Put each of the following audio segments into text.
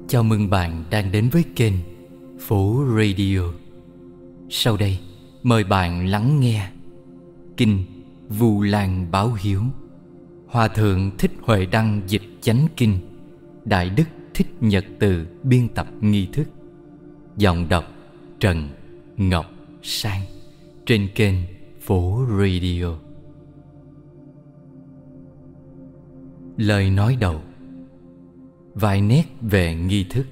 Chào mừng bạn đang đến với kênh Phổ Radio. Sau đây, mời bạn lắng nghe Kinh Vu Lan Báo Hiếu, Hòa Thượng Thích Huệ Đăng dịch chánh kinh, Đại Đức Thích Nhật Từ biên tập nghi thức. Giọng đọc Trần Ngọc Sang trên kênh Phổ Radio. Lời nói đầu. Vài nét về nghi thức.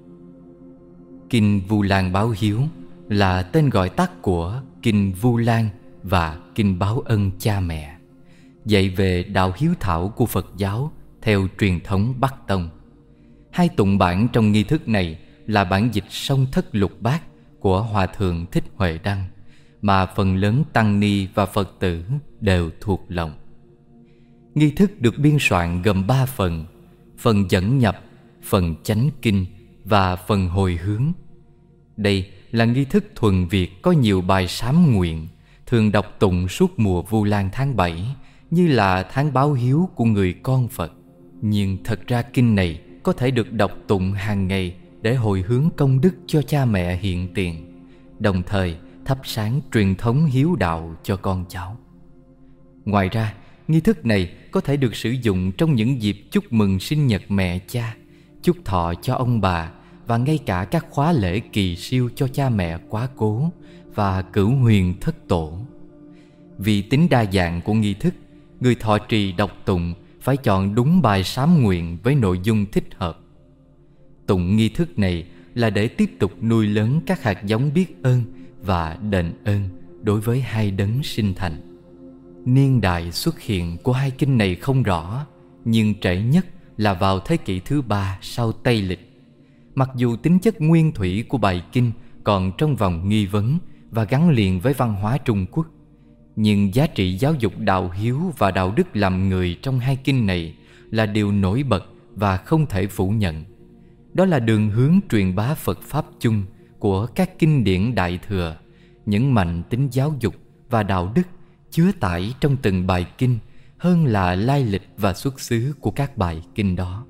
Kinh Vu Lan Báo Hiếu là tên gọi tắt của Kinh Vu Lan và Kinh Báo Ân Cha Mẹ, dạy về đạo hiếu thảo của Phật giáo theo truyền thống Bắc Tông. Hai tụng bản trong nghi thức này là bản dịch song thất lục bát của Hòa Thượng Thích Huệ Đăng, mà phần lớn tăng ni và Phật tử đều thuộc lòng. Nghi thức được biên soạn gồm 3 phần: phần dẫn nhập, phần chánh kinh và phần hồi hướng. Đây là nghi thức thuần Việt có nhiều bài sám nguyện, thường đọc tụng suốt mùa Vu Lan tháng 7, như là tháng báo hiếu của người con Phật. Nhưng thật ra kinh này có thể được đọc tụng hàng ngày để hồi hướng công đức cho cha mẹ hiện tiền, đồng thời thắp sáng truyền thống hiếu đạo cho con cháu. Ngoài ra, nghi thức này có thể được sử dụng trong những dịp chúc mừng sinh nhật mẹ cha, chúc thọ cho ông bà, và ngay cả các khóa lễ kỳ siêu cho cha mẹ quá cố và cửu huyền thất tổ. Vì tính đa dạng của nghi thức, người thọ trì đọc tụng phải chọn đúng bài sám nguyện với nội dung thích hợp. Tụng nghi thức này là để tiếp tục nuôi lớn các hạt giống biết ơn và đền ơn đối với hai đấng sinh thành. Niên đại xuất hiện của hai kinh này không rõ, nhưng trễ nhất là vào thế kỷ thứ 3 sau Tây Lịch. Mặc dù tính chất nguyên thủy của bài kinh còn trong vòng nghi vấn và gắn liền với văn hóa Trung Quốc, nhưng giá trị giáo dục đạo hiếu và đạo đức làm người trong hai kinh này là điều nổi bật và không thể phủ nhận. Đó là đường hướng truyền bá Phật Pháp chung của các kinh điển Đại Thừa, nhấn mạnh tính giáo dục và đạo đức chứa tải trong từng bài kinh hơn là lai lịch và xuất xứ của các bài kinh đó.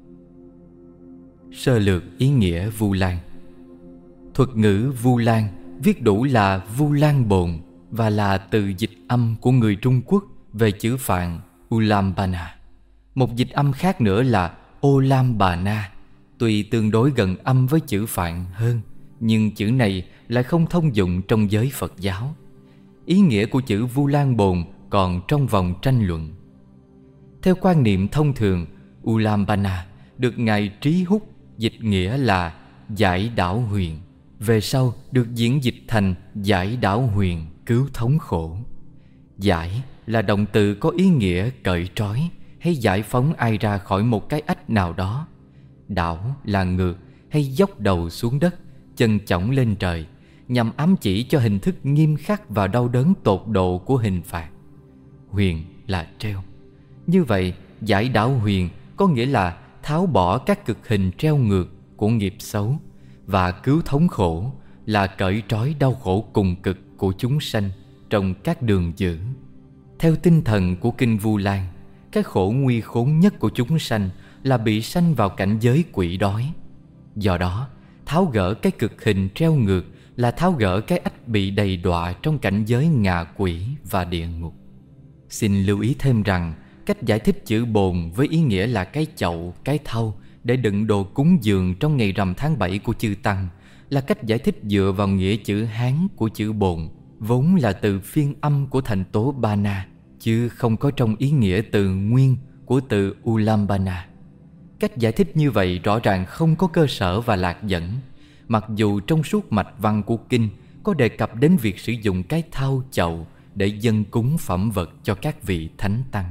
Sơ lược ý nghĩa Vu Lan. Thuật ngữ Vu Lan viết đủ là Vu Lan Bồn và là từ dịch âm của người Trung Quốc về chữ Phạn Ulampana. Một dịch âm khác nữa là Olambana, tuy tương đối gần âm với chữ Phạn hơn, nhưng chữ này lại không thông dụng trong giới Phật giáo. Ý nghĩa của chữ Vu Lan Bồn còn trong vòng tranh luận. Theo quan niệm thông thường, Ulampana được Ngài Trí Húc dịch nghĩa là giải đảo huyền, về sau được diễn dịch thành giải đảo huyền cứu thống khổ. Giải là động từ có ý nghĩa cởi trói hay giải phóng ai ra khỏi một cái ách nào đó. Đảo là ngược hay dốc đầu xuống đất, chân chỏng lên trời, nhằm ám chỉ cho hình thức nghiêm khắc và đau đớn tột độ của hình phạt. Huyền là treo. Như vậy, giải đảo huyền có nghĩa là tháo bỏ các cực hình treo ngược của nghiệp xấu, và cứu thống khổ là cởi trói đau khổ cùng cực của chúng sanh trong các đường dữ. Theo tinh thần của kinh Vu Lan, cái khổ nguy khốn nhất của chúng sanh là bị sanh vào cảnh giới quỷ đói. Do đó, tháo gỡ cái cực hình treo ngược là tháo gỡ cái ách bị đầy đọa trong cảnh giới ngạ quỷ và địa ngục. Xin lưu ý thêm rằng, cách giải thích chữ bồn với ý nghĩa là cái chậu, cái thau để đựng đồ cúng dường trong ngày rằm tháng 7 của chư Tăng là cách giải thích dựa vào nghĩa chữ Hán của chữ bồn, vốn là từ phiên âm của thành tố Bana, chứ không có trong ý nghĩa từ nguyên của từ Ulambana. Cách giải thích như vậy rõ ràng không có cơ sở và lạc dẫn, mặc dù trong suốt mạch văn của kinh có đề cập đến việc sử dụng cái thau chậu để dâng cúng phẩm vật cho các vị thánh tăng.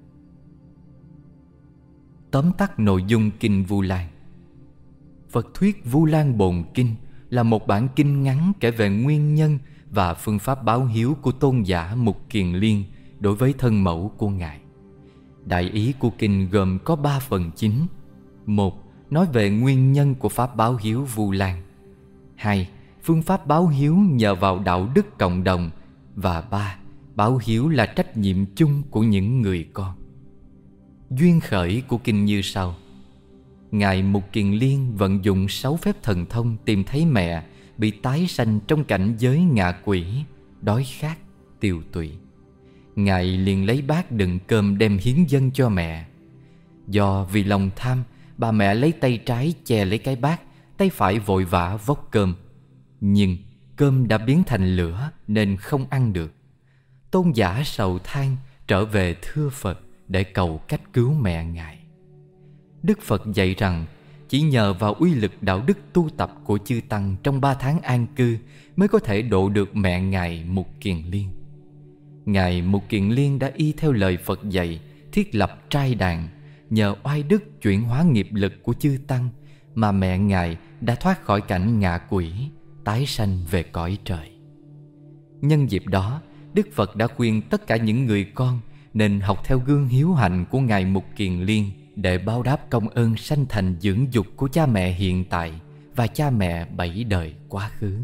Tóm tắt nội dung kinh Vu Lan. Phật thuyết Vu Lan Bồn Kinh là một bản kinh ngắn kể về nguyên nhân và phương pháp báo hiếu của tôn giả Mục Kiền Liên đối với thân mẫu của Ngài. Đại ý của kinh gồm có 3 phần chính. 1. Nói về nguyên nhân của pháp báo hiếu Vu Lan. 2. Phương pháp báo hiếu nhờ vào đạo đức cộng đồng. Và 3. Báo hiếu là trách nhiệm chung của những người con. Duyên khởi của kinh như sau. Ngài Mục Kiền Liên vận dụng 6 phép thần thông tìm thấy mẹ bị tái sanh trong cảnh giới ngạ quỷ, đói khát, tiều tụy. Ngài liền lấy bát đựng cơm đem hiến dâng cho mẹ. Do vì lòng tham, bà mẹ lấy tay trái che lấy cái bát, tay phải vội vã vốc cơm. Nhưng cơm đã biến thành lửa nên không ăn được. Tôn giả sầu than trở về thưa Phật để cầu cách cứu mẹ Ngài. Đức Phật dạy rằng chỉ nhờ vào uy lực đạo đức tu tập của chư Tăng trong 3 tháng an cư mới có thể độ được mẹ Ngài Mục Kiền Liên. Ngài Mục Kiền Liên đã y theo lời Phật dạy thiết lập trai đàn. Nhờ oai đức chuyển hóa nghiệp lực của chư Tăng mà mẹ Ngài đã thoát khỏi cảnh ngạ quỷ, tái sanh về cõi trời. Nhân dịp đó, Đức Phật đã khuyên tất cả những người con nên học theo gương hiếu hạnh của Ngài Mục Kiền Liên để báo đáp công ơn sanh thành dưỡng dục của cha mẹ hiện tại và cha mẹ 7 đời quá khứ.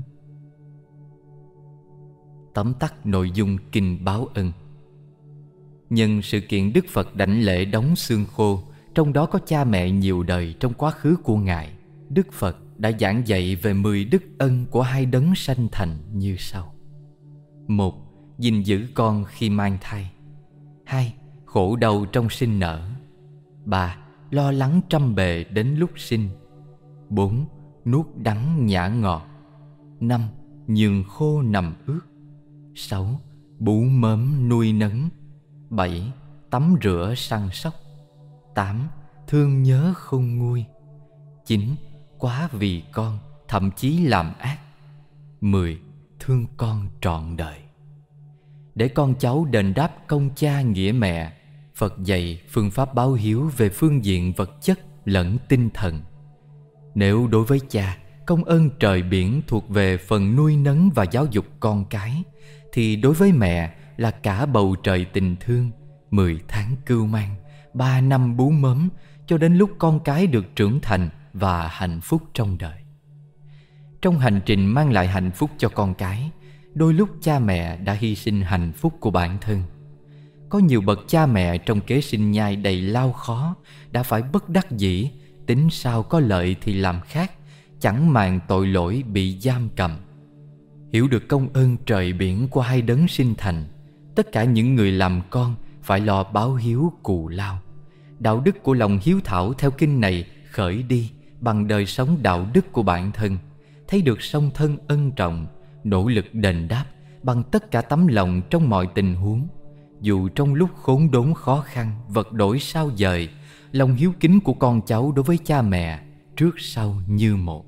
Tóm tắt nội dung kinh báo ân. Nhân sự kiện Đức Phật đảnh lễ đóng xương khô, trong đó có cha mẹ nhiều đời trong quá khứ của Ngài, Đức Phật đã giảng dạy về 10 đức ân của 2 đấng sanh thành như sau. 1. Gìn giữ con khi mang thai. 2. Khổ đau trong sinh nở. 3. Lo lắng trăm bề đến lúc sinh. 4. Nuốt đắng nhả ngọt. 5. Nhường khô nằm ướt. 6. Bú mớm nuôi nấng. 7. Tắm rửa săn sóc. 8. Thương nhớ không nguôi. 9. Quá vì con, thậm chí làm ác. 10. Thương con trọn đời. Để con cháu đền đáp công cha nghĩa mẹ, Phật dạy phương pháp báo hiếu về phương diện vật chất lẫn tinh thần. Nếu đối với cha, công ơn trời biển thuộc về phần nuôi nấng và giáo dục con cái, thì đối với mẹ là cả bầu trời tình thương, 10 tháng cưu mang, 3 năm bú mớm, cho đến lúc con cái được trưởng thành và hạnh phúc trong đời. Trong hành trình mang lại hạnh phúc cho con cái, đôi lúc cha mẹ đã hy sinh hạnh phúc của bản thân. Có nhiều bậc cha mẹ trong kế sinh nhai đầy lao khó đã phải bất đắc dĩ, tính sao có lợi thì làm khác, chẳng màng tội lỗi bị giam cầm. Hiểu được công ơn trời biển của 2 đấng sinh thành, tất cả những người làm con phải lo báo hiếu cù lao. Đạo đức của lòng hiếu thảo theo kinh này khởi đi bằng đời sống đạo đức của bản thân, thấy được song thân ân trọng, nỗ lực đền đáp bằng tất cả tấm lòng trong mọi tình huống. Dù trong lúc khốn đốn khó khăn, vật đổi sao dời, lòng hiếu kính của con cháu đối với cha mẹ trước sau như một.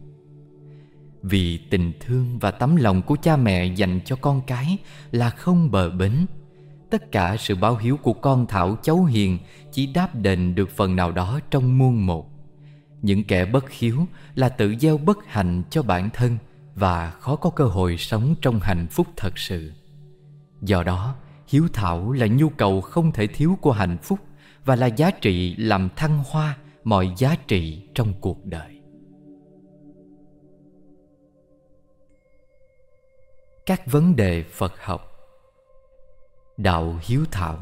Vì tình thương và tấm lòng của cha mẹ dành cho con cái là không bờ bến. Tất cả sự báo hiếu của con thảo cháu hiền chỉ đáp đền được phần nào đó trong muôn một. Những kẻ bất hiếu là tự gieo bất hạnh cho bản thân và khó có cơ hội sống trong hạnh phúc thật sự. Do đó, hiếu thảo là nhu cầu không thể thiếu của hạnh phúc và là giá trị làm thăng hoa mọi giá trị trong cuộc đời. Các vấn đề Phật học. Đạo hiếu thảo.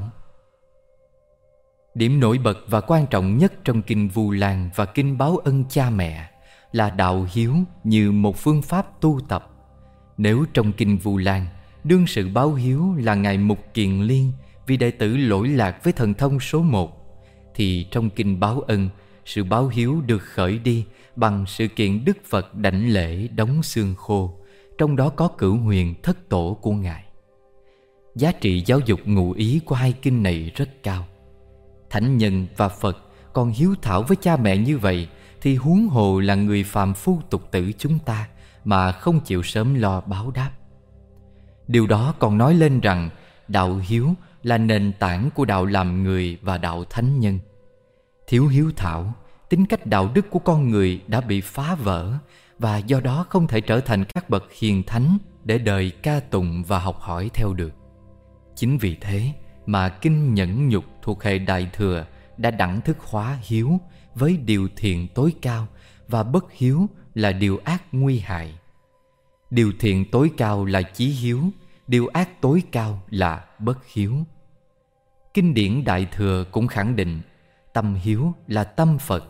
Điểm nổi bật và quan trọng nhất trong kinh Vu Lan và kinh báo ân cha mẹ là đạo hiếu như một phương pháp tu tập. Nếu trong kinh Vu Lan, đương sự báo hiếu là Ngài Mục Kiền Liên vì đệ tử lỗi lạc với thần thông số 1, thì trong kinh báo ân, sự báo hiếu được khởi đi bằng sự kiện Đức Phật đảnh lễ đóng xương khô, trong đó có Cửu Huyền thất tổ của Ngài. Giá trị giáo dục ngụ ý của 2 kinh này rất cao. Thánh nhân và Phật còn hiếu thảo với cha mẹ như vậy, thì huống hồ là người phàm phu tục tử chúng ta mà không chịu sớm lo báo đáp. Điều đó còn nói lên rằng đạo hiếu là nền tảng của đạo làm người và đạo thánh nhân. Thiếu hiếu thảo, tính cách đạo đức của con người đã bị phá vỡ và do đó không thể trở thành các bậc hiền thánh để đời ca tụng và học hỏi theo được. Chính vì thế mà kinh Nhẫn Nhục thuộc hệ Đại Thừa đã đẳng thức hóa hiếu với điều thiện tối cao và bất hiếu là điều ác nguy hại. Điều thiện tối cao là chí hiếu, điều ác tối cao là bất hiếu. Kinh điển Đại Thừa cũng khẳng định tâm hiếu là tâm Phật,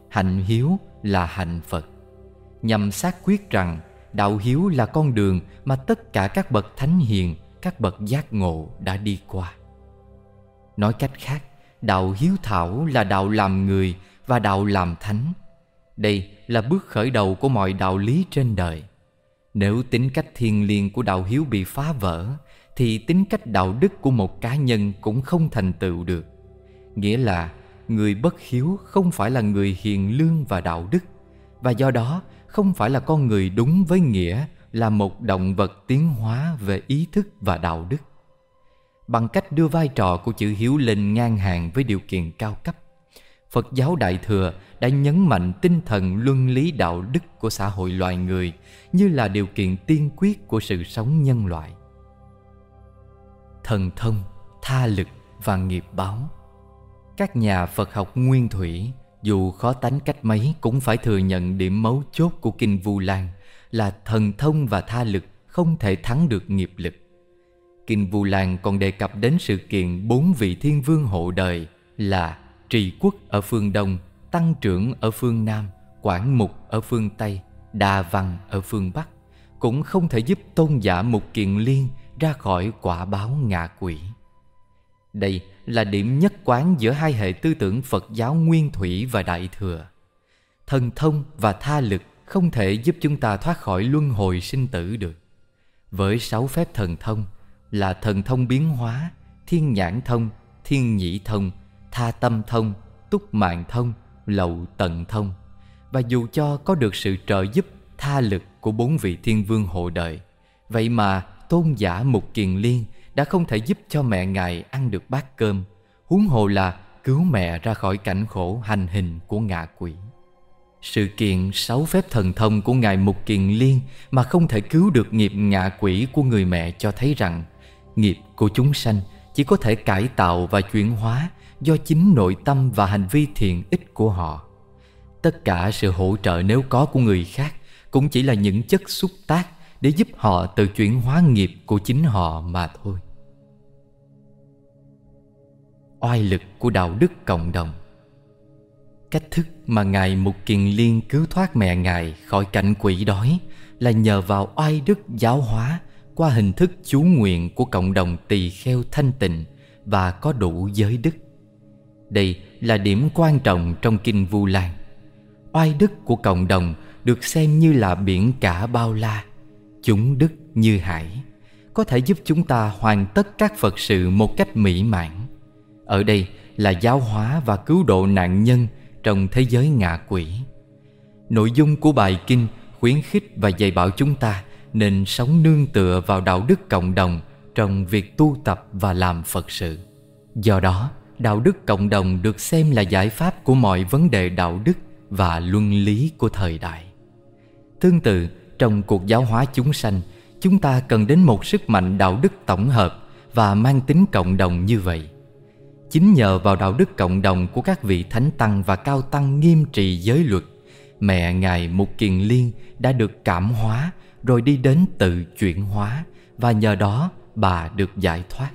hạnh hiếu là hạnh Phật, nhằm xác quyết rằng đạo hiếu là con đường mà tất cả các bậc thánh hiền, các bậc giác ngộ đã đi qua. Nói cách khác, đạo hiếu thảo là đạo làm người và đạo làm thánh. Đây là bước khởi đầu của mọi đạo lý trên đời. Nếu tính cách thiêng liêng của đạo hiếu bị phá vỡ, thì tính cách đạo đức của một cá nhân cũng không thành tựu được. Nghĩa là người bất hiếu không phải là người hiền lương và đạo đức, và do đó không phải là con người đúng với nghĩa là một động vật tiến hóa về ý thức và đạo đức. Bằng cách đưa vai trò của chữ hiếu lên ngang hàng với điều kiện cao cấp, Phật giáo Đại Thừa đã nhấn mạnh tinh thần luân lý đạo đức của xã hội loài người như là điều kiện tiên quyết của sự sống nhân loại. Thần thông, tha lực và nghiệp báo. Các nhà Phật học nguyên thủy, dù khó tánh cách mấy, cũng phải thừa nhận điểm mấu chốt của Kinh Vu Lan là thần thông và tha lực không thể thắng được nghiệp lực. Kinh Vu Lan còn đề cập đến sự kiện 4 vị thiên vương hộ đời là Trì Quốc ở phương Đông, Tăng Trưởng ở phương Nam, Quảng Mục ở phương Tây, Đà Văn ở phương Bắc, cũng không thể giúp tôn giả Mục Kiền Liên ra khỏi quả báo ngạ quỷ. Đây là điểm nhất quán giữa hai hệ tư tưởng Phật giáo Nguyên Thủy và Đại Thừa. Thần thông và tha lực không thể giúp chúng ta thoát khỏi luân hồi sinh tử được. Với 6 phép thần thông là thần thông biến hóa, thiên nhãn thông, thiên nhĩ thông, tha tâm thông, túc mạng thông, lậu tận thông, và dù cho có được sự trợ giúp tha lực của 4 vị thiên vương hộ đời, vậy mà tôn giả Mục Kiền Liên đã không thể giúp cho mẹ ngài ăn được bát cơm, huống hồ là cứu mẹ ra khỏi cảnh khổ hành hình của ngạ quỷ. Sự kiện 6 phép thần thông của ngài Mục Kiền Liên mà không thể cứu được nghiệp ngạ quỷ của người mẹ cho thấy rằng nghiệp của chúng sanh chỉ có thể cải tạo và chuyển hóa do chính nội tâm và hành vi thiện ích của họ. Tất cả sự hỗ trợ nếu có của người khác cũng chỉ là những chất xúc tác để giúp họ tự chuyển hóa nghiệp của chính họ mà thôi. Oai lực của đạo đức cộng đồng. Cách thức mà ngài Mục Kiền Liên cứu thoát mẹ ngài khỏi cảnh quỷ đói là nhờ vào oai đức giáo hóa qua hình thức chú nguyện của cộng đồng tỳ kheo thanh tịnh và có đủ giới đức. Đây là điểm quan trọng trong Kinh Vu Lan. Oai đức của cộng đồng được xem như là biển cả bao la, chúng đức như hải, có thể giúp chúng ta hoàn tất các Phật sự một cách mỹ mãn. Ở đây là giáo hóa và cứu độ nạn nhân trong thế giới ngạ quỷ. Nội dung của bài kinh khuyến khích và dạy bảo chúng ta nên sống nương tựa vào đạo đức cộng đồng trong việc tu tập và làm Phật sự. Do đó, đạo đức cộng đồng được xem là giải pháp của mọi vấn đề đạo đức và luân lý của thời đại. Tương tự, trong cuộc giáo hóa chúng sanh, chúng ta cần đến một sức mạnh đạo đức tổng hợp và mang tính cộng đồng như vậy. Chính nhờ vào đạo đức cộng đồng của các vị thánh tăng và cao tăng nghiêm trì giới luật, mẹ ngài Mục Kiền Liên đã được cảm hóa rồi đi đến tự chuyển hóa, và nhờ đó bà được giải thoát.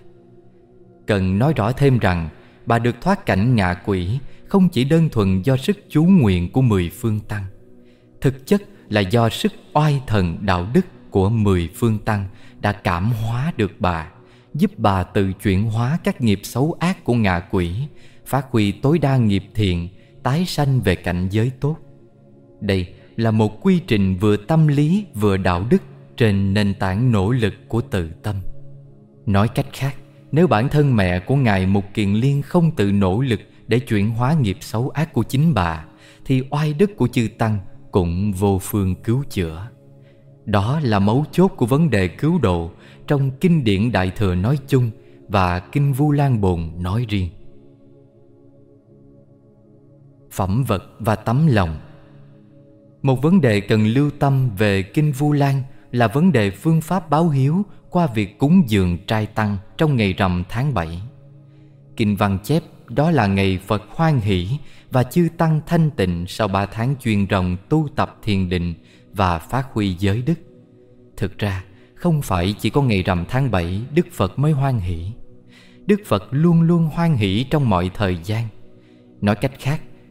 Cần nói rõ thêm rằng bà được thoát cảnh ngạ quỷ không chỉ đơn thuần do sức chú nguyện của 10 phương tăng. Thực chất là do sức oai thần đạo đức của 10 phương tăng đã cảm hóa được bà, giúp bà tự chuyển hóa các nghiệp xấu ác của ngạ quỷ, phát huy tối đa nghiệp thiện, tái sanh về cảnh giới tốt. Đây là một quy trình vừa tâm lý vừa đạo đức trên nền tảng nỗ lực của tự tâm. Nói cách khác, nếu bản thân mẹ của ngài Mục Kiền Liên không tự nỗ lực để chuyển hóa nghiệp xấu ác của chính bà, thì oai đức của chư tăng cũng vô phương cứu chữa. Đó là mấu chốt của vấn đề cứu độ trong kinh điển Đại Thừa nói chung và Kinh Vu Lan Bồn nói riêng. Phẩm vật và tấm lòng. Một vấn đề cần lưu tâm về Kinh Vu Lan là vấn đề phương pháp báo hiếu qua việc cúng dường trai tăng trong ngày rằm tháng 7. Kinh văn chép đó là ngày Phật hoan hỷ và chư tăng thanh tịnh sau 3 tháng chuyên ròng tu tập thiền định và phát huy giới đức. Thực ra, không phải chỉ có ngày rằm tháng 7 Đức Phật mới hoan hỷ. Đức Phật luôn luôn hoan hỷ trong mọi thời gian. Nói cách khác,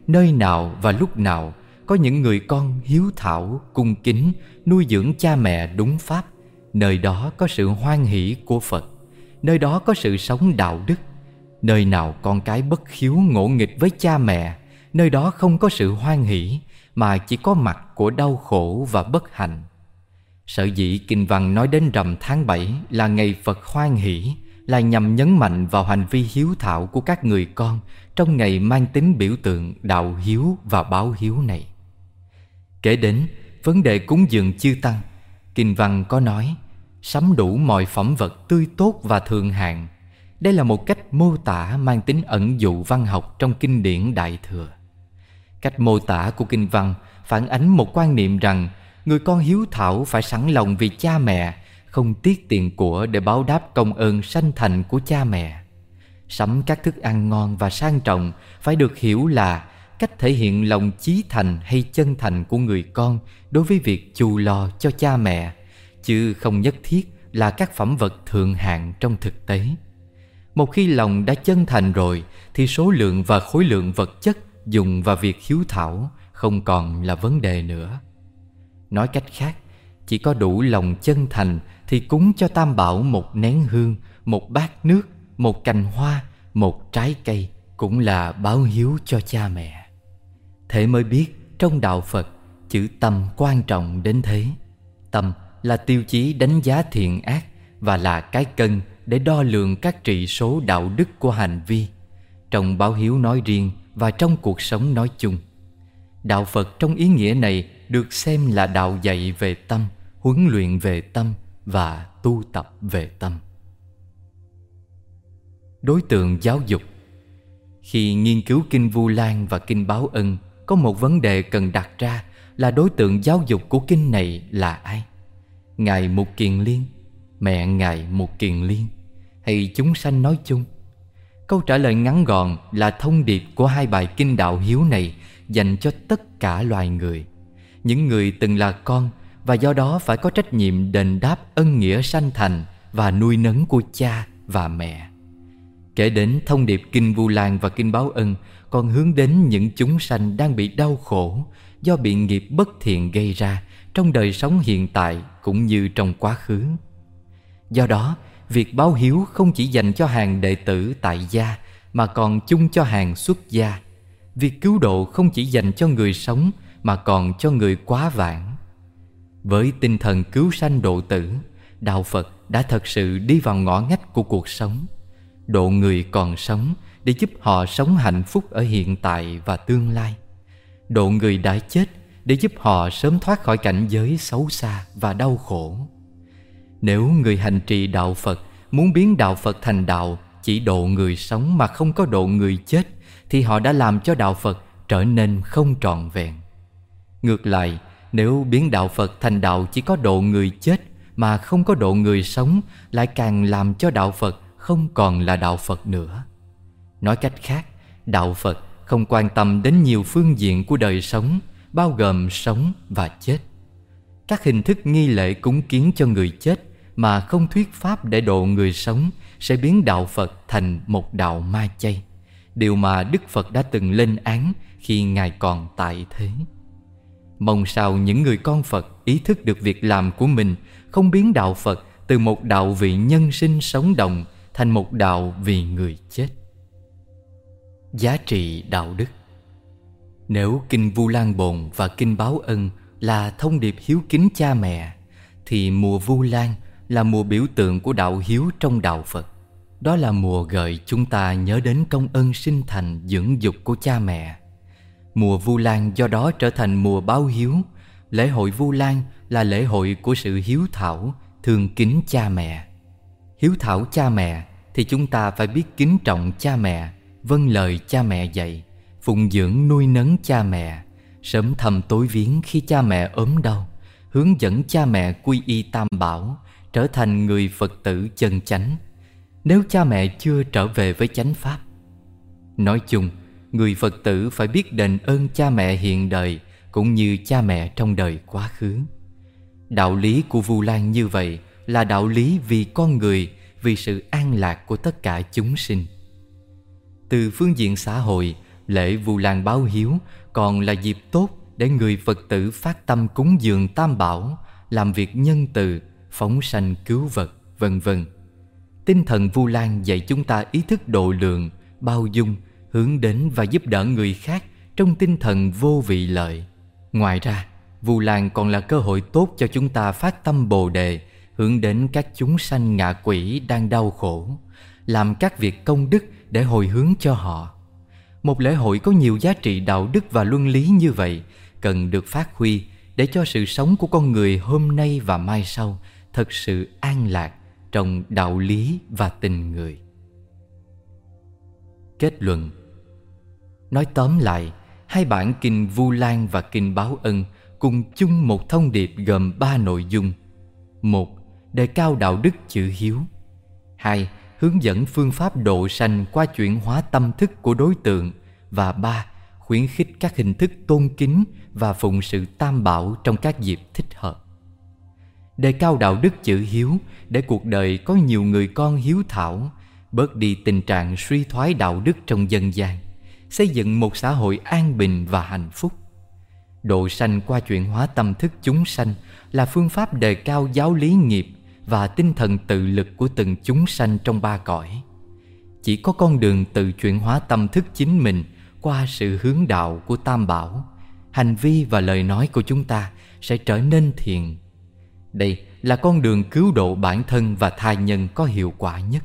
nơi nào và lúc nào có những người con hiếu thảo, cung kính, nuôi dưỡng cha mẹ đúng pháp, nơi đó có sự hoan hỷ của Phật, nơi đó có sự sống đạo đức. Nơi nào con cái bất hiếu ngỗ nghịch với cha mẹ, nơi đó không có sự hoan hỷ, mà chỉ có mặt của đau khổ và bất hạnh. Sở dĩ kinh văn nói đến rằm tháng 7 là ngày Phật hoan hỷ, là nhằm nhấn mạnh vào hành vi hiếu thảo của các người con trong ngày mang tính biểu tượng đạo hiếu và báo hiếu này. Kể đến vấn đề cúng dường chư tăng, kinh văn có nói sắm đủ mọi phẩm vật tươi tốt và thượng hạng. Đây là một cách mô tả mang tính ẩn dụ văn học trong kinh điển Đại Thừa. Cách mô tả của kinh văn phản ánh một quan niệm rằng người con hiếu thảo phải sẵn lòng vì cha mẹ, không tiếc tiền của để báo đáp công ơn sanh thành của cha mẹ. Sắm các thức ăn ngon và sang trọng phải được hiểu là cách thể hiện lòng chí thành hay chân thành của người con đối với việc chu lo cho cha mẹ, chứ không nhất thiết là các phẩm vật thượng hạng trong thực tế. Một khi lòng đã chân thành rồi thì số lượng và khối lượng vật chất dùng vào việc hiếu thảo không còn là vấn đề nữa. Nói cách khác, chỉ có đủ lòng chân thành thì cúng cho Tam Bảo một nén hương, một bát nước, một cành hoa, một trái cây cũng là báo hiếu cho cha mẹ. Thế mới biết trong đạo Phật, chữ tâm quan trọng đến thế. Tâm là tiêu chí đánh giá thiện ác và là cái cân để đo lường các trị số đạo đức của hành vi, trong báo hiếu nói riêng và trong cuộc sống nói chung. Đạo Phật trong ý nghĩa này được xem là đạo dạy về tâm, huấn luyện về tâm và tu tập về tâm. Đối tượng giáo dục. Khi nghiên cứu kinh Vu Lan và kinh Báo Ân, có một vấn đề cần đặt ra là đối tượng giáo dục của kinh này là ai? Ngài Mục Kiền Liên, mẹ Ngài Mục Kiền Liên, hay chúng sanh nói chung? Câu trả lời ngắn gọn là thông điệp của hai bài kinh đạo hiếu này dành cho tất cả loài người, những người từng là con và do đó phải có trách nhiệm đền đáp ân nghĩa sanh thành và nuôi nấng của cha và mẹ. Kể đến thông điệp kinh Vu Lan và kinh Báo Ân còn hướng đến những chúng sanh đang bị đau khổ do bị nghiệp bất thiện gây ra trong đời sống hiện tại cũng như trong quá khứ. Do đó, việc báo hiếu không chỉ dành cho hàng đệ tử tại gia mà còn chung cho hàng xuất gia. Việc cứu độ không chỉ dành cho người sống mà còn cho người quá vãng. Với tinh thần cứu sanh độ tử, đạo Phật đã thật sự đi vào ngõ ngách của cuộc sống, độ người còn sống để giúp họ sống hạnh phúc ở hiện tại và tương lai, độ người đã chết để giúp họ sớm thoát khỏi cảnh giới xấu xa và đau khổ. Nếu người hành trì đạo Phật muốn biến đạo Phật thành đạo chỉ độ người sống mà không có độ người chết, thì họ đã làm cho đạo Phật trở nên không trọn vẹn. Ngược lại, nếu biến đạo Phật thành đạo chỉ có độ người chết mà không có độ người sống, lại càng làm cho đạo Phật không còn là đạo Phật nữa. Nói cách khác, đạo Phật không quan tâm đến nhiều phương diện của đời sống, bao gồm sống và chết. Các hình thức nghi lễ cúng kiến cho người chết mà không thuyết pháp để độ người sống sẽ biến đạo Phật thành một đạo ma chay, điều mà Đức Phật đã từng lên án khi Ngài còn tại thế. Mong sao những người con Phật ý thức được việc làm của mình không biến đạo Phật từ một đạo vì nhân sinh sống động thành một đạo vì người chết. Giá trị đạo đức. Nếu kinh Vu Lan Bồn và kinh Báo Ân là thông điệp hiếu kính cha mẹ, thì mùa Vu Lan là mùa biểu tượng của đạo hiếu trong đạo Phật. Đó là mùa gợi chúng ta nhớ đến công ơn sinh thành dưỡng dục của cha mẹ. Mùa Vu Lan do đó trở thành mùa báo hiếu. Lễ hội Vu Lan là lễ hội của sự hiếu thảo, thương kính cha mẹ. Hiếu thảo cha mẹ thì chúng ta phải biết kính trọng cha mẹ, vâng lời cha mẹ dạy, phụng dưỡng nuôi nấng cha mẹ, sớm thăm tối viếng khi cha mẹ ốm đau, hướng dẫn cha mẹ quy y Tam Bảo, trở thành người Phật tử chân chánh, nếu cha mẹ chưa trở về với chánh pháp. Nói chung, người Phật tử phải biết đền ơn cha mẹ hiện đời cũng như cha mẹ trong đời quá khứ. Đạo lý của Vu Lan như vậy là đạo lý vì con người, vì sự an lạc của tất cả chúng sinh. Từ phương diện xã hội, lễ Vu Lan báo hiếu còn là dịp tốt để người Phật tử phát tâm cúng dường Tam Bảo, làm việc nhân từ, phóng sanh cứu vật, vân vân. Tinh thần Vu Lan dạy chúng ta ý thức độ lượng, bao dung, hướng đến và giúp đỡ người khác trong tinh thần vô vị lợi. Ngoài ra, Vu Lan còn là cơ hội tốt cho chúng ta phát tâm Bồ Đề, hướng đến các chúng sanh ngạ quỷ đang đau khổ, làm các việc công đức để hồi hướng cho họ. Một lễ hội có nhiều giá trị đạo đức và luân lý như vậy cần được phát huy để cho sự sống của con người hôm nay và mai sau thật sự an lạc trong đạo lý và tình người. Kết luận. Nói tóm lại, hai bản kinh Vu Lan và kinh Báo Ân cùng chung một thông điệp gồm 3 nội dung. 1. Đề cao đạo đức chữ hiếu. 2. Hướng dẫn phương pháp độ sanh qua chuyển hóa tâm thức của đối tượng. Và 3. Khuyến khích các hình thức tôn kính và phụng sự Tam Bảo trong các dịp thích hợp. Đề cao đạo đức chữ hiếu để cuộc đời có nhiều người con hiếu thảo, bớt đi tình trạng suy thoái đạo đức trong dân gian, xây dựng một xã hội an bình và hạnh phúc. Độ sanh qua chuyển hóa tâm thức chúng sanh là phương pháp đề cao giáo lý nghiệp và tinh thần tự lực của từng chúng sanh trong 3 cõi. Chỉ có con đường tự chuyển hóa tâm thức chính mình qua sự hướng đạo của Tam Bảo, hành vi và lời nói của chúng ta sẽ trở nên thiện. Đây là con đường cứu độ bản thân và tha nhân có hiệu quả nhất.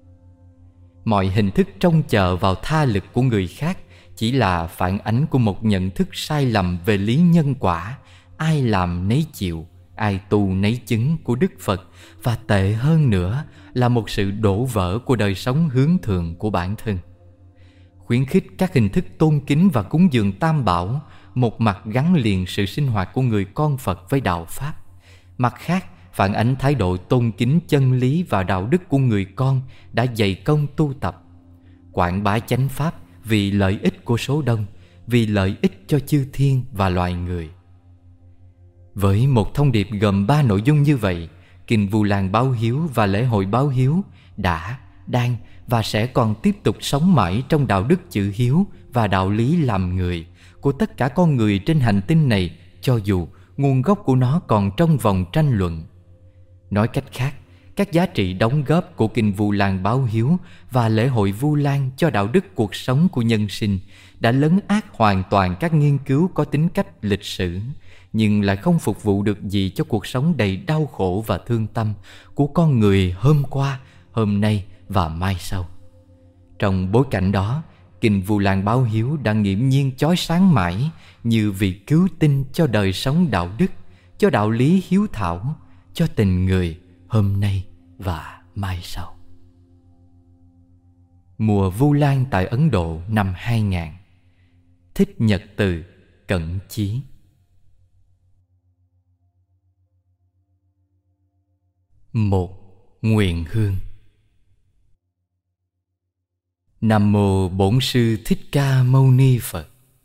Mọi hình thức trông chờ vào tha lực của người khác chỉ là phản ánh của một nhận thức sai lầm về lý nhân quả, ai làm nấy chịu, ai tu nấy chứng của Đức Phật, và tệ hơn nữa là một sự đổ vỡ của đời sống hướng thượng của bản thân. Khuyến khích các hình thức tôn kính và cúng dường Tam Bảo, một mặt gắn liền sự sinh hoạt của người con Phật với đạo Pháp, mặt khác phản ánh thái độ tôn kính chân lý và đạo đức của người con đã dày công tu tập, quảng bá chánh Pháp vì lợi ích của số đông, vì lợi ích cho chư thiên và loài người. Với một thông điệp gồm 3 nội dung như vậy, kinh Vu Lan báo hiếu và lễ hội báo hiếu đã, đang và sẽ còn tiếp tục sống mãi trong đạo đức chữ hiếu và đạo lý làm người của tất cả con người trên hành tinh này, cho dù nguồn gốc của nó còn trong vòng tranh luận. Nói cách khác, các giá trị đóng góp của kinh Vu Lan báo hiếu và lễ hội Vu Lan cho đạo đức cuộc sống của nhân sinh đã lấn át hoàn toàn các nghiên cứu có tính cách lịch sử, nhưng lại không phục vụ được gì cho cuộc sống đầy đau khổ và thương tâm của con người hôm qua, hôm nay và mai sau. Trong bối cảnh đó, kinh Vu Lan báo hiếu đang nghiễm nhiên chói sáng mãi như vị cứu tinh cho đời sống đạo đức, cho đạo lý hiếu thảo, cho tình người hôm nay và mai sau. Mùa Vu Lan tại Ấn Độ năm 2000. Thích Nhật Từ, Cẩn Chí. Một. Nguyện hương. Nam mô Bổn Sư Thích Ca Mâu Ni Phật.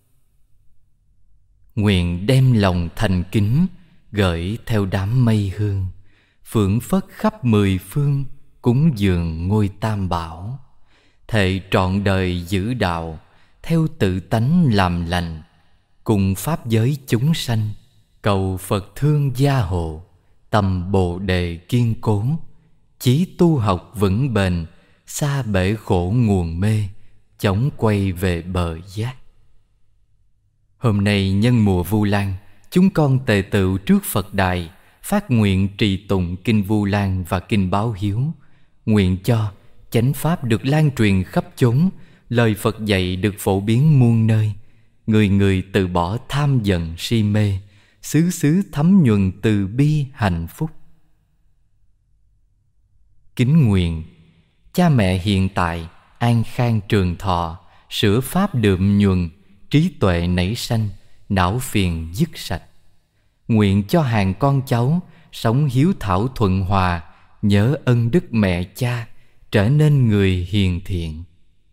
Nguyện đem lòng thành kính gửi theo đám mây hương, phưởng phất khắp 10 phương, cúng dường ngôi Tam Bảo. Thệ trọn đời giữ đạo, theo tự tánh làm lành, cùng pháp giới chúng sanh, cầu Phật thương gia hộ, tâm Bồ Đề kiên cố, chí tu học vững bền, xa bể khổ nguồn mê, chóng quay về bờ giác. Hôm nay nhân mùa Vu Lan, chúng con tề tựu trước Phật đài, phát nguyện trì tụng kinh Vu Lan và kinh báo hiếu, nguyện cho chánh pháp được lan truyền khắp chốn, lời Phật dạy được phổ biến muôn nơi, người người từ bỏ tham giận si mê, xứ xứ thấm nhuần từ bi hạnh phúc. Kính nguyện cha mẹ hiện tại an khang trường thọ, sửa pháp đượm nhuần, trí tuệ nảy sanh, não phiền dứt sạch. Nguyện cho hàng con cháu sống hiếu thảo thuận hòa, nhớ ân đức mẹ cha, trở nên người hiền thiện.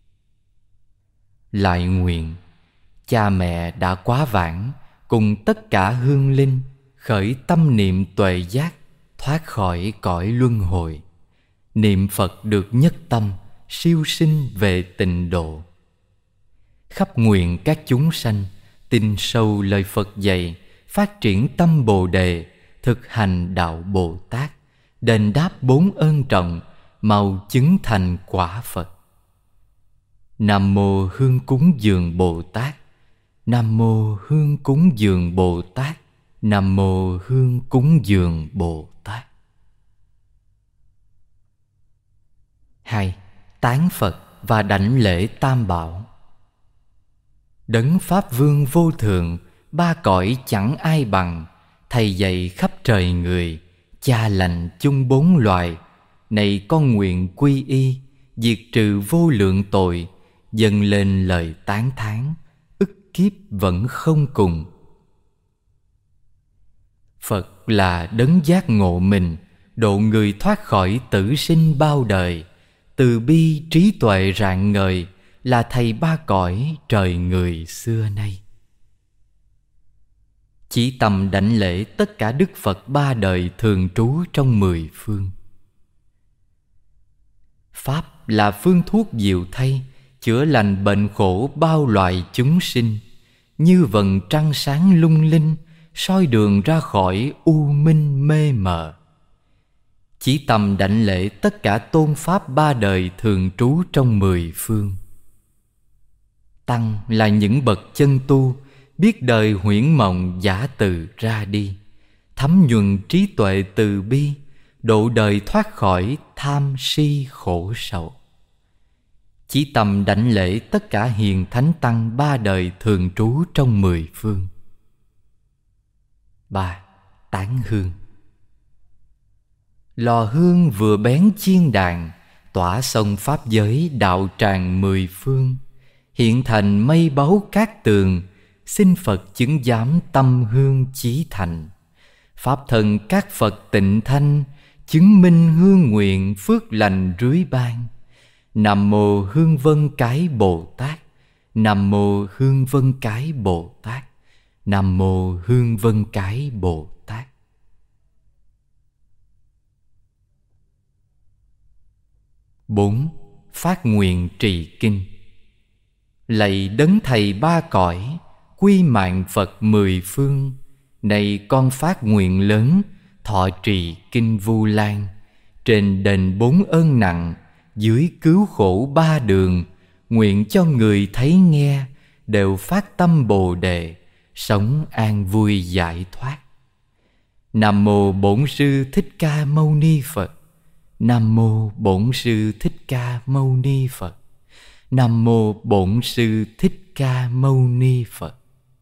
Lại nguyện cha mẹ đã quá vãng, cùng tất cả hương linh khởi tâm niệm tuệ giác, thoát khỏi cõi luân hồi, niệm Phật được nhất tâm, siêu sinh về tịnh độ. khắp nguyện các chúng sanh tin sâu lời Phật dạy, phát triển tâm Bồ Đề, thực hành đạo Bồ Tát, đền đáp 4 ơn trọng, mau chứng thành quả Phật. Nam mô Hương cúng dường Bồ Tát. Nam mô Hương cúng dường Bồ Tát. Nam mô Hương cúng dường Bồ Tát. 2. Tán Phật và đảnh lễ Tam Bảo. Đấng Pháp Vương vô thượng, ba cõi chẳng ai bằng, thầy dạy khắp trời người, cha lành chung 4 loài. Này con nguyện quy y, diệt trừ vô lượng tội, dâng lên lời tán thán, ức kiếp vẫn không cùng. Phật là đấng giác ngộ mình, độ người thoát khỏi tử sinh bao đời. Từ bi trí tuệ rạng ngời, là thầy ba cõi trời người xưa nay. Chỉ tầm đảnh lễ tất cả Đức Phật ba đời thường trú trong 10 phương. Pháp là phương thuốc diệu thay, chữa lành bệnh khổ bao loài chúng sinh. Như vầng trăng sáng lung linh, soi đường ra khỏi u minh mê mờ. Chỉ tầm đảnh lễ tất cả tôn pháp ba đời thường trú trong 10 phương. Tăng là những bậc chân tu, biết đời huyễn mộng giả từ ra đi, thấm nhuần trí tuệ từ bi, độ đời thoát khỏi tham si khổ sầu. Chỉ tầm đảnh lễ tất cả hiền thánh tăng ba đời thường trú trong 10 phương. 3. Tán hương. Lò hương vừa bén chiên đàn, tỏa sông pháp giới đạo tràng 10 phương. Hiện thành mây báu cát tường, xin Phật chứng giám tâm hương chí thành. Pháp thân các Phật tịnh thanh, chứng minh hương nguyện phước lành rưới ban. Nam mô Hương Vân Cái Bồ Tát. Nam mô Hương Vân Cái Bồ Tát. Nam mô Hương Vân Cái Bồ Tát. 4. Phát nguyện trì kinh. Lạy đấng thầy ba cõi, quy mạng Phật 10 phương. Này con phát nguyện lớn, thọ trì kinh Vu Lan. Trên đền 4 ơn nặng, dưới cứu khổ 3 đường. Nguyện cho người thấy nghe, đều phát tâm Bồ Đề, sống an vui giải thoát. Nam mô Bổn Sư Thích Ca Mâu Ni Phật. Nam mô Bổn Sư Thích Ca Mâu Ni Phật. Nam mô Bổn Sư Thích Ca Mâu Ni Phật.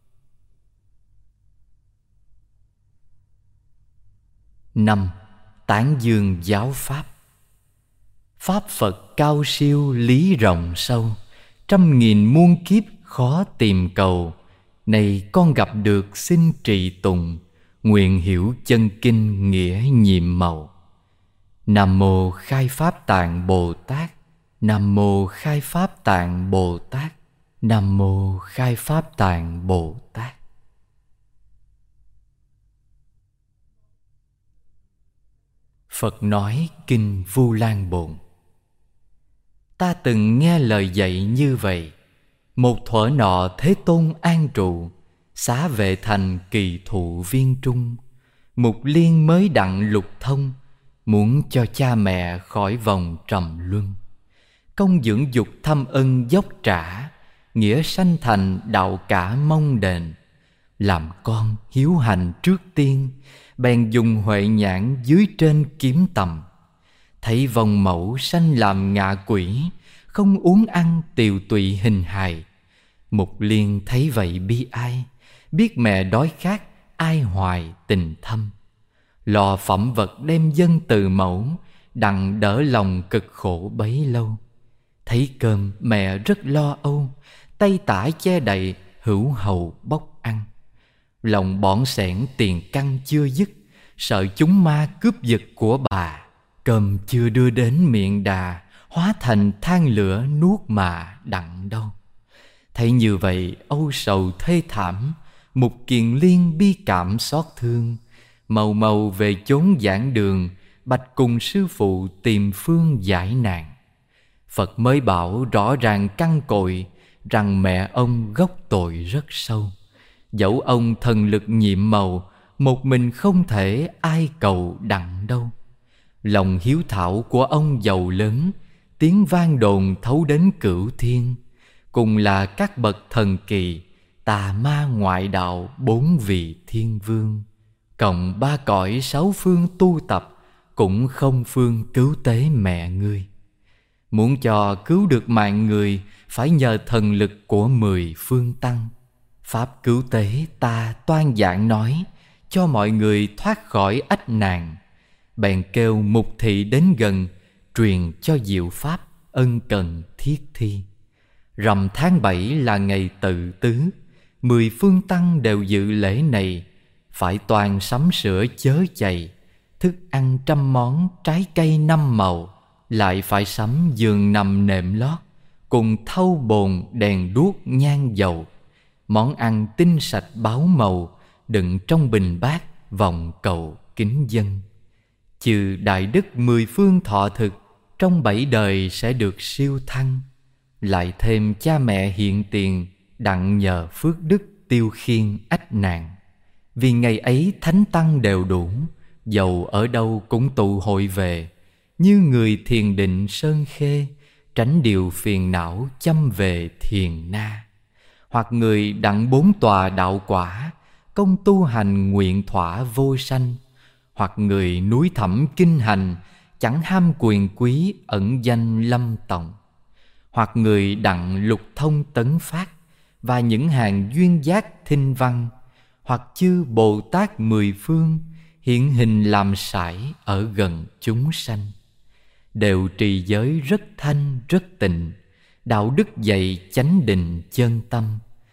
5. Tán dương giáo pháp. Pháp Phật cao siêu lý rộng sâu, 100.000 muôn kiếp khó tìm cầu. Này con gặp được xin trì tùng, nguyện hiểu chân kinh nghĩa nhiệm màu. Nam mô Khai Pháp Tạng Bồ Tát. Nam mô Khai Pháp Tạng Bồ Tát. Nam mô Khai Pháp Tạng Bồ Tát. Phật nói kinh Vu Lan Bồn. Ta từng nghe lời dạy như vậy. Một thuở nọ Thế Tôn an trụ, xá vệ thành kỳ thụ viên trung. Mục liên mới đặng lục thông, muốn cho cha mẹ khỏi vòng trầm luân. Công dưỡng dục thâm ân dốc trả, nghĩa sanh thành đạo cả mong đền. Làm con hiếu hành trước tiên, bèn dùng huệ nhãn dưới trên kiếm tầm. Thấy vòng mẫu sanh làm ngạ quỷ, không uống ăn tiều tụy hình hài. Mục liên thấy vậy bi ai, biết mẹ đói khát ai hoài tình thâm. Lò phẩm vật đem dâng từ mẫu, đặng đỡ lòng cực khổ bấy lâu. Thấy cơm mẹ rất lo âu, tay tả che đậy hữu hầu bóc ăn. Lòng bỏn sẻn tiền căn chưa dứt, sợ chúng ma cướp giật của bà. Cơm chưa đưa đến miệng đà, hóa thành than lửa nuốt mà đặng đâu. Thấy như vậy âu sầu thê thảm, Mục Kiền Liên bi cảm xót thương. Màu màu về chốn giảng đường, bạch cùng sư phụ tìm phương giải nạn. Phật mới bảo rõ ràng căn cội, rằng mẹ ông gốc tội rất sâu. Dẫu ông thần lực nhiệm màu, một mình không thể ai cầu đặng đâu. Lòng hiếu thảo của ông giàu lớn, tiếng vang đồn thấu đến cửu thiên. Cùng là các bậc thần kỳ, tà ma ngoại đạo 4 vị thiên vương. Cộng 3 cõi 6 phương tu tập, cũng không phương cứu tế mẹ ngươi. Muốn cho cứu được mạng người, phải nhờ thần lực của 10 phương tăng. Pháp cứu tế ta toan giảng nói, cho mọi người thoát khỏi ách nạn. Bèn kêu mục thị đến gần, truyền cho diệu pháp ân cần thiết thi. Rằm tháng 7 là ngày Tự Tứ, 10 phương tăng đều dự lễ này. Phải toàn sắm sửa chớ chày, thức ăn 100 món, trái cây 5 màu. Lại phải sắm giường nằm nệm lót, cùng thau bồn đèn đuốc nhang dầu. Món ăn tinh sạch báo màu, đựng trong bình bát vòng cầu kính dân. Trừ đại đức 10 phương thọ thực, trong 7 đời sẽ được siêu thăng. Lại thêm cha mẹ hiện tiền, đặng nhờ phước đức tiêu khiên ách nạn. Vì ngày ấy thánh tăng đều đủ, dầu ở đâu cũng tụ hội về. Như người thiền định sơn khê, tránh điều phiền não chăm về thiền na. Hoặc người đặng 4 tòa đạo quả, công tu hành nguyện thỏa vô sanh. Hoặc người núi thẳm kinh hành, chẳng ham quyền quý ẩn danh lâm tòng. Hoặc người đặng lục thông tấn phát, và những hàng duyên giác thinh văn. Hoặc chư Bồ Tát 10 phương, hiện hình làm sải ở gần chúng sanh. Đều trì giới rất thanh rất tịnh, đạo đức dạy chánh định chân tâm.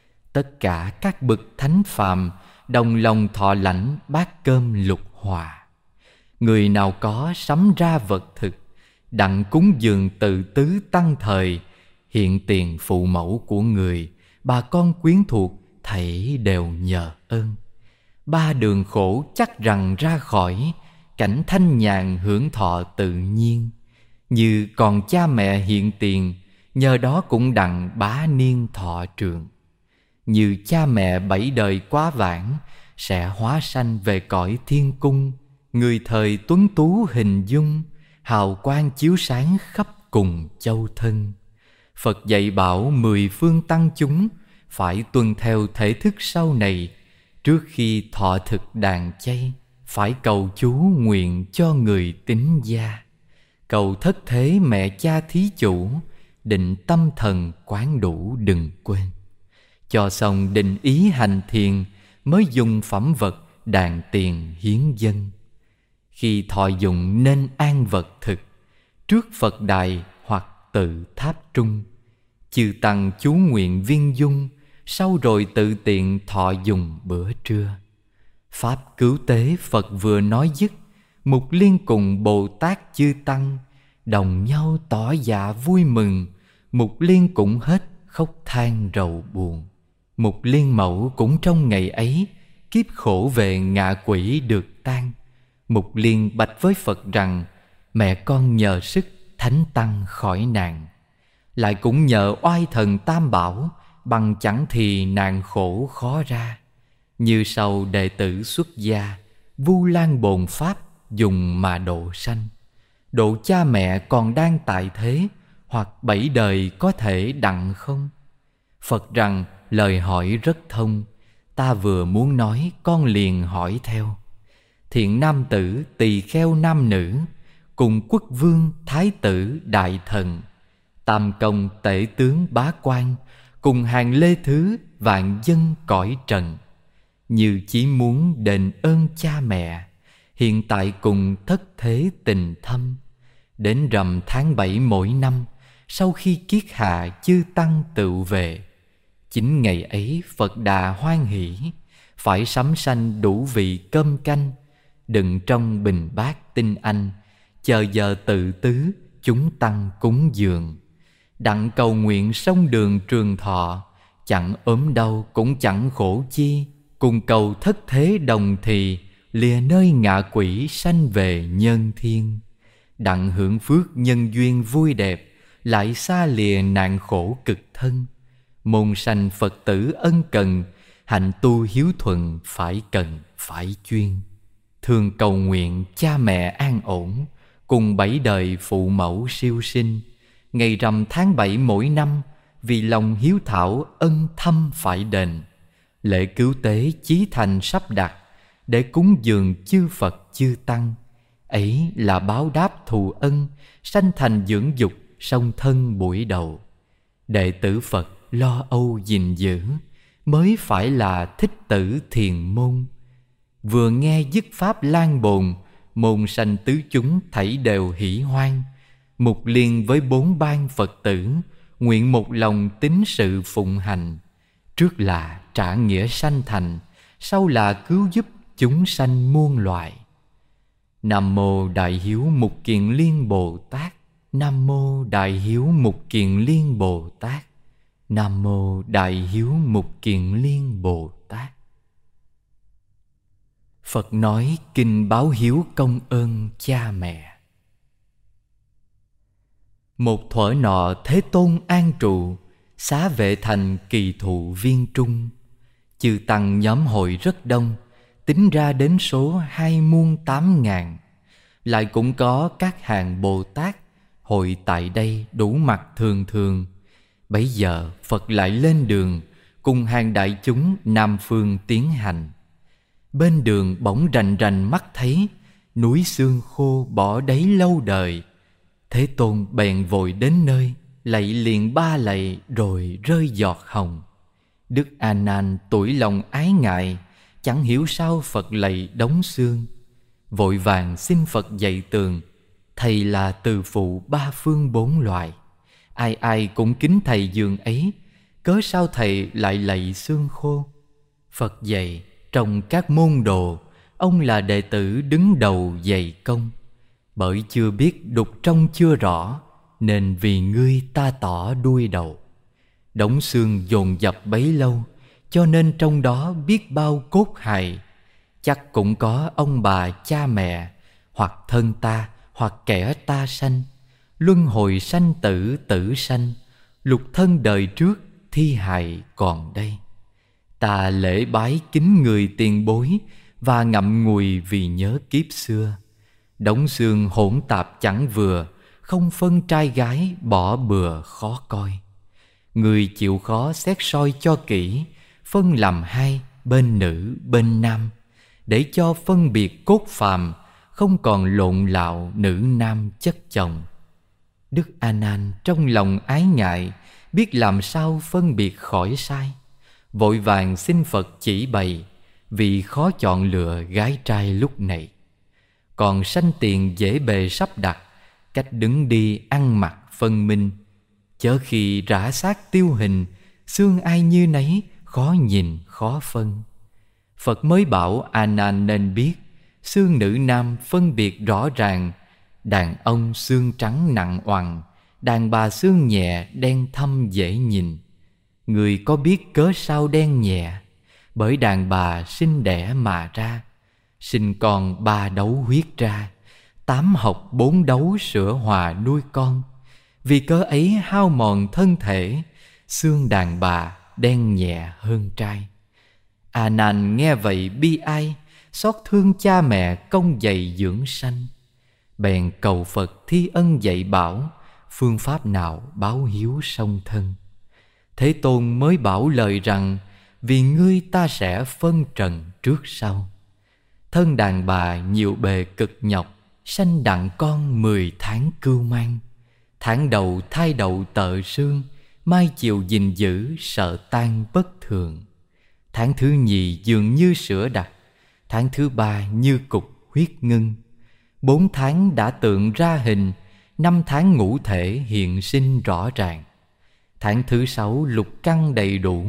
Tất cả các bậc thánh phàm, đồng lòng thọ lãnh bát cơm lục hòa. Người nào có sắm ra vật thực, đặng cúng dường Tự Tứ tăng thời. Hiện tiền phụ mẫu của người, bà con quyến thuộc thảy đều nhờ ơn. 3 đường khổ chắc rằng ra khỏi, cảnh thanh nhàn hưởng thọ tự nhiên. Như còn cha mẹ hiện tiền, nhờ đó cũng đặng bá niên thọ trường. Như cha mẹ 7 đời quá vãng, sẽ hóa sanh về cõi thiên cung. Người thời tuấn tú hình dung, hào quang chiếu sáng khắp cùng châu thân. Phật dạy bảo 10 phương tăng chúng, phải tuân theo thể thức sau này. Trước khi thọ thực đàn chay, phải cầu chú nguyện cho người tín gia. Cầu thất thế mẹ cha thí chủ, định tâm thần quán đủ đừng quên. Cho xong định ý hành thiền, mới dùng phẩm vật đàn tiền hiến dân. Khi thọ dụng nên an vật thực, trước Phật đài hoặc tự tháp trung. Chư tăng chú nguyện viên dung, sau rồi tự tiện thọ dùng bữa trưa. Pháp cứu tế Phật vừa nói dứt, Mục Liên cùng Bồ Tát chư tăng đồng nhau tỏ dạ vui mừng. Mục Liên cũng hết khóc than rầu buồn. Mục Liên mẫu cũng trong ngày ấy, kiếp khổ về ngạ quỷ được tan. Mục Liên bạch với Phật rằng, mẹ con nhờ sức thánh tăng khỏi nạn. Lại cũng nhờ oai thần Tam Bảo, bằng chẳng thì nạn khổ khó ra. Như sau đệ tử xuất gia, Vu Lan bồn pháp dùng mà độ sanh. Độ cha mẹ còn đang tại thế, hoặc 7 đời có thể đặng không? Phật rằng lời hỏi rất thông, ta vừa muốn nói con liền hỏi theo. Thiện nam tử tỳ kheo nam nữ, cùng quốc vương thái tử đại thần, tam công tể tướng bá quan, cùng hàng lê thứ vạn dân cõi trần. Như chỉ muốn đền ơn cha mẹ, hiện tại cùng thất thế tình thâm. Đến rằm tháng 7 mỗi năm, sau khi kiết hạ chư tăng tựu về. Chính ngày ấy Phật Đà hoan hỷ, phải sắm sanh đủ vị cơm canh, đựng trong bình bát tinh anh, chờ giờ Tự Tứ chúng tăng cúng dường. Đặng cầu nguyện sông đường trường thọ, chẳng ốm đau cũng chẳng khổ chi. Cùng cầu thất thế đồng thì, lìa nơi ngạ quỷ sanh về nhân thiên. Đặng hưởng phước nhân duyên vui đẹp, lại xa lìa nạn khổ cực thân. Môn sanh Phật tử ân cần, hạnh tu hiếu thuận phải cần phải chuyên. Thường cầu nguyện cha mẹ an ổn, cùng 7 đời phụ mẫu siêu sinh. Ngày rằm tháng 7 mỗi năm, vì lòng hiếu thảo ân thâm phải đền. Lễ cứu tế chí thành sắp đặt, để cúng dường chư Phật chư Tăng. Ấy là báo đáp thù ân, sanh thành dưỡng dục song thân buổi đầu. Đệ tử Phật lo âu gìn giữ, mới phải là thích tử thiền môn. Vừa nghe dứt pháp lan bồn, môn sanh tứ chúng thảy đều hỷ hoan. Mục liên với 4 ban Phật tử, nguyện một lòng tín sự phụng hành. Trước là trả nghĩa sanh thành, sau là cứu giúp chúng sanh muôn loài. Nam mô Đại Hiếu Mục Kiền Liên Bồ Tát. Nam mô Đại Hiếu Mục Kiền Liên Bồ Tát. Nam mô Đại Hiếu Mục Kiền Liên Bồ Tát. Phật nói kinh báo hiếu công ơn cha mẹ. Một thuở nọ Thế Tôn an trụ, xá vệ thành kỳ thụ viên trung. Chư tăng nhóm hội rất đông, tính ra đến số 28.000. Lại cũng có các hàng Bồ Tát hội tại đây đủ mặt thường thường. Bấy giờ Phật lại lên đường, cùng hàng đại chúng Nam phương tiến hành. Bên đường bỗng rành rành mắt thấy, núi xương khô bỏ đấy lâu đời. Thế Tôn bèn vội đến nơi, lạy liền 3 lạy rồi rơi giọt hồng. Đức A Nan tủi lòng ái ngại, chẳng hiểu sao Phật lạy đóng xương. Vội vàng xin Phật dạy tường, thầy là từ phụ 3 phương 4 loài. Ai ai cũng kính thầy dường ấy, cớ sao thầy lại lạy xương khô? Phật dạy, trong các môn đồ, ông là đệ tử đứng đầu dày công. Bởi chưa biết đục trong chưa rõ, nên vì ngươi ta tỏ đuôi đầu. Đống xương dồn dập bấy lâu, cho nên trong đó biết bao cốt hài. Chắc cũng có ông bà cha mẹ, hoặc thân ta, hoặc kẻ ta sanh. Luân hồi sanh tử tử sanh, lục thân đời trước thi hài còn đây. Ta lễ bái kính người tiền bối, và ngậm ngùi vì nhớ kiếp xưa. Đống xương hỗn tạp chẳng vừa, không phân trai gái bỏ bừa khó coi. Người chịu khó xét soi cho kỹ, phân làm 2, bên nữ bên nam, để cho phân biệt cốt phàm, không còn lộn lạo nữ nam chất chồng. Đức A Nan trong lòng ái ngại, biết làm sao phân biệt khỏi sai. Vội vàng xin Phật chỉ bày, vì khó chọn lựa gái trai lúc này. Còn sanh tiền dễ bề sắp đặt, cách đứng đi ăn mặc phân minh. Chớ khi rã xác tiêu hình, xương ai như nấy, khó nhìn khó phân. Phật mới bảo A Nan nên biết, xương nữ nam phân biệt rõ ràng. Đàn ông xương trắng nặng oằn, đàn bà xương nhẹ đen thâm dễ nhìn. Người có biết cớ sao đen nhẹ? Bởi đàn bà sinh đẻ mà ra, sinh con 3 đấu huyết ra, 8 học 4 đấu sữa hòa nuôi con. Vì cớ ấy hao mòn thân thể, xương đàn bà đen nhẹ hơn trai. A Nan nghe vậy bi ai, xót thương cha mẹ công dày dưỡng sanh. Bèn cầu Phật thi ân dạy bảo, phương pháp nào báo hiếu song thân. Thế Tôn mới bảo lời rằng, vì ngươi ta sẽ phân trần trước sau. Thân đàn bà nhiều bề cực nhọc, sanh đặng con 10 tháng cưu mang. Tháng đầu thai đậu tợ xương, mai chiều gìn giữ sợ tan bất thường. Tháng thứ nhì dường như sữa đặc, tháng thứ 3 như cục huyết ngưng. 4 tháng đã tượng ra hình, 5 tháng ngũ thể hiện sinh rõ ràng. Tháng thứ 6 lục căn đầy đủ,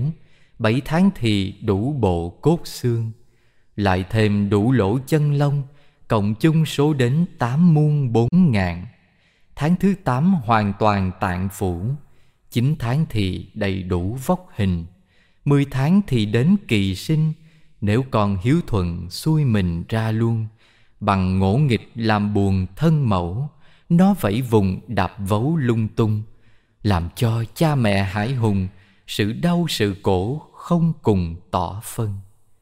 7 tháng thì đủ bộ cốt xương. Lại thêm đủ lỗ chân lông, cộng chung số đến 8 muôn 4 ngàn. Tháng thứ 8 hoàn toàn tạng phủ, 9 tháng thì đầy đủ vóc hình. 10 tháng thì đến kỳ sinh, nếu còn hiếu thuận xuôi mình ra luôn. Bằng ngỗ nghịch làm buồn thân mẫu, nó vẫy vùng đạp vấu lung tung, làm cho cha mẹ hải hùng, sự đau sự khổ không cùng tỏ phân.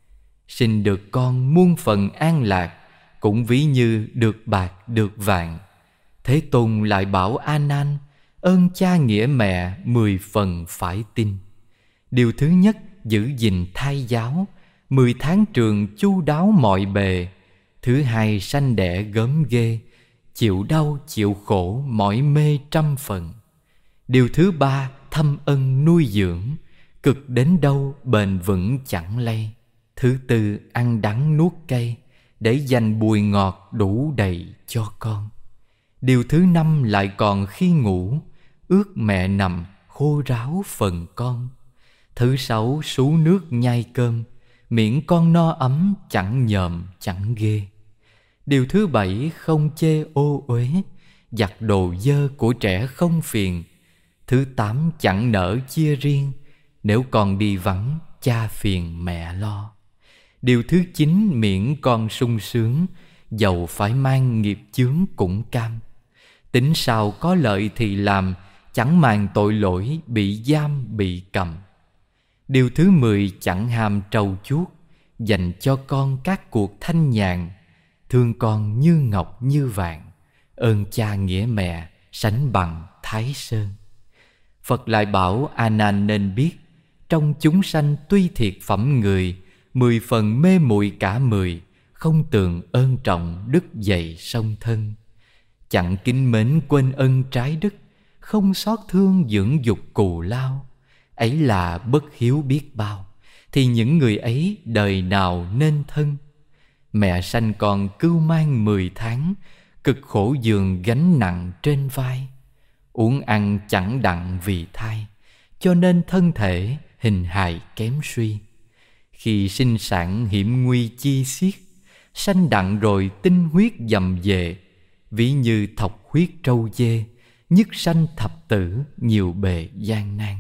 Sinh được con muôn phần an lạc, cũng ví như được bạc được vàng. Thế Tôn lại bảo A Nan, ơn cha nghĩa mẹ 10 phần phải tin. Điều thứ nhất, giữ gìn thai giáo, 10 tháng trường chu đáo mọi bề. Thứ hai, sanh đẻ gớm ghê, chịu đau chịu khổ mỏi mê trăm phần. Điều thứ ba, thâm ân nuôi dưỡng, cực đến đâu bền vững chẳng lay. Thứ tư, ăn đắng nuốt cay, để dành bùi ngọt đủ đầy cho con. Điều thứ năm lại còn khi ngủ, ước mẹ nằm khô ráo phần con. Thứ sáu, sú nước nhai cơm, miệng con no ấm chẳng nhòm chẳng ghê. Điều thứ bảy, không chê ô uế, giặt đồ dơ của trẻ không phiền. Thứ tám, chẳng nỡ chia riêng, nếu con đi vắng cha phiền mẹ lo. Điều thứ chín, miễn con sung sướng, dầu phải mang nghiệp chướng cũng cam. Tính sao có lợi thì làm, chẳng màng tội lỗi bị giam bị cầm. Điều thứ 10, chẳng ham trau chuốt, dành cho con các cuộc thanh nhàn. Thương con như ngọc như vàng, ơn cha nghĩa mẹ sánh bằng Thái Sơn. Phật lại bảo A Nan nên biết, trong chúng sanh tuy thiệt phẩm người, 10 phần mê muội cả 10, không tường ơn trọng đức dày song thân. Chẳng kính mến quên ân trái đức, không xót thương dưỡng dục cù lao. Ấy là bất hiếu biết bao, thì những người ấy đời nào nên thân. Mẹ sanh con cưu mang 10 tháng, cực khổ giường gánh nặng trên vai. Uống ăn chẳng đặng vì thai, cho nên thân thể hình hài kém suy. Khi sinh sản hiểm nguy chi xiết, sanh đặng rồi tinh huyết dầm về. Ví như thọc huyết trâu dê, nhất sanh thập tử nhiều bề gian nan.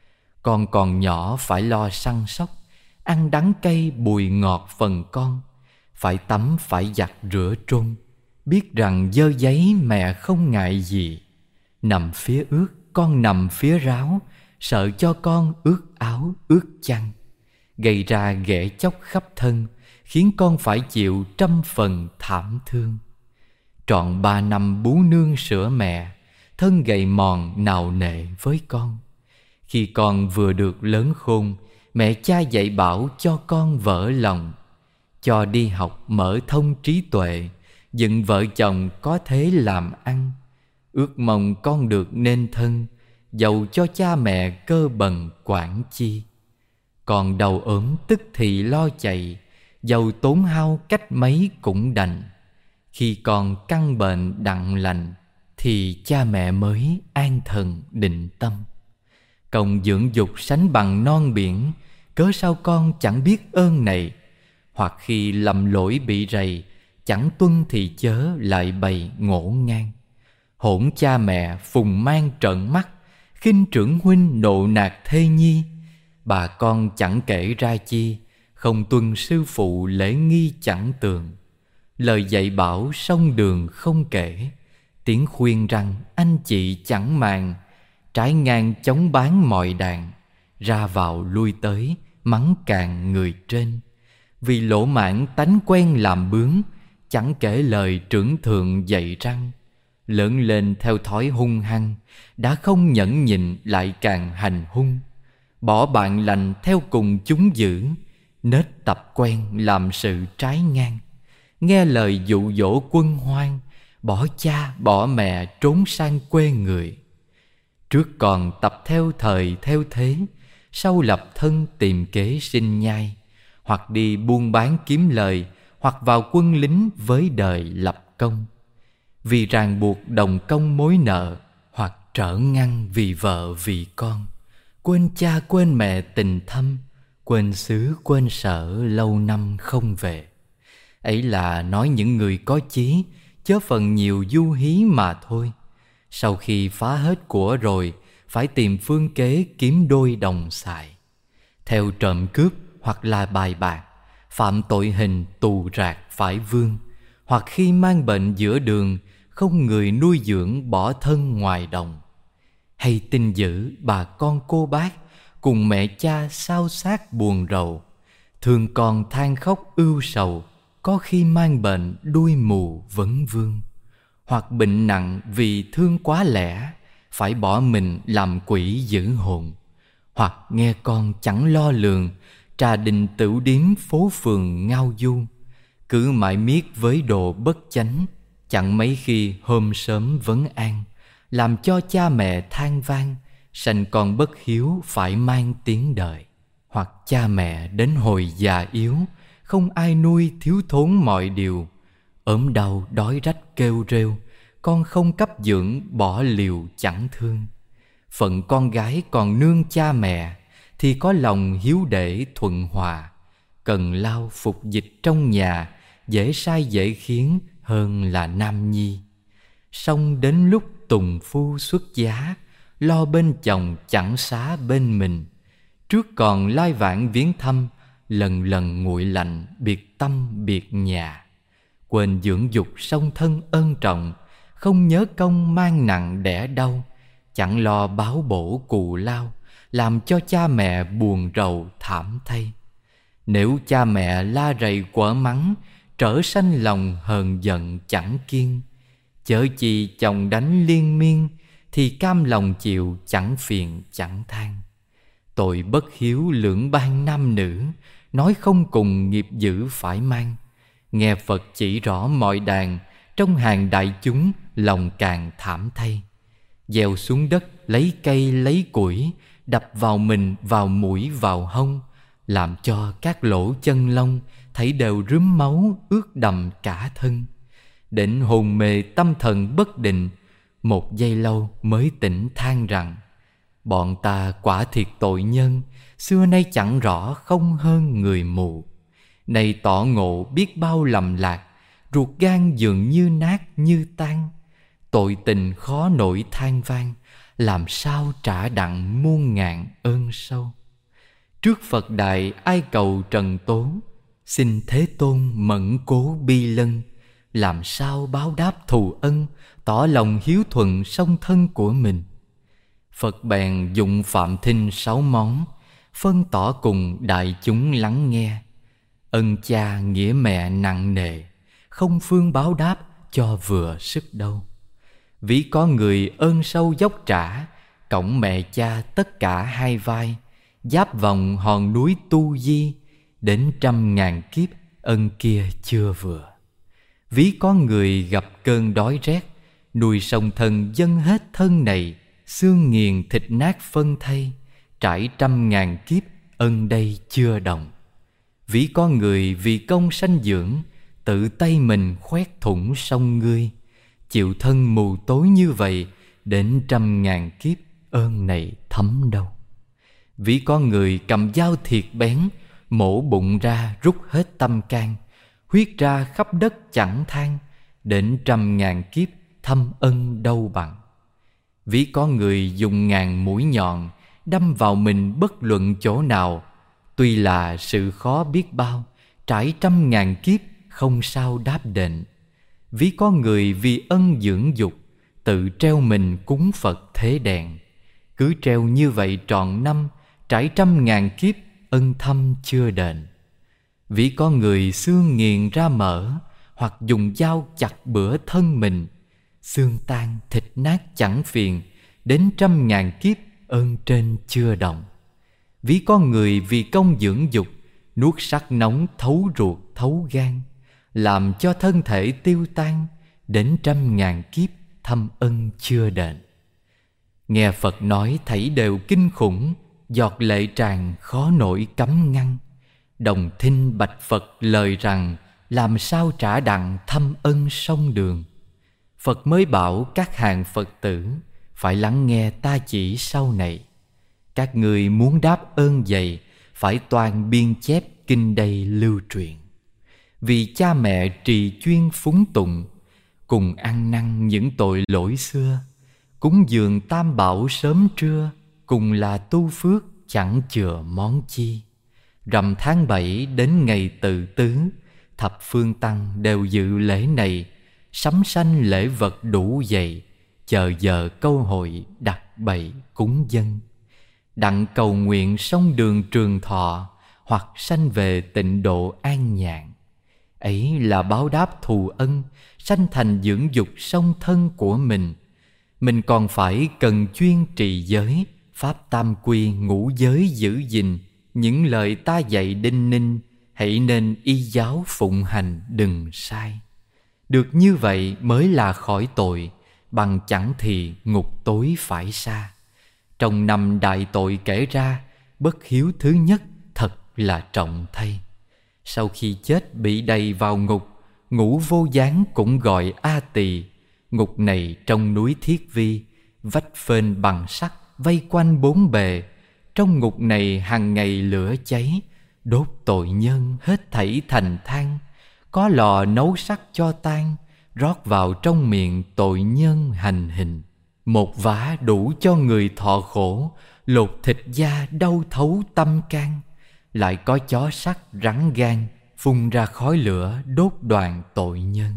Con còn nhỏ phải lo săn sóc, ăn đắng cay bùi ngọt phần con. Phải tắm phải giặt rửa trôn, biết rằng dơ giấy mẹ không ngại gì. Nằm phía ướt con nằm phía ráo, sợ cho con ướt áo ướt chăn. Gây ra ghẻ chóc khắp thân, khiến con phải chịu trăm phần thảm thương. Trọn 3 năm bú nương sữa mẹ, thân gầy mòn nào nệ với con. Khi con vừa được lớn khôn, mẹ cha dạy bảo cho con vỡ lòng. Cho đi học mở thông trí tuệ, dựng vợ chồng có thế làm ăn. Ước mong con được nên thân, dầu cho cha mẹ cơ bần quản chi. Còn đầu ốm tức thì lo chạy, dầu tốn hao cách mấy cũng đành. Khi còn căn bệnh đặng lành, thì cha mẹ mới an thần định tâm. Công dưỡng dục sánh bằng non biển, cớ sao con chẳng biết ơn này. Hoặc khi lầm lỗi bị rầy, chẳng tuân thì chớ lại bày ngổ ngang. Hỗn cha mẹ phùng mang trợn mắt, khinh trưởng huynh nộ nạt thê nhi. Bà con chẳng kể ra chi, không tuân sư phụ lễ nghi chẳng tường. Lời dạy bảo sông đường không kể, tiếng khuyên rằng anh chị chẳng màng. Trái ngang chống bán mọi đàn, ra vào lui tới mắng càng người trên. Vì lỗ mãn tánh quen làm bướng, chẳng kể lời trưởng thượng dạy răng. Lớn lên theo thói hung hăng, đã không nhẫn nhịn lại càng hành hung. Bỏ bạn lành theo cùng chúng dữ, nết tập quen làm sự trái ngang. Nghe lời dụ dỗ quân hoang, bỏ cha bỏ mẹ trốn sang quê người. Trước còn tập theo thời theo thế, sau lập thân tìm kế sinh nhai. Hoặc đi buôn bán kiếm lời, hoặc vào quân lính với đời lập công. Vì ràng buộc đồng công mối nợ, hoặc trở ngăn vì vợ vì con. Quên cha quên mẹ tình thâm, quên xứ quên sở lâu năm không về. Ấy là nói những người có chí, chớ phần nhiều du hí mà thôi. Sau khi phá hết của rồi, phải tìm phương kế kiếm đôi đồng xài. Theo trộm cướp hoặc là bài bạc, phạm tội hình tù rạc phải vương. Hoặc khi mang bệnh giữa đường, không người nuôi dưỡng bỏ thân ngoài đồng. Hay tin dữ bà con cô bác, cùng mẹ cha xao xát buồn rầu, thương con than khóc ưu sầu, có khi mang bệnh đuôi mù vấn vương. Hoặc bệnh nặng vì thương quá lẽ, phải bỏ mình làm quỷ giữ hồn. Hoặc nghe con chẳng lo lường, trà đình tửu điếm phố phường ngao du, cứ mãi miết với đồ bất chánh, chẳng mấy khi hôm sớm vấn an, làm cho cha mẹ than vang, sanh con bất hiếu phải mang tiếng đời. Hoặc cha mẹ đến hồi già yếu, không ai nuôi thiếu thốn mọi điều, ốm đau đói rách kêu rêu, con không cấp dưỡng bỏ liều chẳng thương. Phận con gái còn nương cha mẹ, thì có lòng hiếu để thuận hòa, cần lao phục dịch trong nhà, dễ sai dễ khiến hơn là nam nhi. Song đến lúc tùng phu xuất giá, lo bên chồng chẳng xá bên mình. Trước còn lai vãng viếng thăm, lần lần nguội lạnh biệt tâm biệt nhà. Quên dưỡng dục song thân ân trọng, không nhớ công mang nặng đẻ đau, chẳng lo báo bổ cù lao, làm cho cha mẹ buồn rầu thảm thay. Nếu cha mẹ la rầy quở mắng, trở sanh lòng hờn giận chẳng kiên, chớ chi chồng đánh liên miên, thì cam lòng chịu chẳng phiền chẳng than. Tội bất hiếu lưỡng ban nam nữ, nói không cùng nghiệp dữ phải mang. Nghe Phật chỉ rõ mọi đàn, trong hàng đại chúng lòng càng thảm thay. Gieo xuống đất lấy cây lấy củi, đập vào mình vào mũi vào hông, làm cho các lỗ chân lông thấy đều rướm máu ướt đầm cả thân. Đến hồn mê tâm thần bất định, một giây lâu mới tỉnh than rằng, bọn ta quả thiệt tội nhân, xưa nay chẳng rõ không hơn người mù. Nay tỏ ngộ biết bao lầm lạc, ruột gan dường như nát như tan. Tội tình khó nổi than vang, làm sao trả đặng muôn ngàn ơn sâu. Trước Phật đài ai cầu trần tố, xin Thế Tôn mẫn cố bi lân. Làm sao báo đáp thù ân, tỏ lòng hiếu thuận song thân của mình. Phật bèn dụng phạm thinh 6 món, phân tỏ cùng đại chúng lắng nghe. Ân cha nghĩa mẹ nặng nề, không phương báo đáp cho vừa sức đâu. Ví có người ơn sâu dốc trả, cõng mẹ cha tất cả hai vai, giáp vòng hòn núi Tu Di, đến 100.000 kiếp ân kia chưa vừa. Ví có người gặp cơn đói rét, nuôi song thân dâng hết thân này, xương nghiền thịt nát phân thây, trải 100.000 kiếp ân đây chưa đồng. Ví có người vì công sanh dưỡng, tự tay mình khoét thủng sông ngươi, chịu thân mù tối như vậy, đến 100.000 kiếp ơn này thấm đâu. Ví có người cầm dao thiệt bén, mổ bụng ra rút hết tâm can, huyết ra khắp đất chẳng than, đến 100.000 kiếp thâm ân đâu bằng. Ví có người dùng ngàn mũi nhọn, đâm vào mình bất luận chỗ nào, tuy là sự khó biết bao, trải 100.000 kiếp không sao đáp đền. Ví có người vì ân dưỡng dục, tự treo mình cúng Phật thế đèn, cứ treo như vậy trọn năm, trải 100.000 kiếp ân thâm chưa đền. Ví có người xương nghiền ra mỡ, hoặc dùng dao chặt bữa thân mình, xương tan thịt nát chẳng phiền, đến 100.000 kiếp ơn trên chưa đồng. Ví có người vì công dưỡng dục, nuốt sắc nóng thấu ruột thấu gan, làm cho thân thể tiêu tan, đến 100.000 kiếp thâm ân chưa đền. Nghe Phật nói thảy đều kinh khủng, giọt lệ tràn khó nổi cấm ngăn. Đồng thinh bạch Phật lời rằng, làm sao trả đặng thâm ân sông đường. Phật mới bảo các hàng Phật tử, phải lắng nghe ta chỉ sau này. Các người muốn đáp ơn dày, phải toàn biên chép kinh đây lưu truyền. Vì cha mẹ trì chuyên phúng tụng, cùng ăn năn những tội lỗi xưa, cúng dường tam bảo sớm trưa, cùng là tu phước chẳng chừa món chi. Rằm tháng 7 đến ngày Tự Tứ, thập phương tăng đều dự lễ này, sắm sanh lễ vật đủ dày, chờ giờ câu hội đặt bày cúng dân. đặng cầu nguyện sông đường trường thọ, hoặc sanh về tịnh độ an nhàn. Ấy là báo đáp thù ân, sanh thành dưỡng dục song thân của mình. Mình còn phải cần chuyên trì giới, pháp tam quy ngũ giới giữ gìn. Những lời ta dạy đinh ninh, hãy nên y giáo phụng hành đừng sai. Được như vậy mới là khỏi tội, bằng chẳng thì ngục tối phải xa. Trong 5 đại tội kể ra, bất hiếu thứ nhất thật là trọng thay. Sau khi chết bị đầy vào ngục, Ngũ Vô Gián cũng gọi A Tỳ. Ngục này trong núi Thiết Vi, vách phên bằng sắt vây quanh 4 bề. Trong ngục này hàng ngày lửa cháy, đốt tội nhân hết thảy thành than. Có lò nấu sắt cho tan, rót vào trong miệng tội nhân hành hình. Một vả đủ cho người thọ khổ, lột thịt da đau thấu tâm can. Lại có chó sắt rắn gan, phun ra khói lửa đốt đoàn tội nhân.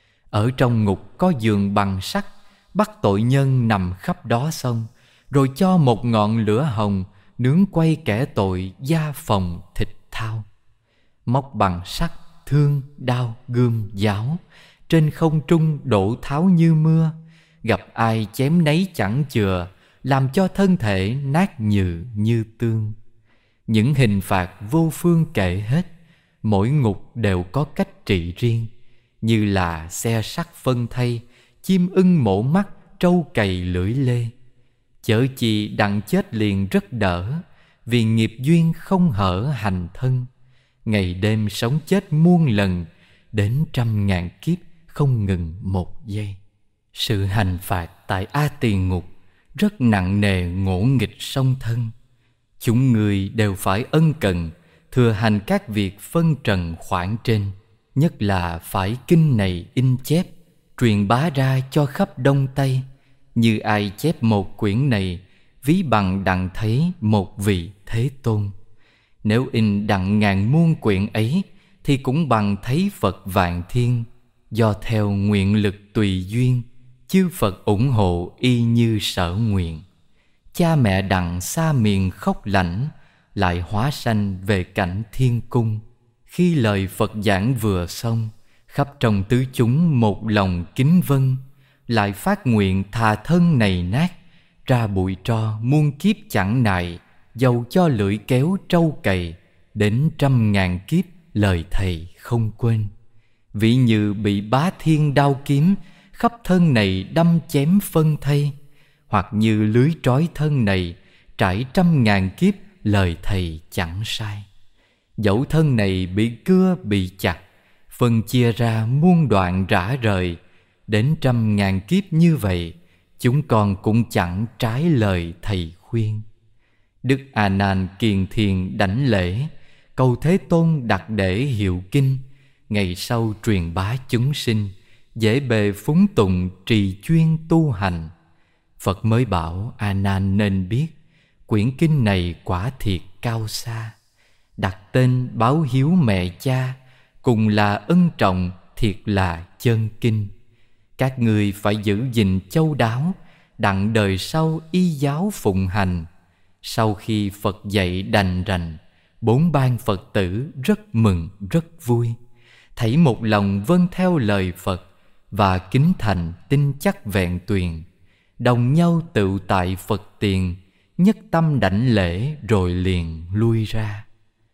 Ở trong ngục có giường bằng sắt, bắt tội nhân nằm khắp đó xong, rồi cho một ngọn lửa hồng nướng quay kẻ tội da phồng thịt thao. Móc bằng sắt, thương, đao, gươm, giáo, trên không trung đổ tháo như mưa. Gặp ai chém nấy chẳng chừa, làm cho thân thể nát nhừ như tương. Những hình phạt vô phương kể hết, mỗi ngục đều có cách trị riêng. Như là xe sắt phân thây, chim ưng mổ mắt, trâu cày lưỡi lê. Chớ chi đặng chết liền rất đỡ, vì nghiệp duyên không hở hành thân. Ngày đêm sống chết muôn lần, đến 100.000 kiếp không ngừng một giây. Sự hành phạt tại A Tỳ ngục rất nặng nề, ngỗ nghịch song thân. Chúng người đều phải ân cần thừa hành các việc phân trần khoản trên, nhất là phải kinh này in chép, truyền bá ra cho khắp Đông Tây. Như ai chép một quyển này, ví bằng đặng thấy một vị Thế Tôn. Nếu in đặng ngàn muôn quyển ấy, thì cũng bằng thấy Phật vạn thiên. Do theo nguyện lực tùy duyên, chư Phật ủng hộ y như sở nguyện. Cha mẹ đặng xa miền khóc lạnh, lại hóa sanh về cảnh thiên cung. Khi lời Phật giảng vừa xong, khắp trong tứ chúng một lòng kính vâng. Lại phát nguyện thà thân này nát, ra bụi tro muôn kiếp chẳng nại. Dầu cho lưỡi kéo trâu cày, đến 100.000 kiếp lời thầy không quên. Ví như bị bá thiên đao kiếm, khắp thân này đâm chém phân thây. Hoặc như lưới trói thân này, trải 100.000 kiếp lời thầy chẳng sai. Dẫu thân này bị cưa bị chặt, phân chia ra muôn đoạn rã rời, đến 100.000 kiếp như vậy, chúng con cũng chẳng trái lời thầy khuyên. Đức A Nan kiền thiền đảnh lễ, cầu Thế Tôn đặt để hiệu kinh. Ngày sau truyền bá chúng sinh, dễ bề phúng tụng trì chuyên tu hành. Phật mới bảo A Nan nên biết, quyển kinh này quả thiệt cao xa. Đặt tên báo hiếu mẹ cha, cùng là ân trọng, thiệt là chân kinh. Các ngươi phải giữ gìn châu đáo, đặng đời sau y giáo phụng hành. Sau khi Phật dạy đành rành, 4 ban Phật tử rất mừng rất vui. Thảy một lòng vâng theo lời Phật, và kính thành tin chắc vẹn tuyền. Đồng nhau tự tại Phật tiền, nhất tâm đảnh lễ rồi liền lui ra.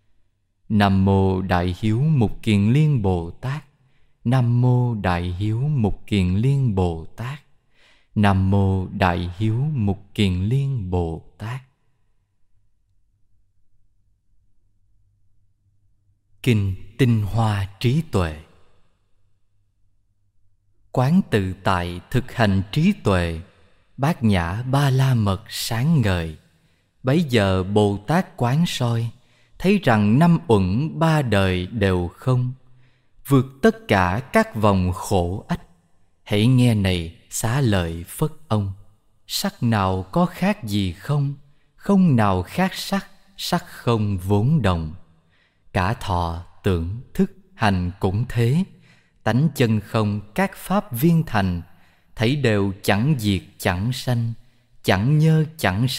Nam mô Đại Hiếu Mục Kiền Liên Bồ Tát. Nam mô Đại Hiếu Mục Kiền Liên Bồ Tát. Nam mô Đại Hiếu Mục Kiền Liên Bồ Tát. Kinh Tinh Hoa Trí Tuệ. Quán tự tại thực hành trí tuệ, bát nhã ba la mật sáng ngời. Bấy giờ Bồ Tát quán soi, thấy rằng 5 uẩn 3 đời đều không, vượt tất cả các vòng khổ ách. Hãy nghe này xá lợi Phất ông. Sắc nào có khác gì không? Không nào khác sắc, sắc không vốn đồng. Cả thọ, tưởng, thức, hành cũng thế. Tánh chân không các pháp viên thành, thấy đều chẳng diệt chẳng sanh, chẳng nhơ chẳng sạch,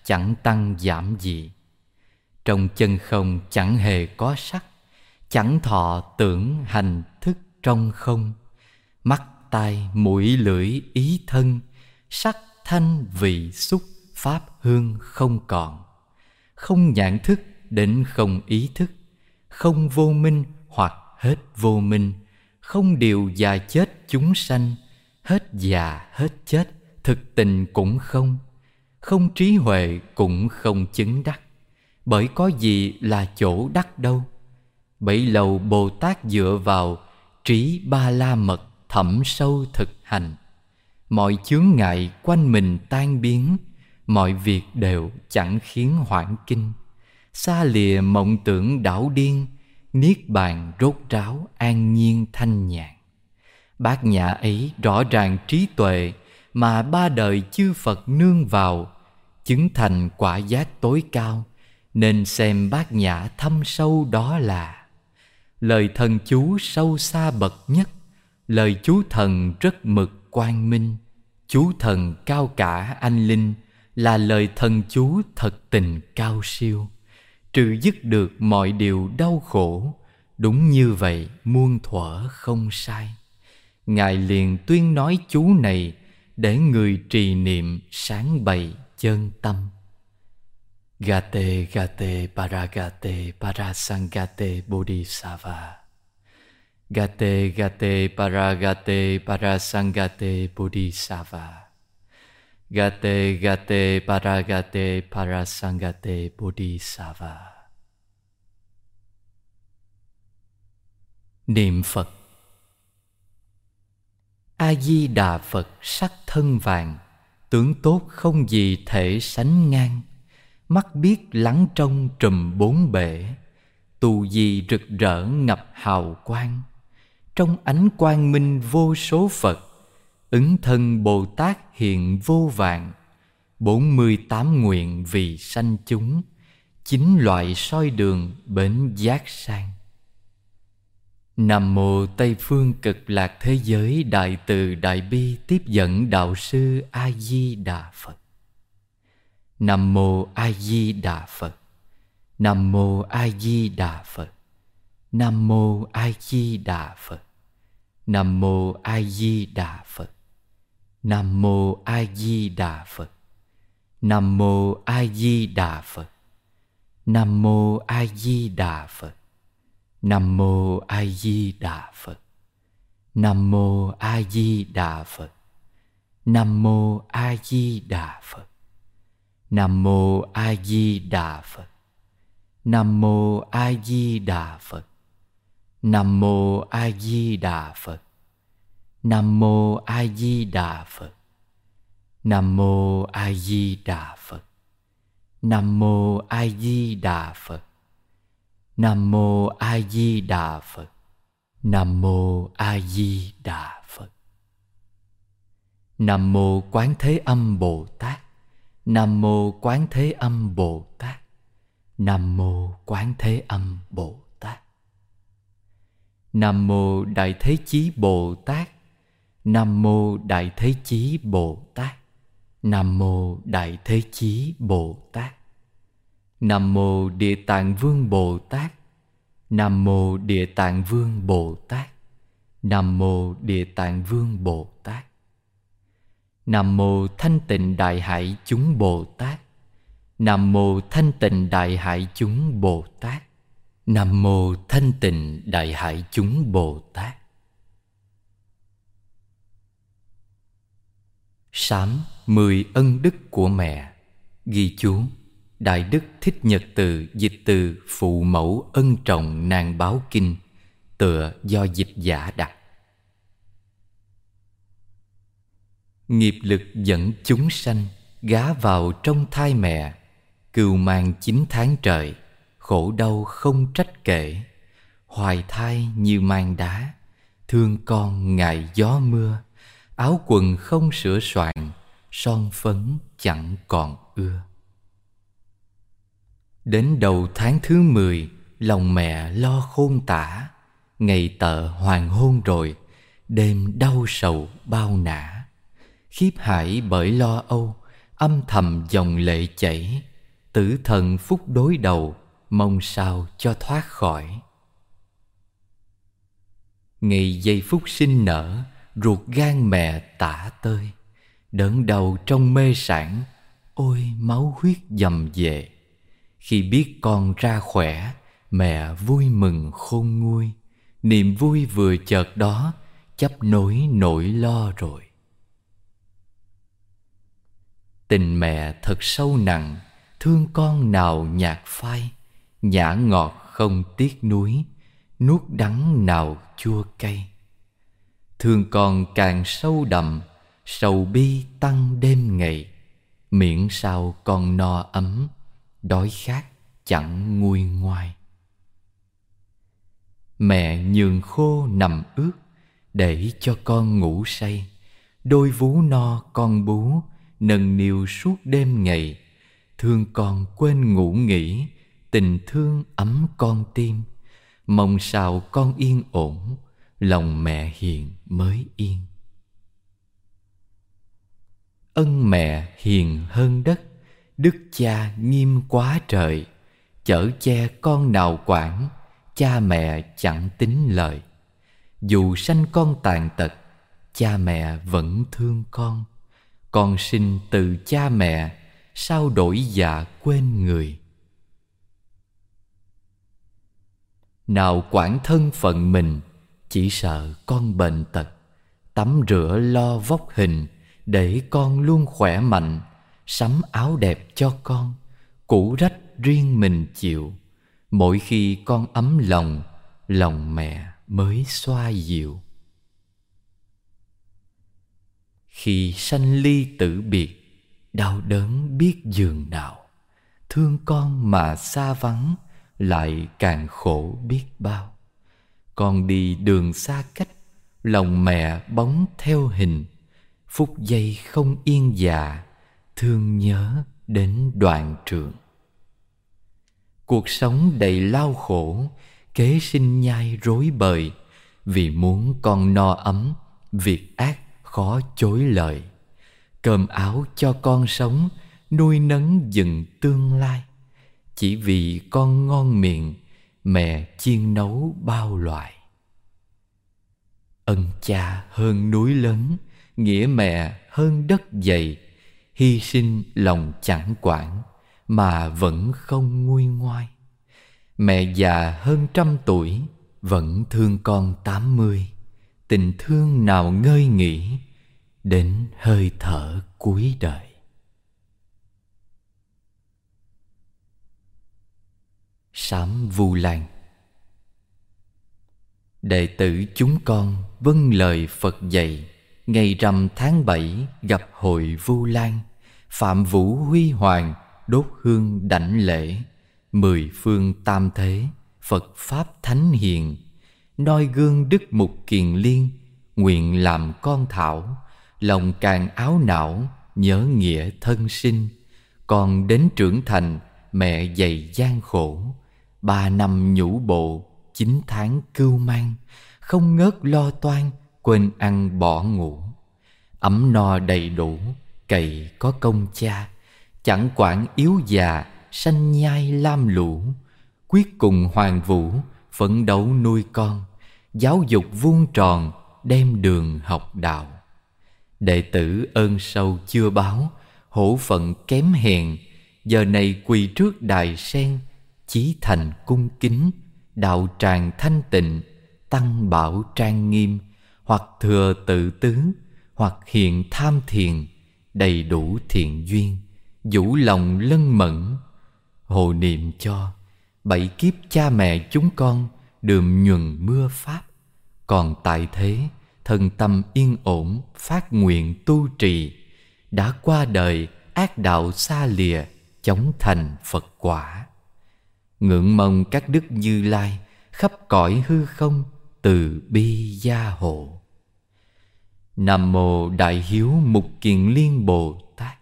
chẳng tăng giảm gì. Trong chân không chẳng hề có sắc, chẳng thọ tưởng hành thức trong không. Mắt tai mũi lưỡi ý thân, sắc thanh vị xúc pháp hương không còn. Không nhãn thức đến không ý thức, không vô minh hoặc hết vô minh. Không điều già chết chúng sanh, hết già hết chết thực tình cũng không. Không trí huệ cũng không chứng đắc, bởi có gì là chỗ đắc đâu. Bấy lâu Bồ Tát dựa vào trí ba la mật thẩm sâu thực hành. Mọi chướng ngại quanh mình tan biến, mọi việc đều chẳng khiến hoảng kinh. Xa lìa mộng tưởng đảo điên, niết bàn rốt ráo an nhiên thanh nhàn. Bát nhã ấy rõ ràng trí tuệ, mà ba đời chư Phật nương vào. Chứng thành quả giác tối cao, nên xem bát nhã thâm sâu đó là. Lời thần chú sâu xa bậc nhất, lời chú thần rất mực quang minh. Chú thần cao cả anh linh, là lời thần chú thật tình cao siêu. Trừ dứt được mọi điều đau khổ, đúng như vậy muôn thuở không sai. Ngài liền tuyên nói chú này, để người trì niệm sáng bày chân tâm. Gate gate paragate parasangate bodhisattva. Gate gate paragate parasangate bodhisattva. Gate gate paragate parasangate bodhisattva. Niệm Phật. A Di Đà Phật sắc thân vàng, tướng tốt không gì thể sánh ngang. Mắt biết lắng trong trùm bốn bể, tu di rực rỡ ngập hào quang. Trong ánh quang minh vô số Phật, ứng thân Bồ Tát hiện vô vàn. 48 nguyện vì sanh chúng, 9 loại soi đường bến giác sang. Nam mô Tây phương cực lạc thế giới đại từ đại bi tiếp dẫn đạo sư A Di Đà Phật. Nam mô A Di Đà Phật. Nam mô A Di Đà Phật. Nam mô A Di Đà Phật. Nam mô A Di Đà Phật. Nam mô A Di Đà Phật. Nam mô A Di Đà Phật. Nam mô A Di Đà Phật. Nam mô A Di Đà Phật. Nam mô A Di Đà Phật. Nam mô A Di Đà Phật. Nam mô A Di Đà Phật. Nam mô A Di Đà Phật. Nam mô A Di Đà Phật. Nam mô A Di Đà Phật. Nam mô A Di Đà Phật. Nam mô A Di Đà Phật. Nam mô A Di Đà Phật. Nam mô A Di Đà Phật. Nam mô Quán Thế Âm Bồ Tát. Nam mô Quán Thế Âm Bồ Tát. Nam mô Quán Thế Âm Bồ Tát. Nam mô Đại Thế Chí Bồ Tát. Nam mô Đại Thế Chí Bồ Tát. Nam mô Đại Thế Chí Bồ Tát. Nam mô Địa Tạng Vương Bồ Tát. Nam mô Địa Tạng Vương Bồ Tát. Nam mô Địa Tạng Vương Bồ Tát. Nam mô Thanh Tịnh Đại Hải Chúng Bồ Tát. Nam mô Thanh Tịnh Đại Hải Chúng Bồ Tát. Nam mô Thanh Tịnh Đại Hải Chúng Bồ Tát. Sám 10 ân đức của mẹ. Ghi chú: Đại Đức Thích Nhật Từ dịch từ Phụ Mẫu Ân Trọng Nàng Báo Kinh, tựa do dịch giả đặt. Nghiệp lực dẫn chúng sanh gá vào trong thai mẹ, cừu mang 9 tháng trời, khổ đau không trách kể. Hoài thai như mang đá, thương con ngại gió mưa. Áo quần không sửa soạn, son phấn chẳng còn ưa. Đến đầu tháng thứ 10, lòng mẹ lo khôn tả. Ngày tợ hoàng hôn rồi, đêm đau sầu bao nả. Khiếp hãi bởi lo âu, âm thầm dòng lệ chảy, tử thần phúc đối đầu, mong sao cho thoát khỏi. Ngày giây phút sinh nở, ruột gan mẹ tả tơi, đớn đầu trong mê sản, ôi máu huyết dầm về. Khi biết con ra khỏe, mẹ vui mừng khôn nguôi, niềm vui vừa chợt đó, chấp nối nỗi lo rồi. Tình mẹ thật sâu nặng, thương con nào nhạt phai, nhã ngọt không tiếc nuối, nuốt đắng nào chua cay. Thương con càng sâu đậm, sầu bi tăng đêm ngày, miễn sao con no ấm, đói khát chẳng nguôi ngoai. Mẹ nhường khô nằm ướt, để cho con ngủ say, đôi vú no con bú, nâng niu suốt đêm ngày. Thương con quên ngủ nghỉ, tình thương ấm con tim, mong sao con yên ổn, lòng mẹ hiền mới yên. Ân mẹ hiền hơn đất, đức cha nghiêm quá trời, chở che con nào quản, cha mẹ chẳng tính lời. Dù sanh con tàn tật, cha mẹ vẫn thương con sinh từ cha mẹ, sao đổi dạ quên người. Nào quản thân phận mình, chỉ sợ con bệnh tật, tắm rửa lo vóc hình, để con luôn khỏe mạnh, sắm áo đẹp cho con, cũ rách riêng mình chịu. Mỗi khi con ấm lòng, lòng mẹ mới xoa dịu. Khi sanh ly tử biệt, đau đớn biết giường nào, thương con mà xa vắng, lại càng khổ biết bao. Con đi đường xa cách, lòng mẹ bóng theo hình, phút giây không yên dạ, thương nhớ đến đoạn trường. Cuộc sống đầy lao khổ, kế sinh nhai rối bời, vì muốn con no ấm, việc ác khó chối lời. Cơm áo cho con sống, nuôi nấng dựng tương lai. Chỉ vì con ngon miệng, mẹ chiên nấu bao loại. Ân cha hơn núi lớn, nghĩa mẹ hơn đất dày. Hy sinh lòng chẳng quản, mà vẫn không nguôi ngoai. Mẹ già hơn 100 tuổi, vẫn thương con 80. Tình thương nào ngơi nghỉ, đến hơi thở cuối đời. Sám Vu Lan. Đệ tử chúng con vâng lời Phật dạy, ngày rằm tháng 7 gặp hội Vu Lan, phạm vũ huy hoàng, đốt hương đảnh lễ. 10 phương tam thế, Phật Pháp Thánh Hiền, noi gương đức mục kiền liên, nguyện làm con thảo. Lòng càng áo não, nhớ nghĩa thân sinh. Còn đến trưởng thành, mẹ dày gian khổ. 3 năm nhũ bộ, 9 tháng cưu mang, không ngớt lo toan, quên ăn bỏ ngủ. Ấm no đầy đủ, cậy có công cha, chẳng quản yếu già, sanh nhai lam lũ. Quyết cùng hoàng vũ, phấn đấu nuôi con, giáo dục vuông tròn, đem đường học đạo. Đệ tử ơn sâu chưa báo, hổ phận kém hèn, giờ này quỳ trước đài sen, chí thành cung kính. Đạo tràng thanh tịnh, tăng bảo trang nghiêm, hoặc thừa tự tứ, hoặc hiện tham thiền, đầy đủ thiện duyên, vũ lòng lân mẫn. Hộ niệm cho 7 kiếp cha mẹ chúng con đượm nhuần mưa pháp. Còn tại thế, thân tâm yên ổn, phát nguyện tu trì. Đã qua đời, ác đạo xa lìa, chóng thành Phật quả. Ngưỡng mong các đức Như Lai, khắp cõi hư không, từ bi gia hộ. Nam mô Đại Hiếu Mục Kiền Liên Bồ Tát.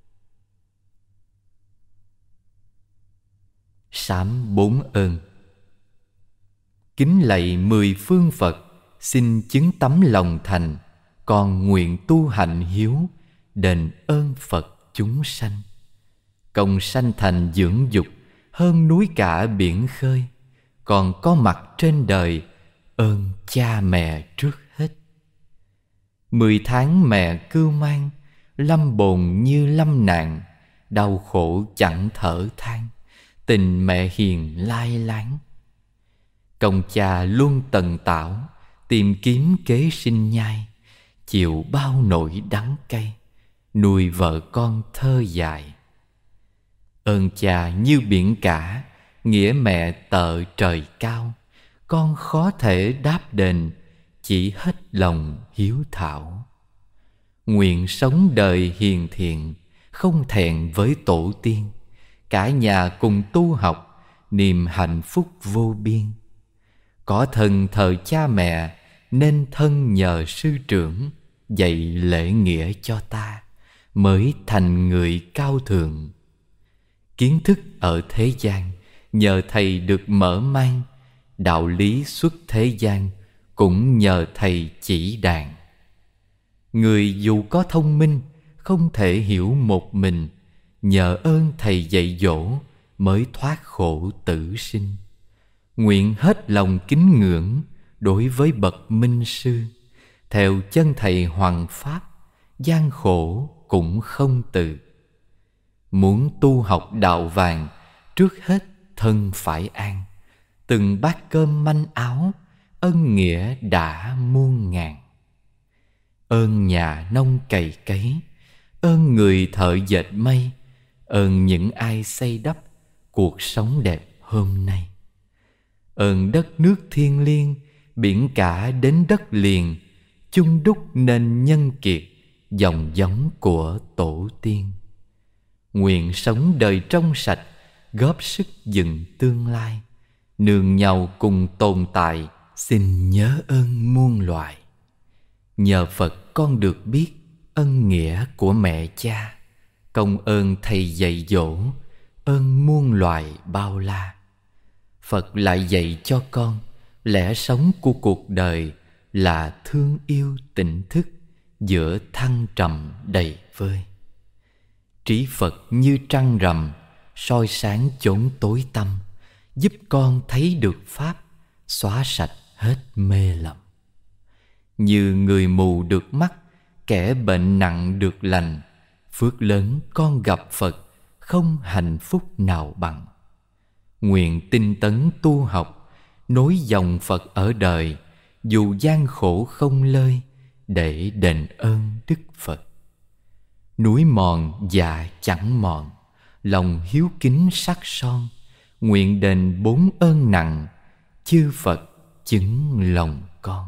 Sám 4 ơn. Kính lạy 10 phương Phật, xin chứng tấm lòng thành. Con nguyện tu hạnh hiếu, đền ơn Phật chúng sanh. Công sanh thành dưỡng dục hơn núi cả biển khơi, còn có mặt trên đời ơn cha mẹ trước hết. 10 tháng mẹ cưu mang, lâm bồn như lâm nạn, đau khổ chẳng thở than, tình mẹ hiền lai láng. Công cha luôn tần tảo, tìm kiếm kế sinh nhai, chịu bao nỗi đắng cay, nuôi vợ con thơ dại. Ơn cha như biển cả, nghĩa mẹ tợ trời cao, con khó thể đáp đền, chỉ hết lòng hiếu thảo. Nguyện sống đời hiền thiện, không thẹn với tổ tiên, cả nhà cùng tu học, niềm hạnh phúc vô biên. Có thân thờ cha mẹ, nên thân nhờ sư trưởng, dạy lễ nghĩa cho ta, mới thành người cao thượng. Kiến thức ở thế gian, nhờ thầy được mở mang, đạo lý xuất thế gian, cũng nhờ thầy chỉ đàn. Người dù có thông minh, không thể hiểu một mình, nhờ ơn thầy dạy dỗ, mới thoát khổ tử sinh. Nguyện hết lòng kính ngưỡng đối với bậc minh sư, theo chân thầy hoằng pháp, gian khổ cũng không từ. Muốn tu học đạo vàng, trước hết thân phải an, từng bát cơm manh áo, ân nghĩa đã muôn ngàn. Ơn nhà nông cày cấy, ơn người thợ dệt mây, ơn những ai xây đắp cuộc sống đẹp hôm nay. Ơn đất nước thiêng liêng, biển cả đến đất liền, chung đúc nên nhân kiệt, dòng giống của tổ tiên. Nguyện sống đời trong sạch, góp sức dựng tương lai, nương nhau cùng tồn tại, xin nhớ ơn muôn loài. Nhờ Phật con được biết ân nghĩa của mẹ cha, công ơn thầy dạy dỗ, ơn muôn loài bao la. Phật lại dạy cho con lẽ sống của cuộc đời là thương yêu tỉnh thức giữa thăng trầm đầy vơi. Trí Phật như trăng rằm, soi sáng chốn tối tăm, giúp con thấy được pháp, xóa sạch hết mê lầm. Như người mù được mắt, kẻ bệnh nặng được lành, phước lớn con gặp Phật, không hạnh phúc nào bằng. Nguyện tinh tấn tu học, nối dòng Phật ở đời, dù gian khổ không lơi, để đền ơn Đức Phật. Núi mòn dạ chẳng mòn, lòng hiếu kính sắc son, nguyện đền 4 ơn nặng, chư Phật chứng lòng con.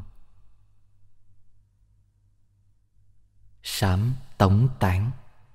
Sám tống tán.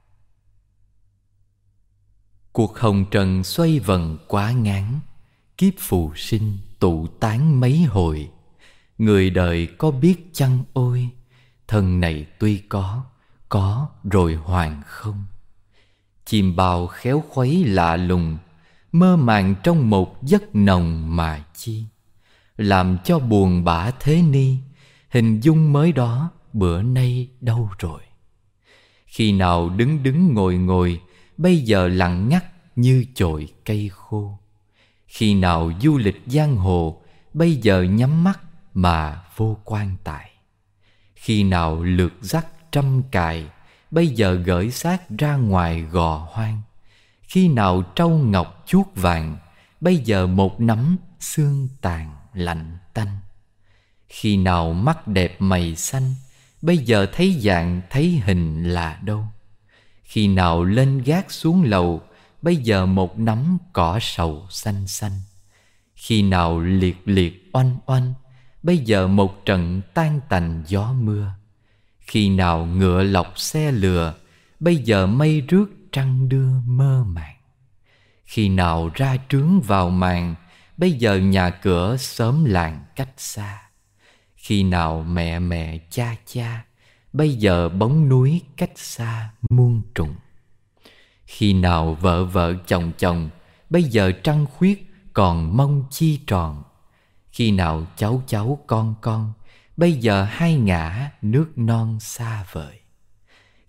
Cuộc hồng trần xoay vần quá ngán, kiếp phù sinh tụ tán mấy hồi. Người đời có biết chăng ôi, thân này tuy có rồi hoàn không. Chim bào khéo khuấy lạ lùng, mơ màng trong một giấc nồng mà chi. Làm cho buồn bã thế ni, hình dung mới đó bữa nay đâu rồi. Khi nào đứng ngồi, bây giờ lặng ngắt như chồi cây khô. Khi nào du lịch giang hồ, bây giờ nhắm mắt mà vô quan tài. Khi nào lược dắt trăm cài, bây giờ gởi xác ra ngoài gò hoang. Khi nào trâu ngọc chuốt vàng, bây giờ một nắm xương tàn lạnh tanh. Khi nào mắt đẹp mày xanh, bây giờ thấy dạng thấy hình là đâu. Khi nào lên gác xuống lầu, bây giờ một nắm cỏ sầu xanh xanh. Khi nào liệt liệt oanh oanh, bây giờ một trận tan tành gió mưa. Khi nào ngựa lọc xe lừa, bây giờ mây rước trăng đưa mơ màng. Khi nào ra trướng vào màn, bây giờ nhà cửa xóm làng cách xa. Khi nào mẹ cha, bây giờ bóng núi cách xa muôn trùng. Khi nào vợ chồng, bây giờ trăng khuyết còn mong chi tròn. Khi nào cháu con, bây giờ hai ngả nước non xa vời.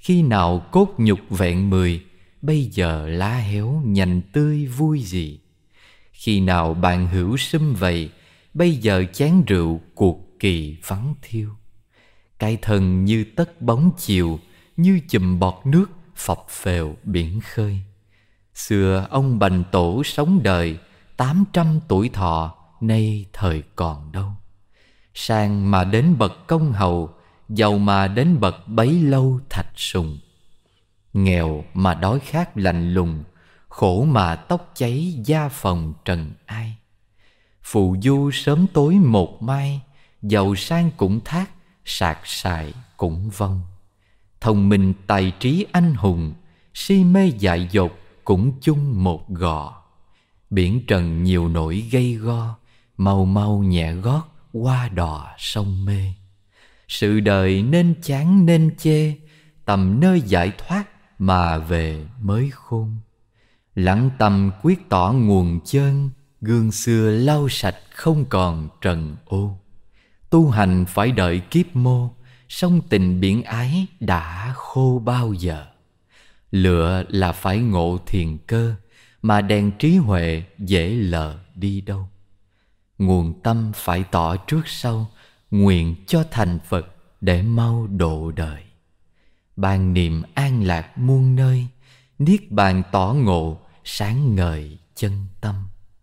Khi nào cốt nhục vẹn 10, bây giờ lá héo nhành tươi vui gì. Khi nào bạn hữu sum vầy, bây giờ chén rượu cuộc kỳ vắng thiêu. Cái thân như tất bóng chiều, như chùm bọt nước phập phèo biển khơi. Xưa ông Bành Tổ sống đời 800 tuổi thọ, nay thời còn đâu. Sang mà đến bậc công hầu, giàu mà đến bậc bấy lâu thạch sùng. Nghèo mà đói khát lạnh lùng, khổ mà tóc cháy da phòng trần ai. Phù du sớm tối một mai, giàu sang cũng thác, sạc sài cũng vong. Thông minh tài trí anh hùng, si mê dại dột cũng chung một gò. Biển trần nhiều nỗi gây go, mau mau nhẹ gót qua đò sông mê. Sự đời nên chán nên chê, tầm nơi giải thoát mà về mới khôn. Lắng tâm quyết tỏ nguồn chân, gương xưa lau sạch không còn trần ô. Tu hành phải đợi kiếp mô, sông tình biển ái đã khô bao giờ. Lựa là phải ngộ thiền cơ, mà đèn trí huệ dễ lờ đi đâu. Nguồn tâm phải tỏ trước sau, nguyện cho thành Phật để mau độ đời. Ban niềm an lạc muôn nơi, niết bàn tỏ ngộ sáng ngời chân tâm.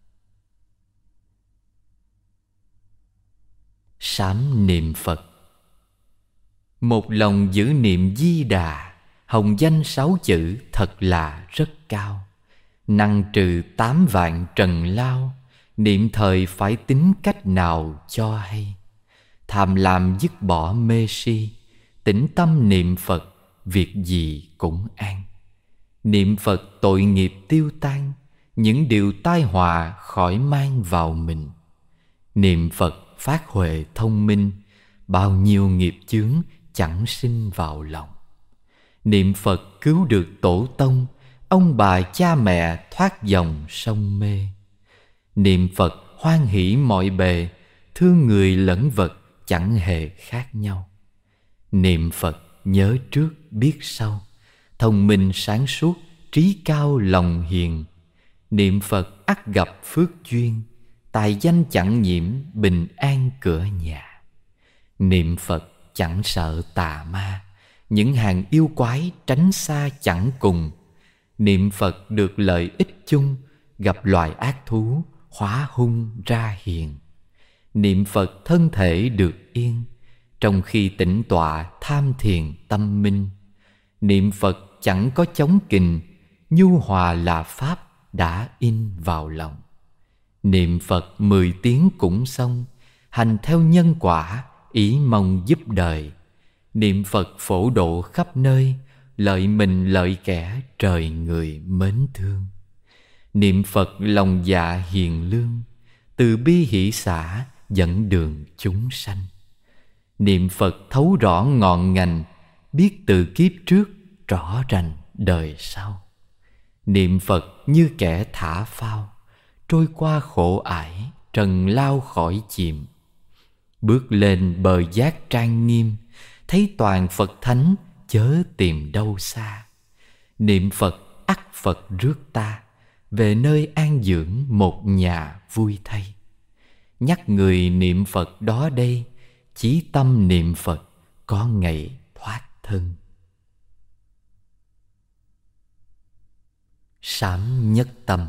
Sám niệm Phật. Một lòng giữ niệm Di Đà, hồng danh 6 chữ thật là rất cao. Năng trừ 8 vạn trần lao, niệm thời phải tính cách nào cho hay. Tham lam dứt bỏ mê si, tĩnh tâm niệm Phật, việc gì cũng an. Niệm Phật tội nghiệp tiêu tan, những điều tai họa khỏi mang vào mình. Niệm Phật phát huệ thông minh, bao nhiêu nghiệp chướng chẳng sinh vào lòng. Niệm Phật cứu được tổ tông, ông bà cha mẹ thoát dòng sông mê. Niệm Phật hoan hỷ mọi bề, thương người lẫn vật chẳng hề khác nhau. Niệm Phật nhớ trước biết sau, thông minh sáng suốt, trí cao lòng hiền. Niệm Phật ắt gặp phước duyên, tài danh chẳng nhiễm, bình an cửa nhà. Niệm Phật chẳng sợ tà ma, những hàng yêu quái tránh xa chẳng cùng. Niệm Phật được lợi ích chung, gặp loài ác thú hóa hung ra hiền. Niệm Phật thân thể được yên, trong khi tĩnh tọa tham thiền tâm minh. Niệm Phật chẳng có chống kình, nhu hòa là pháp đã in vào lòng. Niệm Phật 10 tiếng cũng xong, hành theo nhân quả, ý mong giúp đời. Niệm Phật phổ độ khắp nơi, lợi mình lợi kẻ, trời người mến thương. Niệm Phật lòng dạ hiền lương, từ bi hỷ xả, dẫn đường chúng sanh. Niệm Phật thấu rõ ngọn ngành, biết từ kiếp trước, rõ rành đời sau. Niệm Phật như kẻ thả phao, trôi qua khổ ải, trần lao khỏi chìm. Bước lên bờ giác trang nghiêm, thấy toàn Phật thánh, chớ tìm đâu xa. Niệm Phật ắt Phật rước ta, về nơi an dưỡng một nhà vui thay. Nhắc người niệm Phật đó đây, chí tâm niệm Phật có ngày thoát thân. Sám nhất tâm.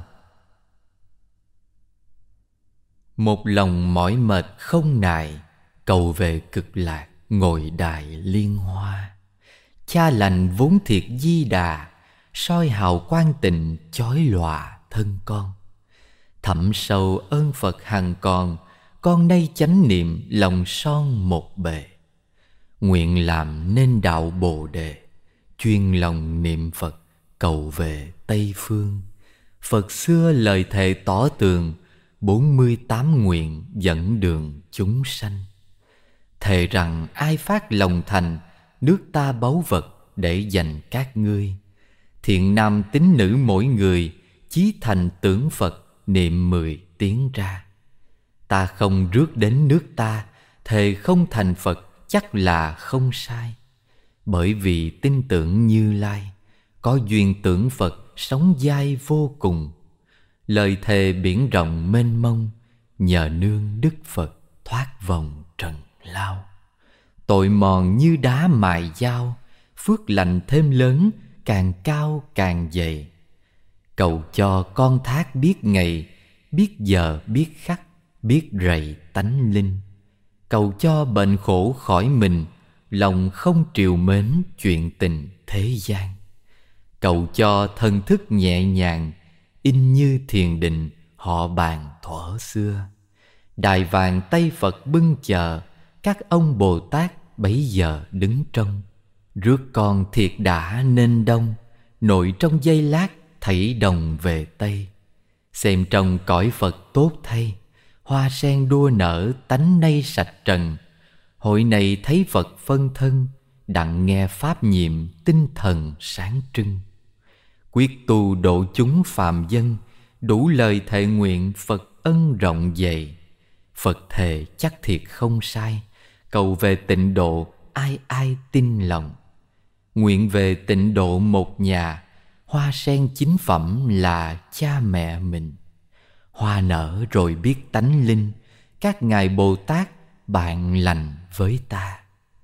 Một lòng mỏi mệt không nài, cầu về cực lạc ngồi đài liên hoa. Cha lành vốn thiệt Di Đà, soi hào quang tịnh chói lòa thân con. Thẳm sâu ơn Phật hằng còn, con nay chánh niệm lòng son một bề. Nguyện làm nên đạo Bồ Đề, chuyên lòng niệm Phật cầu về Tây Phương. Phật xưa lời thề tỏ tường, 48 nguyện dẫn đường chúng sanh. Thề rằng ai phát lòng thành, nước ta báu vật để dành các ngươi. Thiện nam tín nữ mỗi người, chí thành tưởng Phật niệm 10 tiếng ra. Ta không rước đến nước ta, thề không thành Phật chắc là không sai. Bởi vì tin tưởng Như Lai, có duyên tưởng Phật sống dai vô cùng. Lời thề biển rộng mênh mông, nhờ nương Đức Phật thoát vòng trần lao. Tội mòn như đá mài dao, phước lành thêm lớn, càng cao càng dày. Cầu cho con thác biết ngày, biết giờ biết khắc, biết rầy tánh linh. Cầu cho bệnh khổ khỏi mình, lòng không trìu mến chuyện tình thế gian. Cầu cho thần thức nhẹ nhàng, in như thiền định họ bàn thuở xưa. Đài vàng tay Phật bưng chờ, các ông Bồ Tát bấy giờ đứng trông. Rước con thiệt đã nên đông, nội trong giây lát thảy đồng về Tây. Xem trong cõi Phật tốt thay, hoa sen đua nở tánh nay sạch trần. Hội này thấy Phật phân thân, đặng nghe pháp nhiệm tinh thần sáng trưng. Quyết tu độ chúng phàm dân, đủ lời thệ nguyện Phật ân rộng dày. Phật thề chắc thiệt không sai, cầu về tịnh độ ai ai tin lòng. Nguyện về tịnh độ một nhà, hoa sen chính phẩm là cha mẹ mình. Hoa nở rồi biết tánh linh, các ngài Bồ Tát bạn lành với ta.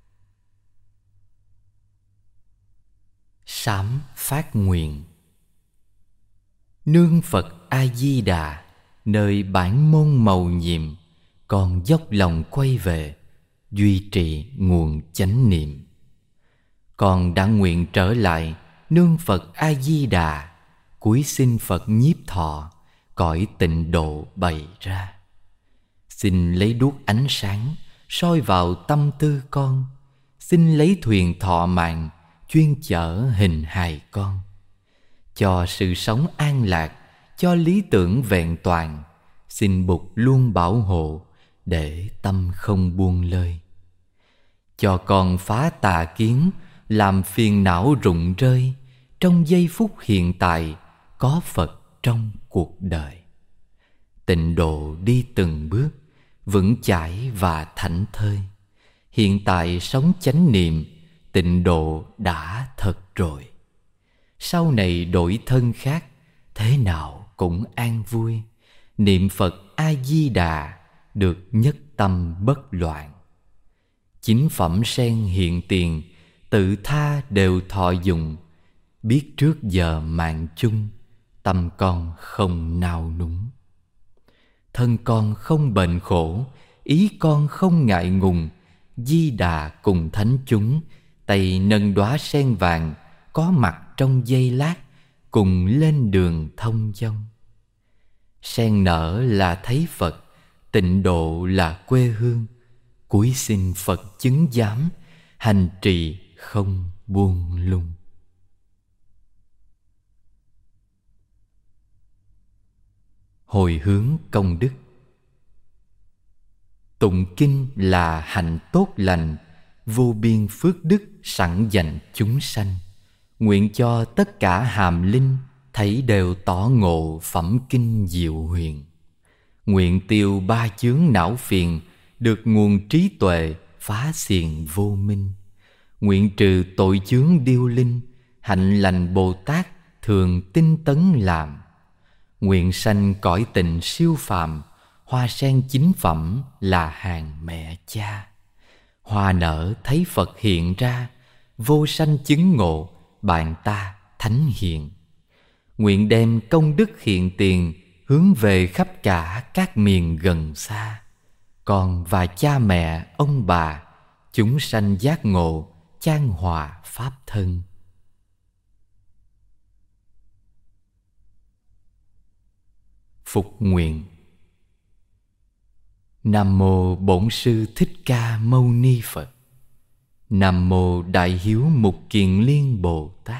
Sám phát nguyện. Nương Phật A-di-đà, nơi bản môn mầu nhiệm, con dốc lòng quay về, duy trì nguồn chánh niệm. Con đã nguyện trở lại nương Phật A-di-đà, cúi xin Phật nhiếp thọ, cõi tịnh độ bày ra. Xin lấy đuốc ánh sáng soi vào tâm tư con, xin lấy thuyền thọ mạng chuyên chở hình hài con. Cho sự sống an lạc, cho lý tưởng vẹn toàn, xin Bụt luôn bảo hộ, để tâm không buông lơi. Cho con phá tà kiến, làm phiền não rụng rơi, trong giây phút hiện tại có Phật trong cuộc đời. Tịnh độ đi từng bước, vững chãi và thảnh thơi. Hiện tại sống chánh niệm, tịnh độ đã thật rồi. Sau này đổi thân khác, thế nào cũng an vui. Niệm Phật A-di-đà, được nhất tâm bất loạn. Chính phẩm sen hiện tiền, tự tha đều thọ dụng. Biết trước giờ mạng chung, tâm con không nao núng. Thân con không bệnh khổ, ý con không ngại ngùng. Di Đà cùng thánh chúng, tay nâng đóa sen vàng, có mặt trong giây lát, cùng lên đường thông dong. Sen nở là thấy Phật, tịnh độ là quê hương. Cúi xin Phật chứng giám, hành trì không buông lung. Hồi hướng công đức. Tụng kinh là hạnh tốt lành, vô biên phước đức sẵn dành chúng sanh. Nguyện cho tất cả hàm linh, thấy đều tỏ ngộ phẩm kinh diệu huyền. Nguyện tiêu ba chướng não phiền, được nguồn trí tuệ phá xiềng vô minh. Nguyện trừ tội chướng điêu linh, hạnh lành Bồ Tát thường tinh tấn làm. Nguyện sanh cõi tịnh siêu phàm, hoa sen chính phẩm là hàng mẹ cha. Hoa nở thấy Phật hiện ra, vô sanh chứng ngộ bạn ta thánh hiền. Nguyện đem công đức hiện tiền, hướng về khắp cả các miền gần xa. Con và cha mẹ ông bà, chúng sanh giác ngộ chan hòa pháp thân. Phục nguyện. Nam mô Bổn Sư Thích Ca Mâu Ni Phật. Nam mô Đại Hiếu Mục Kiền Liên Bồ Tát.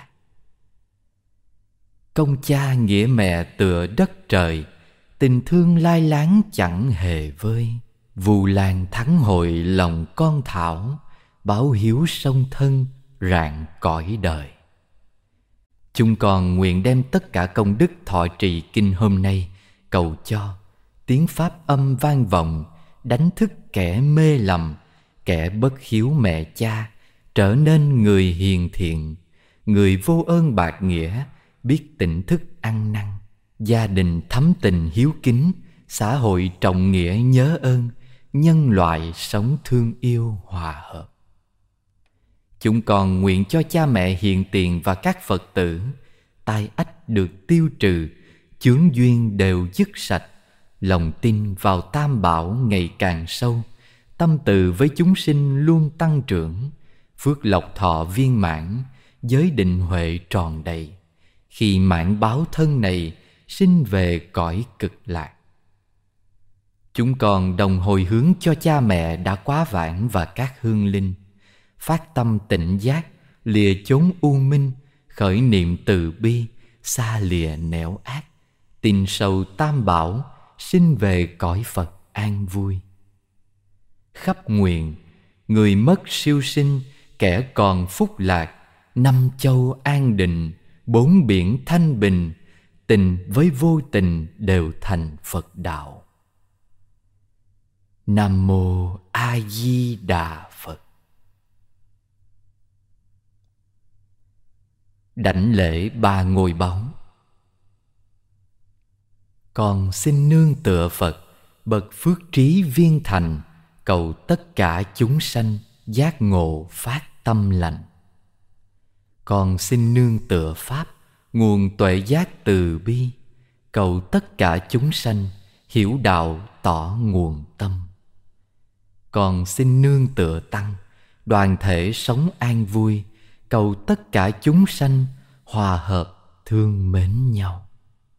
Công cha nghĩa mẹ tựa đất trời, tình thương lai láng chẳng hề vơi. Vu Lan thắng hội lòng con thảo, báo hiếu song thân rạng cõi đời. Chúng con nguyện đem tất cả công đức thọ trì kinh hôm nay, cầu cho tiếng pháp âm vang vọng, đánh thức kẻ mê lầm, kẻ bất hiếu mẹ cha, trở nên người hiền thiện, người vô ơn bạc nghĩa, biết tỉnh thức ăn năn, gia đình thắm tình hiếu kính, xã hội trọng nghĩa nhớ ơn, nhân loại sống thương yêu hòa hợp. Chúng con nguyện cho cha mẹ hiền tiền và các Phật tử tai ách được tiêu trừ, chướng duyên đều dứt sạch, lòng tin vào Tam Bảo ngày càng sâu, tâm từ với chúng sinh luôn tăng trưởng, phước lộc thọ viên mãn, giới định huệ tròn đầy, khi mãn báo thân này sinh về cõi cực lạc. Chúng con đồng hồi hướng cho cha mẹ đã quá vãng và các hương linh, phát tâm tỉnh giác, lìa chốn u minh, khởi niệm từ bi, xa lìa nẻo ác, tin sâu Tam Bảo, sinh về cõi Phật an vui. Khắp nguyện, người mất siêu sinh, kẻ còn phúc lạc, năm châu an định, bốn biển thanh bình, tình với vô tình đều thành Phật đạo. Nam Mô A Di Đà Phật. Đảnh lễ ba ngôi báu. Con xin nương tựa Phật, bậc phước trí viên thành, cầu tất cả chúng sanh giác ngộ phát tâm lành. Con xin nương tựa Pháp, nguồn tuệ giác từ bi, cầu tất cả chúng sanh hiểu đạo tỏ nguồn tâm. Con xin nương tựa Tăng, đoàn thể sống an vui, cầu tất cả chúng sanh hòa hợp thương mến nhau.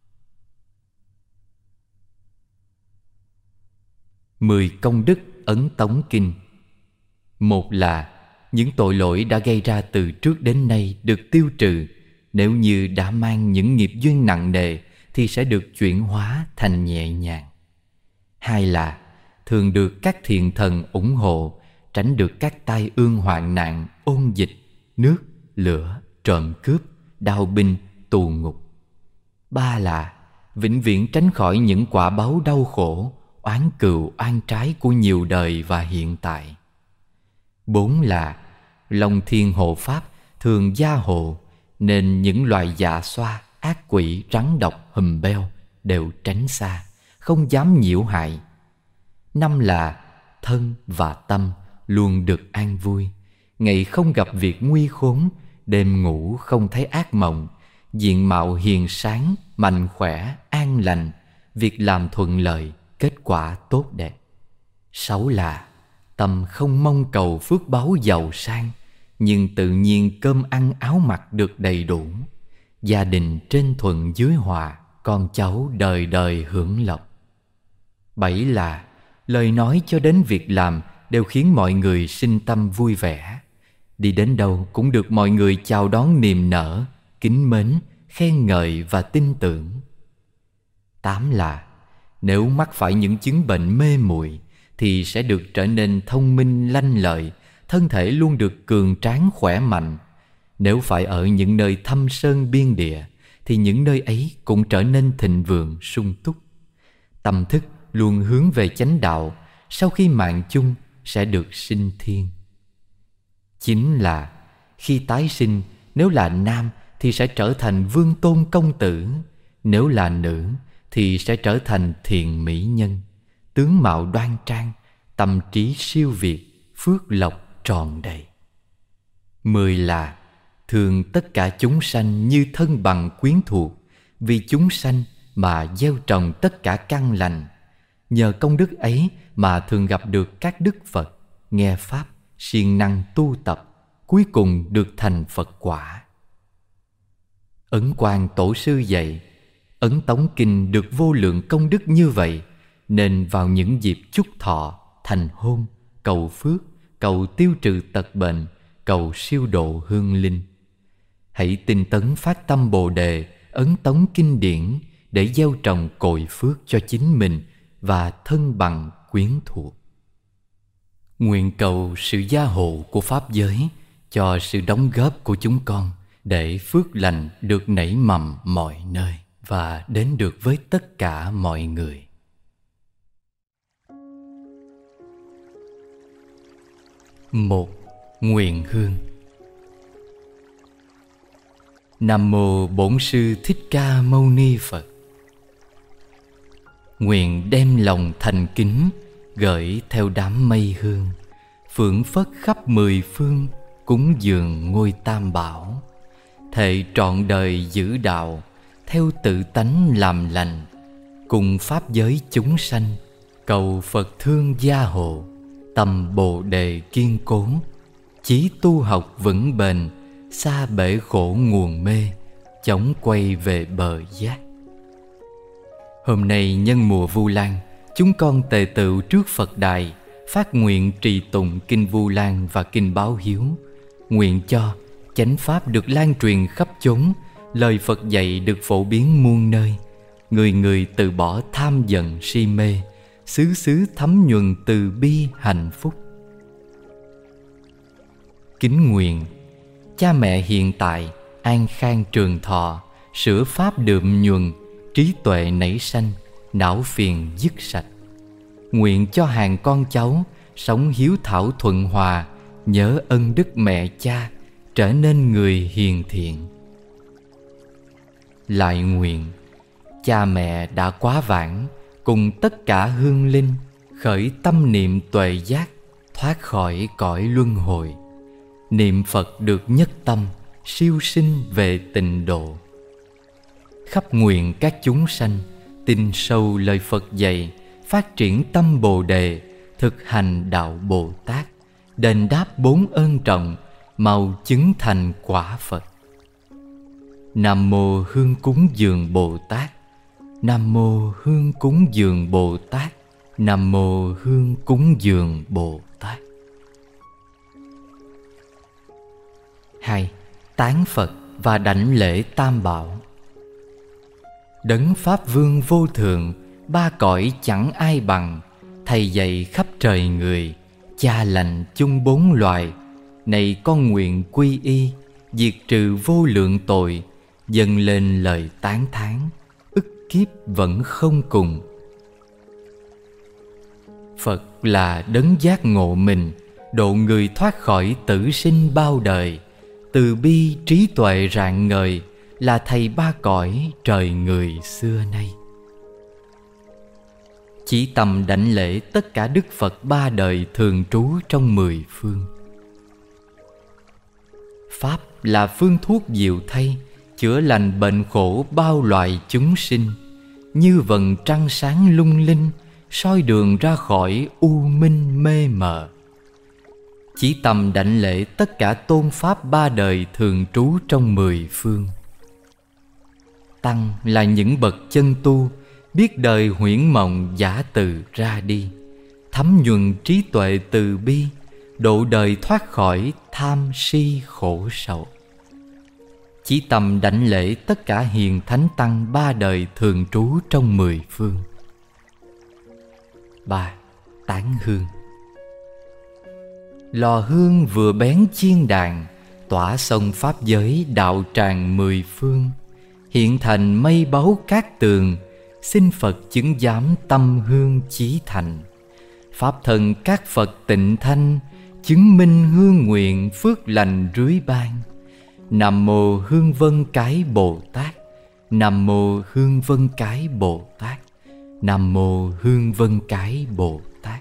10 công đức Ấn Tống Kinh. Một là những tội lỗi đã gây ra từ trước đến nay được tiêu trừ. Nếu như đã mang những nghiệp duyên nặng nề thì sẽ được chuyển hóa thành nhẹ nhàng. Hai là thường được các thiện thần ủng hộ, tránh được các tai ương hoạn nạn, ôn dịch, nước, lửa, trộm cướp, đao binh, tù ngục. Ba là vĩnh viễn tránh khỏi những quả báo đau khổ, oán cừu oan trái của nhiều đời và hiện tại. Bốn là lòng thiên hộ pháp thường gia hộ, nên những loài dạ xoa, ác quỷ, rắn độc, hùm beo đều tránh xa, không dám nhiễu hại. Năm là thân và tâm luôn được an vui, ngày không gặp việc nguy khốn, đêm ngủ không thấy ác mộng, diện mạo hiền sáng, mạnh khỏe, an lành, việc làm thuận lợi, kết quả tốt đẹp. Sáu là tâm không mong cầu phước báu giàu sang, nhưng tự nhiên cơm ăn áo mặc được đầy đủ, gia đình trên thuận dưới hòa, con cháu đời đời hưởng lộc. Bảy là lời nói cho đến việc làm đều khiến mọi người sinh tâm vui vẻ, đi đến đâu cũng được mọi người chào đón niềm nở, kính mến, khen ngợi và tin tưởng. Tám là nếu mắc phải những chứng bệnh mê muội thì sẽ được trở nên thông minh lanh lợi, thân thể luôn được cường tráng khỏe mạnh. Nếu phải ở những nơi thâm sơn biên địa thì những nơi ấy cũng trở nên thịnh vượng sung túc. Tâm thức luôn hướng về chánh đạo, sau khi mạng chung sẽ được sinh thiên. Chính là khi tái sinh, nếu là nam thì sẽ trở thành vương tôn công tử, nếu là nữ thì sẽ trở thành thiện mỹ nhân, tướng mạo đoan trang, tâm trí siêu việt, phước lộc tròn đầy. 10 là thường tất cả chúng sanh như thân bằng quyến thuộc, vì chúng sanh mà gieo trồng tất cả căn lành. Nhờ công đức ấy mà thường gặp được các đức Phật, nghe Pháp, siêng năng tu tập, cuối cùng được thành Phật quả. Ấn Quang Tổ sư dạy, Ấn Tống Kinh được vô lượng công đức như vậy, nên vào những dịp chúc thọ, thành hôn, cầu phước, cầu tiêu trừ tật bệnh, cầu siêu độ hương linh, hãy tinh tấn phát tâm Bồ Đề, ấn tống kinh điển để gieo trồng cội phước cho chính mình và thân bằng quyến thuộc. Nguyện cầu sự gia hộ của Pháp giới cho sự đóng góp của chúng con để phước lành được nảy mầm mọi nơi và đến được với tất cả mọi người. Một, Nguyện hương. Nam mô Bổn Sư Thích Ca Mâu Ni Phật. Nguyện đem lòng thành kính gửi theo đám mây hương, phượng phất khắp mười phương, cúng dường ngôi Tam Bảo. Thệ trọn đời giữ đạo, theo tự tánh làm lành, cùng pháp giới chúng sanh, cầu Phật thương gia hộ. Tâm Bồ Đề kiên cố, chí tu học vững bền, xa bể khổ nguồn mê, chóng quay về bờ giác. Hôm nay nhân mùa Vu Lan, chúng con tề tựu trước Phật đài, phát nguyện trì tụng kinh Vu Lan và kinh Báo Hiếu, nguyện cho chánh pháp được lan truyền khắp chốn, lời Phật dạy được phổ biến muôn nơi, người người từ bỏ tham giận si mê, xứ xứ thấm nhuần từ bi hạnh phúc. Kính nguyện cha mẹ hiện tại an khang trường thọ, sửa pháp đượm nhuần, trí tuệ nảy sanh, não phiền dứt sạch. Nguyện cho hàng con cháu sống hiếu thảo thuận hòa, nhớ ân đức mẹ cha, trở nên người hiền thiện. Lại nguyện cha mẹ đã quá vãng, cùng tất cả hương linh khởi tâm niệm tuệ giác, thoát khỏi cõi luân hồi. Niệm Phật được nhất tâm, siêu sinh về tịnh độ. Khắp nguyện các chúng sanh tin sâu lời Phật dạy, phát triển tâm Bồ Đề, thực hành đạo Bồ Tát, đền đáp bốn ơn trọng, mau chứng thành quả Phật. Nam mô Hương cúng dường Bồ Tát. Nam mô Hương cúng dường Bồ Tát. Nam mô Hương cúng dường Bồ Tát. 2. Tán Phật và đảnh lễ Tam Bảo. Đấng Pháp Vương vô thượng, ba cõi chẳng ai bằng, thầy dạy khắp trời người, cha lành chung bốn loài. Này con nguyện quy y, diệt trừ vô lượng tội, dâng lên lời tán thán, ức kiếp vẫn không cùng. Phật là đấng giác ngộ mình, độ người thoát khỏi tử sinh bao đời. Từ bi trí tuệ rạng ngời, là thầy ba cõi trời người xưa nay. Chỉ tầm đảnh lễ tất cả Đức Phật ba đời thường trú trong mười phương. Pháp là phương thuốc diệu thay, chữa lành bệnh khổ bao loài chúng sinh, như vầng trăng sáng lung linh, soi đường ra khỏi u minh mê mờ. Chỉ tầm đảnh lễ tất cả tôn pháp ba đời thường trú trong mười phương. Tăng là những bậc chân tu, biết đời huyễn mộng giả từ ra đi, thấm nhuần trí tuệ từ bi, độ đời thoát khỏi tham si khổ sầu. Chỉ tầm đảnh lễ tất cả hiền thánh tăng ba đời thường trú trong mười phương. 3. Tán hương. Lò hương vừa bén chiên đàn, tỏa sông pháp giới đạo tràng mười phương. Hiện thành mây báu cát tường, xin Phật chứng giám tâm hương chí thành. Pháp thân các Phật tịnh thanh, chứng minh hương nguyện phước lành rưới ban. Nam mô Hương Vân Cái Bồ Tát. Nam mô Hương Vân Cái Bồ Tát. Nam mô Hương Vân Cái Bồ Tát.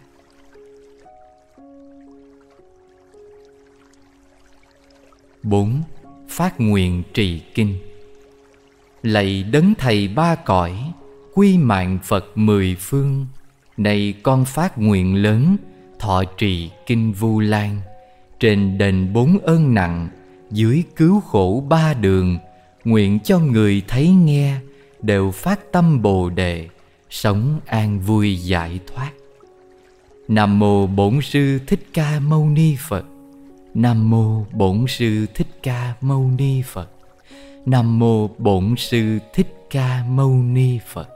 4. Phát nguyện trì kinh. Lạy đấng thầy ba cõi, quy mạng Phật mười phương. Này con phát nguyện lớn, thọ trì kinh Vu Lan. Trên đền bốn ơn nặng, dưới cứu khổ ba đường. Nguyện cho người thấy nghe, đều phát tâm Bồ Đề, sống an vui giải thoát. Nam mô Bổn Sư Thích Ca Mâu Ni Phật. Nam mô Bổn Sư Thích Ca Mâu Ni Phật. Nam mô Bổn Sư Thích Ca Mâu Ni Phật.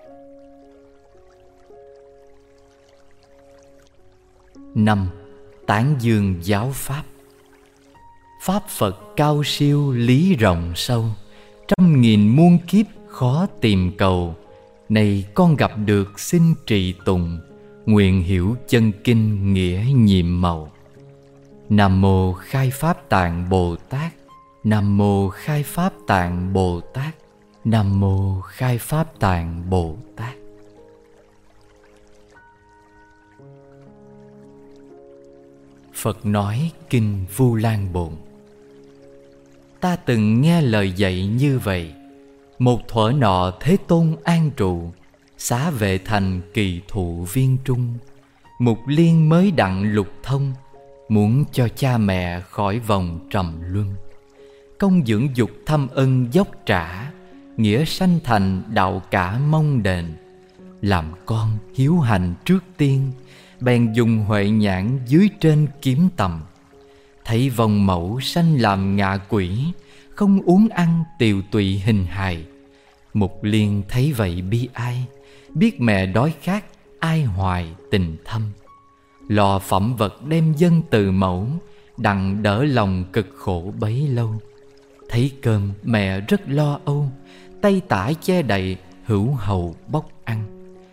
5. Tán dương giáo pháp. Pháp Phật cao siêu lý rộng sâu, trăm nghìn muôn kiếp khó tìm cầu. Này con gặp được xin trì tùng, nguyện hiểu chân kinh nghĩa nhiệm màu. Nam Mô Khai Pháp Tạng Bồ Tát. Nam Mô Khai Pháp Tạng Bồ Tát. Nam Mô Khai Pháp Tạng Bồ Tát. Phật nói Kinh Vu Lan Bồn. Ta từng nghe lời dạy như vậy. Một thuở nọ Thế Tôn an trụ, xá vệ thành kỳ thụ viên trung. Mục liên mới đặng lục thông, muốn cho cha mẹ khỏi vòng trầm luân. Công dưỡng dục thâm ân dốc trả, nghĩa sanh thành đạo cả mong đền. Làm con hiếu hành trước tiên, bèn dùng huệ nhãn dưới trên kiếm tầm. Thấy vòng mẫu sanh làm ngạ quỷ, không uống ăn tiều tụy hình hài. Mục liên thấy vậy bi ai, biết mẹ đói khát ai hoài tình thâm. Lò phẩm vật đem dâng từ mẫu, đặng đỡ lòng cực khổ bấy lâu. Thấy cơm mẹ rất lo âu, tay tả che đậy hữu hầu bóc ăn.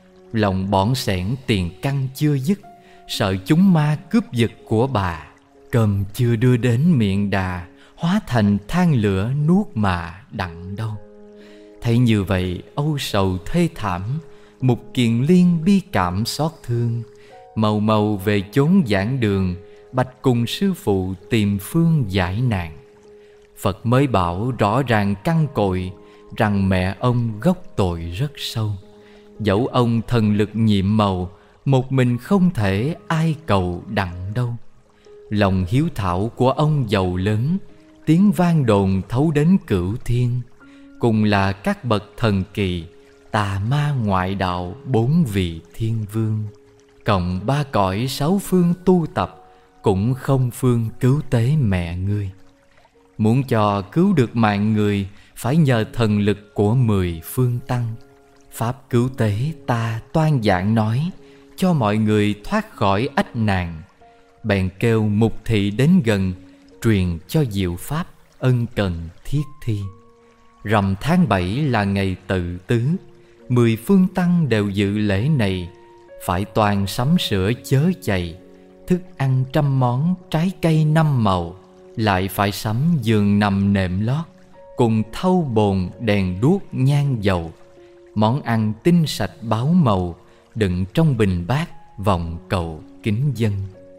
Lòng bỏn sẻn tiền căn chưa dứt, sợ chúng ma cướp giật của bà. Cơm chưa đưa đến miệng đà, hóa thành than lửa nuốt mà đặng đâu. Thấy như vậy âu sầu thê thảm, Mục Kiền Liên bi cảm xót thương. Màu màu về chốn giảng đường, bạch cùng sư phụ tìm phương giải nạn. Phật mới bảo rõ ràng căn cội, rằng mẹ ông gốc tội rất sâu. Dẫu ông thần lực nhiệm màu, một mình không thể ai cầu đặng đâu. Lòng hiếu thảo của ông giàu lớn, tiếng vang đồn thấu đến cửu thiên. Cùng là các bậc thần kỳ, tà ma ngoại đạo 4 vị thiên vương. Cộng 3 cõi 6 phương tu tập, cũng không phương cứu tế mẹ ngươi. Muốn cho cứu được mạng người, phải nhờ thần lực của 10 phương tăng. Pháp cứu tế ta toan giảng nói, cho mọi người thoát khỏi ách nạn. Bèn kêu mục thị đến gần, truyền cho diệu pháp ân cần thiết thi. Rằm tháng 7 là ngày tự tứ, 10 phương tăng đều dự lễ này. Phải toàn sắm sửa chớ chày, thức ăn 100 món, trái cây 5 màu. Lại phải sắm giường nằm nệm lót, cùng thau bồn đèn đuốc nhang dầu. Món ăn tinh sạch báo màu, đựng trong bình bát vòng cầu kính dân.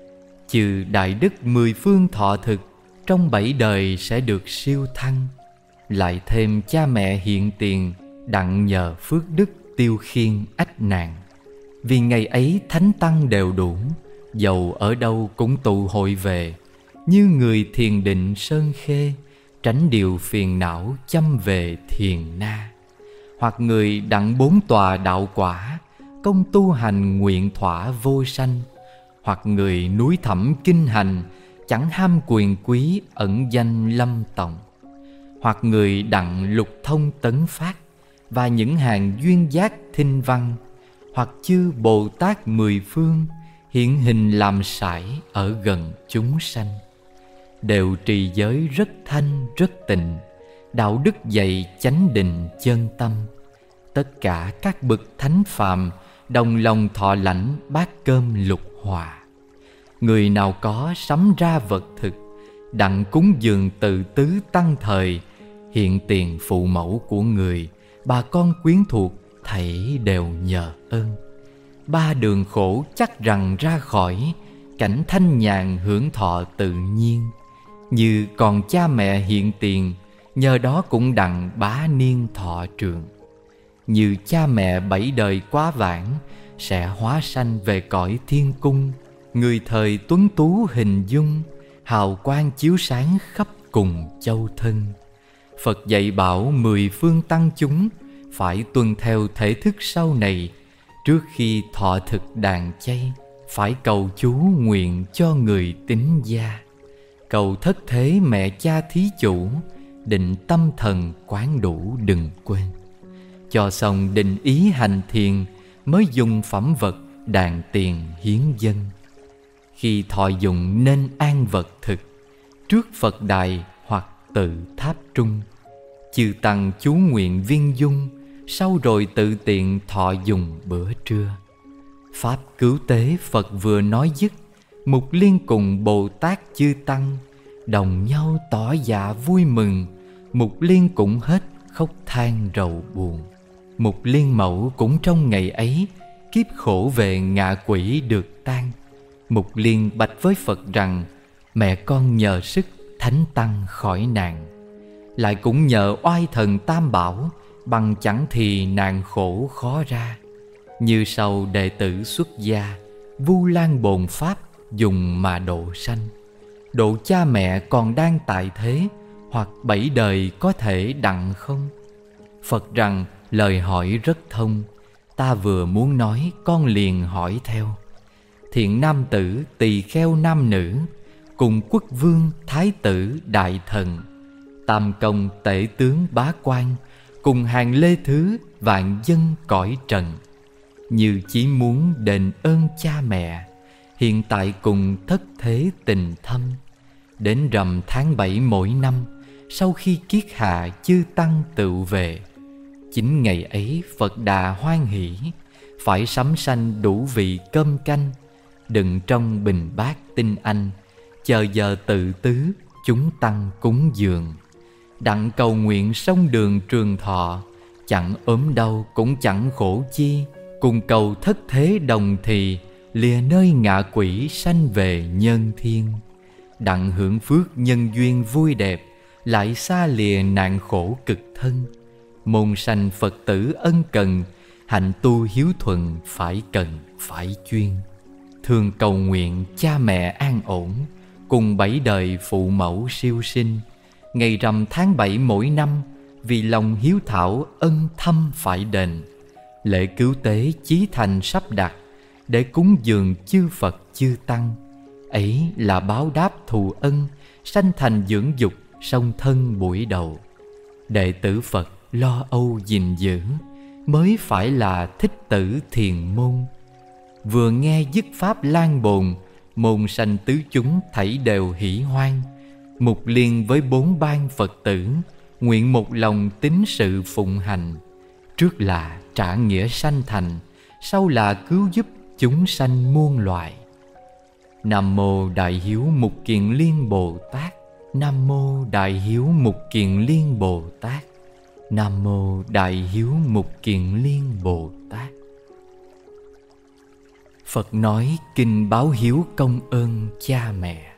Trừ đại đức 10 phương thọ thực, trong 7 đời sẽ được siêu thăng. Lại thêm cha mẹ hiện tiền, đặng nhờ phước đức tiêu khiên ách nạn. Vì ngày ấy thánh tăng đều đủ, dầu ở đâu cũng tụ hội về. Như người thiền định sơn khê, tránh điều phiền não chăm về thiền na. Hoặc người đặng 4 tòa đạo quả, công tu hành nguyện thỏa vô sanh. Hoặc người núi thẳm kinh hành, chẳng ham quyền quý ẩn danh lâm tòng. Hoặc người đặng lục thông tấn phát, và những hàng duyên giác thinh văn. Hoặc chư Bồ Tát 10 phương, hiện hình làm sải ở gần chúng sanh. Đều trì giới rất thanh rất tịnh, đạo đức dạy chánh định chân tâm. Tất cả các bậc thánh phàm, đồng lòng thọ lãnh bát cơm lục hòa. Người nào có sắm ra vật thực, đặng cúng dường tự tứ tăng thời. Hiện tiền phụ mẫu của người, bà con quyến thuộc thảy đều nhờ ơn. 3 đường khổ chắc rằng ra khỏi, cảnh thanh nhàn hưởng thọ tự nhiên. Như còn cha mẹ hiện tiền, nhờ đó cũng đặng bá niên thọ trường. Như cha mẹ 7 đời quá vãng, sẽ hóa sanh về cõi thiên cung. Người thời tuấn tú hình dung, hào quang chiếu sáng khắp cùng châu thân. Phật dạy bảo 10 phương tăng chúng, phải tuân theo thể thức sau này. Trước khi thọ thực đàn chay, phải cầu chú nguyện cho người tín gia. Cầu thất thế mẹ cha thí chủ, định tâm thần quán đủ đừng quên. Cho xong định ý hành thiền, mới dùng phẩm vật đàn tiền hiến dân. Khi thọ dụng nên an vật thực, trước Phật đài hoặc tự tháp trung. Chư tăng chú nguyện viên dung, sau rồi tự tiện thọ dùng bữa trưa. Pháp cứu tế Phật vừa nói dứt, Mục Liên cùng Bồ Tát chư Tăng đồng nhau tỏ dạ vui mừng. Mục Liên cũng hết khóc than rầu buồn. Mục Liên mẫu cũng trong ngày ấy kiếp khổ về ngạ quỷ được tan. Mục Liên bạch với Phật rằng: mẹ con nhờ sức thánh tăng khỏi nạn, lại cũng nhờ oai thần Tam Bảo, bằng chẳng thì nạn khổ khó ra. Như sau đệ tử xuất gia, Vu Lan bồn pháp dùng mà độ sanh. Độ cha mẹ còn đang tại thế, hoặc 7 đời có thể đặng không? Phật rằng: lời hỏi rất thông, ta vừa muốn nói con liền hỏi theo. Thiện nam tử tỳ kheo nam nữ, cùng quốc vương thái tử đại thần, tam công tể tướng bá quan, cùng hàng lê thứ vạn dân cõi trần, như chỉ muốn đền ơn cha mẹ, hiện tại cùng thất thế tình thâm. Đến rằm tháng 7 mỗi năm, sau khi kiết hạ chư tăng tựu về, chính ngày ấy Phật Đà hoan hỷ, phải sắm sanh đủ vị cơm canh, đựng trong bình bát tinh anh, chờ giờ tự tứ chúng tăng cúng dường. Đặng cầu nguyện sông đường trường thọ, chẳng ốm đau cũng chẳng khổ chi, cùng cầu thất thế đồng thì, lìa nơi ngạ quỷ sanh về nhân thiên. Đặng hưởng phước nhân duyên vui đẹp, lại xa lìa nạn khổ cực thân. Môn sanh Phật tử ân cần, hạnh tu hiếu thuận phải cần phải chuyên. Thường cầu nguyện cha mẹ an ổn, cùng 7 đời phụ mẫu siêu sinh. Ngày rằm tháng 7 mỗi năm, vì lòng hiếu thảo ân thâm phải đền. Lễ cứu tế chí thành sắp đặt, để cúng dường chư Phật chư Tăng. Ấy là báo đáp thù ân, sanh thành dưỡng dục song thân buổi đầu. Đệ tử Phật lo âu gìn giữ, mới phải là thích tử thiền môn. Vừa nghe dứt pháp lan bồn, môn sanh tứ chúng thảy đều hỷ hoan. Mục Liên với 4 ban Phật tử, nguyện một lòng tín sự phụng hành. Trước là trả nghĩa sanh thành, sau là cứu giúp chúng sanh muôn loài. Nam mô Đại Hiếu Mục Kiền Liên Bồ Tát. Nam mô Đại Hiếu Mục Kiền Liên Bồ Tát. Nam mô Đại Hiếu Mục Kiền Liên Bồ Tát. Phật nói kinh báo hiếu công ơn cha mẹ.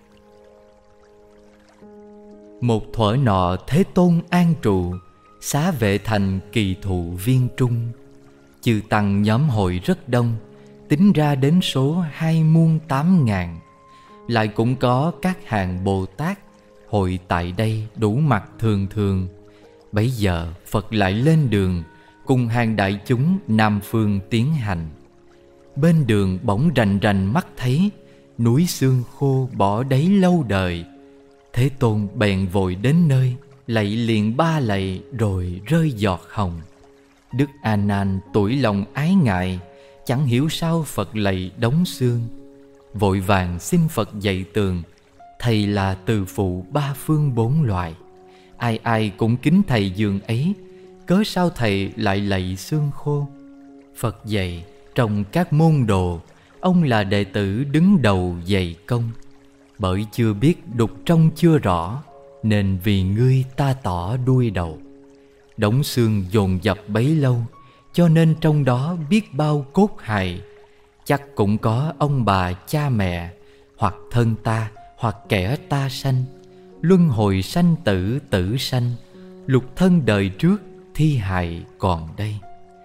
Một thuở nọ Thế Tôn an trụ, xá vệ thành kỳ thụ viên trung. Chư tăng nhóm hội rất đông, tính ra đến số 28.000. Lại cũng có các hàng Bồ Tát hội tại đây đủ mặt thường thường. Bấy giờ Phật lại lên đường, cùng hàng đại chúng Nam phương tiến hành. Bên đường bỗng rành rành mắt thấy, núi xương khô bỏ đấy lâu đời. Thế Tôn bèn vội đến nơi, lạy liền 3 lạy rồi rơi giọt hồng. Đức A Nan tủi lòng ái ngại, chẳng hiểu sao Phật lạy đóng xương. Vội vàng xin Phật dạy tường, thầy là từ phụ 3 phương 4 loài. Ai ai cũng kính thầy dường ấy, cớ sao thầy lại lạy xương khô? Phật dạy: trong các môn đồ, ông là đệ tử đứng đầu dày công. Bởi chưa biết đục trong chưa rõ, nên vì ngươi ta tỏ đuôi đầu. Đống xương dồn dập bấy lâu, cho nên trong đó biết bao cốt hài. Chắc cũng có ông bà cha mẹ, hoặc thân ta, hoặc kẻ ta sanh. Luân hồi sanh tử tử sanh, lục thân đời trước thi hài còn đây.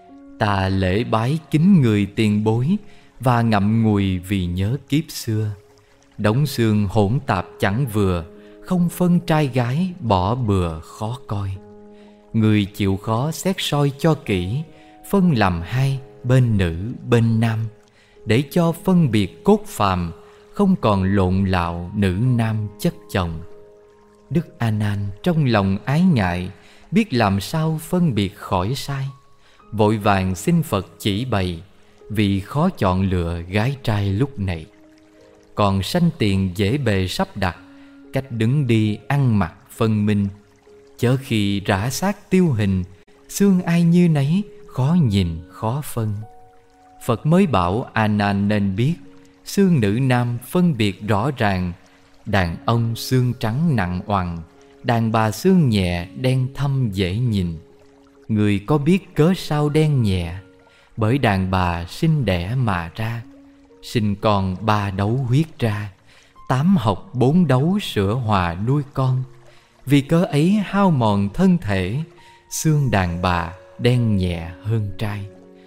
Ta lễ bái kính người tiền bối, và ngậm ngùi vì nhớ kiếp xưa. Đống xương hỗn tạp chẳng vừa, không phân trai gái bỏ bừa khó coi. Người chịu khó xét soi cho kỹ, phân làm 2, bên nữ bên nam, để cho phân biệt cốt phàm, không còn lộn lạo nữ nam chất chồng. Đức A Nan trong lòng ái ngại, biết làm sao phân biệt khỏi sai. Vội vàng xin Phật chỉ bày, vì khó chọn lựa gái trai lúc này. Còn sanh tiền dễ bề sắp đặt, cách đứng đi ăn mặc phân minh. Chớ khi rã xác tiêu hình, xương ai như nấy, khó nhìn khó phân. Phật mới bảo A Nan nên biết, xương nữ nam phân biệt rõ ràng. Đàn ông xương trắng nặng oằn, đàn bà xương nhẹ đen thâm dễ nhìn. Người có biết cớ sao đen nhẹ? Bởi đàn bà sinh đẻ mà ra, sinh con 3 đấu huyết ra, 8 học 4 đấu sữa hòa nuôi con. Vì cớ ấy hao mòn thân thể, xương đàn bà đen nhẹ hơn trai.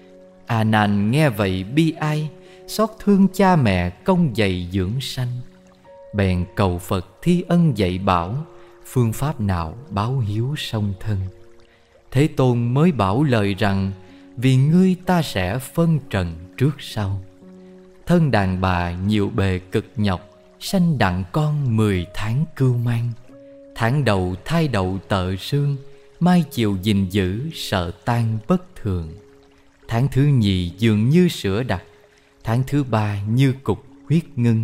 A Nan nghe vậy bi ai, xót thương cha mẹ công dày dưỡng sanh. Bèn cầu Phật thi ân dạy bảo, phương pháp nào báo hiếu song thân. Thế Tôn mới bảo lời rằng, vì ngươi ta sẽ phân trần trước sau. Thân đàn bà nhiều bề cực nhọc, sanh đặng con 10 tháng cưu mang. Tháng đầu thai đậu tợ sương, mai chiều gìn giữ sợ tan bất thường. Tháng thứ nhì dường như sữa đặc, tháng thứ ba như cục huyết ngưng.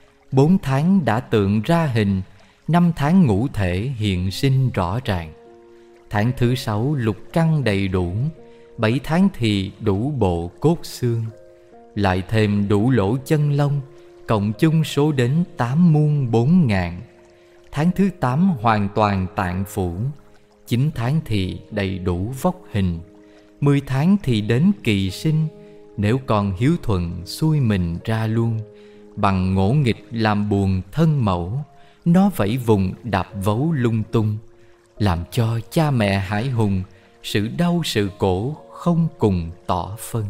4 tháng đã tượng ra hình, 5 tháng ngũ thể hiện sinh rõ ràng. Tháng thứ 6 lục căn đầy đủ, 7 tháng thì đủ bộ cốt xương. Lại thêm đủ lỗ chân lông, cộng chung số đến 8 muôn 4 ngàn. Tháng thứ 8 hoàn toàn tạng phủ, 9 tháng thì đầy đủ vóc hình. 10 tháng thì đến kỳ sinh, nếu còn hiếu thuận xuôi mình ra luôn. Bằng ngỗ nghịch làm buồn thân mẫu, nó vẫy vùng đạp vấu lung tung, làm cho cha mẹ hải hùng, sự đau sự khổ không cùng tỏ phân.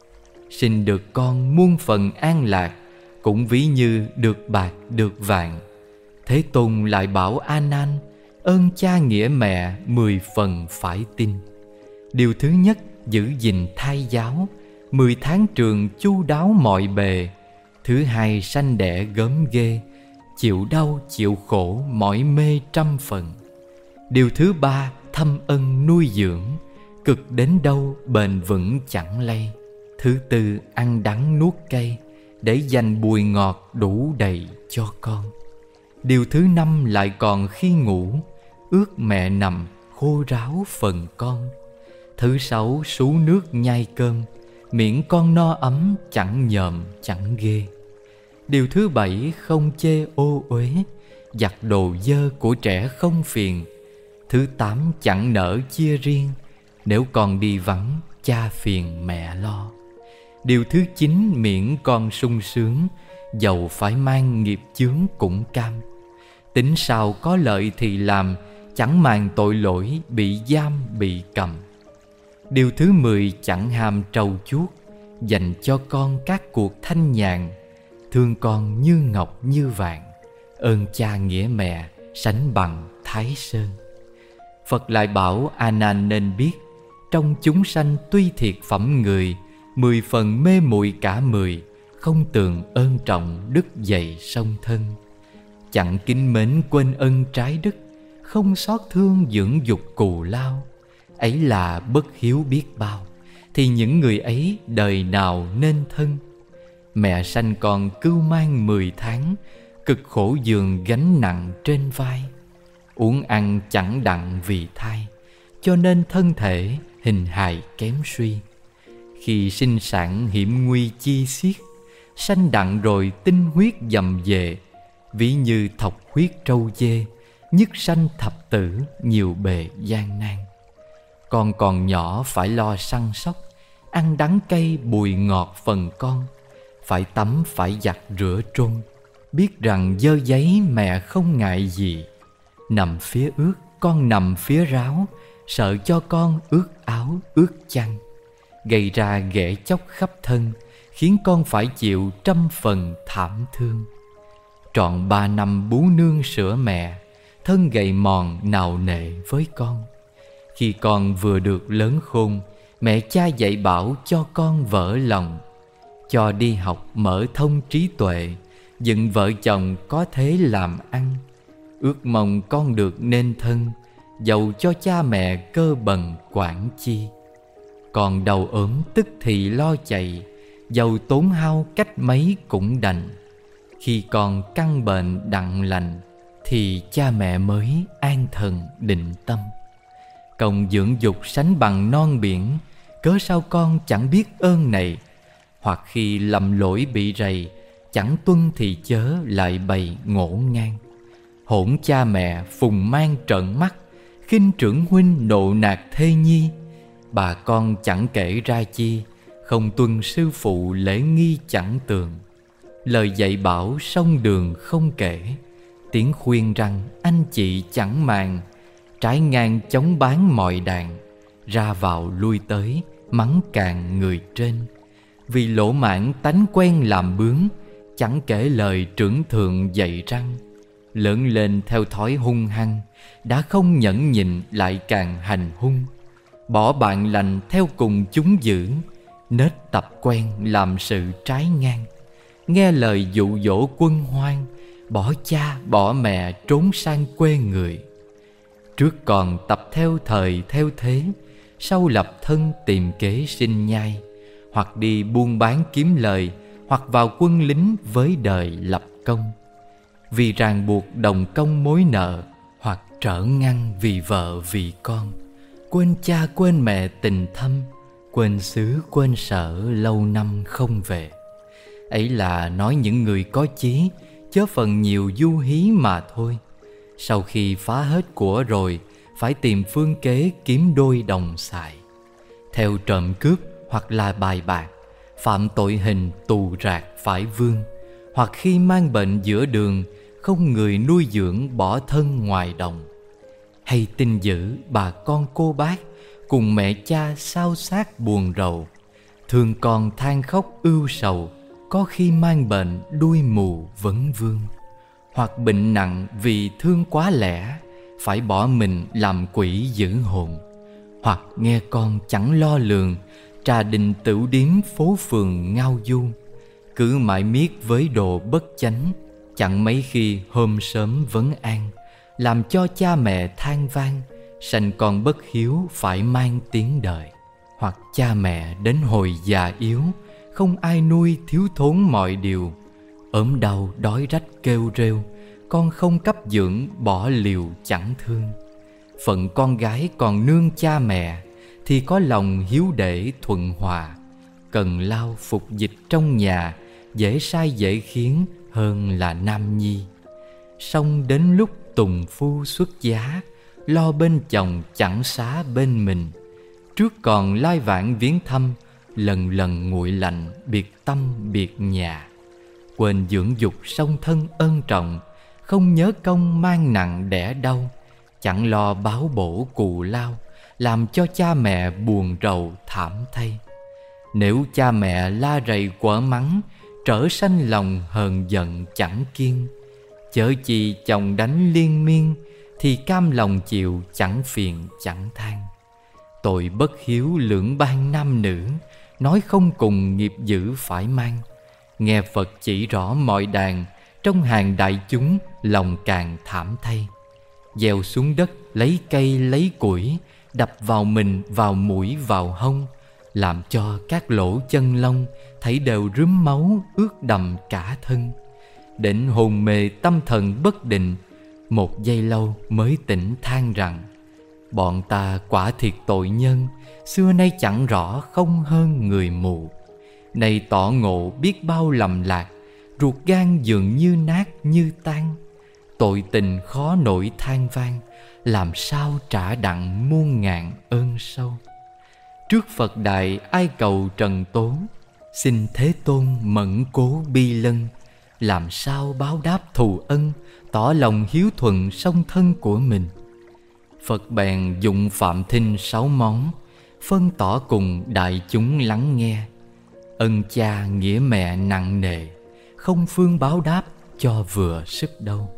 Sinh được con muôn phần an lạc, cũng ví như được bạc được vàng. Thế Tôn lại bảo A Nan, ơn cha nghĩa mẹ 10 phần phải tin. Điều thứ nhất, giữ gìn thai giáo, 10 tháng trường chu đáo mọi bề. Thứ hai, sanh đẻ gớm ghê, chịu đau chịu khổ mỏi mê trăm phần. Điều thứ ba, thâm ân nuôi dưỡng, cực đến đâu bền vững chẳng lay. Thứ tư, ăn đắng nuốt cay, để dành bùi ngọt đủ đầy cho con. Điều thứ năm lại còn khi ngủ, ước mẹ nằm khô ráo phần con. Thứ sáu, sú nước nhai cơm, miệng con no ấm chẳng nhòm chẳng ghê. Điều thứ bảy, không chê ô uế, giặt đồ dơ của trẻ không phiền. Thứ tám, chẳng nỡ chia riêng, nếu con đi vắng cha phiền mẹ lo. Điều thứ chín, miễn con sung sướng, dầu phải mang nghiệp chướng cũng cam. Tính sao có lợi thì làm, chẳng màng tội lỗi bị giam bị cầm. Điều thứ 10, chẳng ham trau chuốt, dành cho con các cuộc thanh nhàn. Thương con như ngọc như vàng, ơn cha nghĩa mẹ sánh bằng Thái Sơn. Phật lại bảo A Nan nên biết, trong chúng sanh tuy thiệt phẩm người, 10 phần mê muội cả 10, không tường ơn trọng đức dày song thân. Chẳng kính mến quên ân trái đức, không xót thương dưỡng dục cù lao. Ấy là bất hiếu biết bao, thì những người ấy đời nào nên thân. Mẹ sanh con cưu mang 10 tháng, cực khổ giường gánh nặng trên vai. Uống ăn chẳng đặng vì thai, cho nên thân thể hình hài kém suy. Khi sinh sản hiểm nguy chi xiết, sanh đặng rồi tinh huyết dầm về. Ví như thọc huyết trâu dê, nhất sanh thập tử nhiều bề gian nan. Con còn nhỏ phải lo săn sóc, ăn đắng cay bùi ngọt phần con. Phải tắm phải giặt rửa trôn, biết rằng dơ giấy mẹ không ngại gì. Nằm phía ướt con nằm phía ráo, sợ cho con ướt áo ướt chăn. Gây ra ghẻ chóc khắp thân, khiến con phải chịu trăm phần thảm thương. Trọn 3 năm bú nương sữa mẹ, thân gầy mòn nào nệ với con. Khi con vừa được lớn khôn, mẹ cha dạy bảo cho con vỡ lòng. Cho đi học mở thông trí tuệ, dựng vợ chồng có thế làm ăn. Ước mong con được nên thân, dầu cho cha mẹ cơ bần quản chi. Còn đầu ốm tức thì lo chạy, dầu tốn hao cách mấy cũng đành. Khi con căn bệnh đặng lành, thì cha mẹ mới an thần định tâm. Công dưỡng dục sánh bằng non biển, cớ sao con chẳng biết ơn này. Hoặc khi lầm lỗi bị rầy, chẳng tuân thì chớ lại bày ngổ ngang. Hỗn cha mẹ phùng mang trợn mắt, khinh trưởng huynh nộ nạt thê nhi. Bà con chẳng kể ra chi, không tuân sư phụ lễ nghi chẳng tường. Lời dạy bảo sông đường không kể, tiếng khuyên rằng anh chị chẳng màng. Trái ngang chống bán mọi đàn, ra vào lui tới mắng càng người trên. Vì lỗ mãn tánh quen làm bướng, chẳng kể lời trưởng thượng dạy răng. Lớn lên theo thói hung hăng, đã không nhẫn nhịn lại càng hành hung. Bỏ bạn lành theo cùng chúng dữ, nết tập quen làm sự trái ngang. Nghe lời dụ dỗ quân hoang, bỏ cha bỏ mẹ trốn sang quê người. Trước còn tập theo thời theo thế, sau lập thân tìm kế sinh nhai. Hoặc đi buôn bán kiếm lời, hoặc vào quân lính với đời lập công. Vì ràng buộc đồng công mối nợ, hoặc trở ngăn vì vợ vì con. Quên cha quên mẹ tình thâm, quên xứ quên sở lâu năm không về. Ấy là nói những người có chí, chớ phần nhiều du hí mà thôi. Sau khi phá hết của rồi, phải tìm phương kế kiếm đôi đồng xài. Theo trộm cướp hoặc là bài bạc, phạm tội hình tù rạc phải vương. Hoặc khi mang bệnh giữa đường, không người nuôi dưỡng bỏ thân ngoài đồng. Hay tin dữ bà con cô bác, cùng mẹ cha xao xát buồn rầu. Thương con than khóc ưu sầu, có khi mang bệnh đuôi mù vấn vương. Hoặc bệnh nặng vì thương quá lẽ, phải bỏ mình làm quỷ giữ hồn. Hoặc nghe con chẳng lo lường, trà đình tửu điếm phố phường ngao du. Cứ mãi miết với đồ bất chánh, chẳng mấy khi hôm sớm vấn an. Làm cho cha mẹ than vang, sanh con bất hiếu phải mang tiếng đời. Hoặc cha mẹ đến hồi già yếu, không ai nuôi thiếu thốn mọi điều. Ốm đau đói rách kêu rêu, con không cấp dưỡng bỏ liều chẳng thương. Phận con gái còn nương cha mẹ, thì có lòng hiếu để thuận hòa. Cần lao phục dịch trong nhà, dễ sai dễ khiến hơn là nam nhi. Song đến lúc tùng phu xuất giá, lo bên chồng chẳng xá bên mình. Trước còn lai vãng viếng thăm, lần lần nguội lạnh biệt tâm biệt nhà. Quên dưỡng dục song thân ân trọng, không nhớ công mang nặng đẻ đau. Chẳng lo báo bổ cù lao, làm cho cha mẹ buồn rầu thảm thay. Nếu cha mẹ la rầy quở mắng, trở sanh lòng hờn giận chẳng kiên. Chớ chi chồng đánh liên miên, thì cam lòng chịu chẳng phiền chẳng than. Tội bất hiếu lưỡng ban nam nữ, nói không cùng nghiệp dữ phải mang. Nghe Phật chỉ rõ mọi đàn, trong hàng đại chúng lòng càng thảm thay. Gieo xuống đất lấy cây lấy củi, đập vào mình vào mũi vào hông, làm cho các lỗ chân lông thấy đều rướm máu ướt đầm cả thân. Đến hồn mê tâm thần bất định, một giây lâu mới tỉnh than rằng: bọn ta quả thiệt tội nhân, xưa nay chẳng rõ không hơn người mù. Nay tỏ ngộ biết bao lầm lạc, ruột gan dường như nát như tan. Tội tình khó nổi than vang, làm sao trả đặng muôn ngàn ơn sâu. Trước Phật Đại ai cầu trần tố, xin Thế Tôn mẫn cố bi lân. Làm sao báo đáp thù ân, tỏ lòng hiếu thuận song thân của mình. Phật bèn dụng Phạm Thinh 6 món, phân tỏ cùng đại chúng lắng nghe. Ân cha nghĩa mẹ nặng nề, không phương báo đáp cho vừa sức đâu.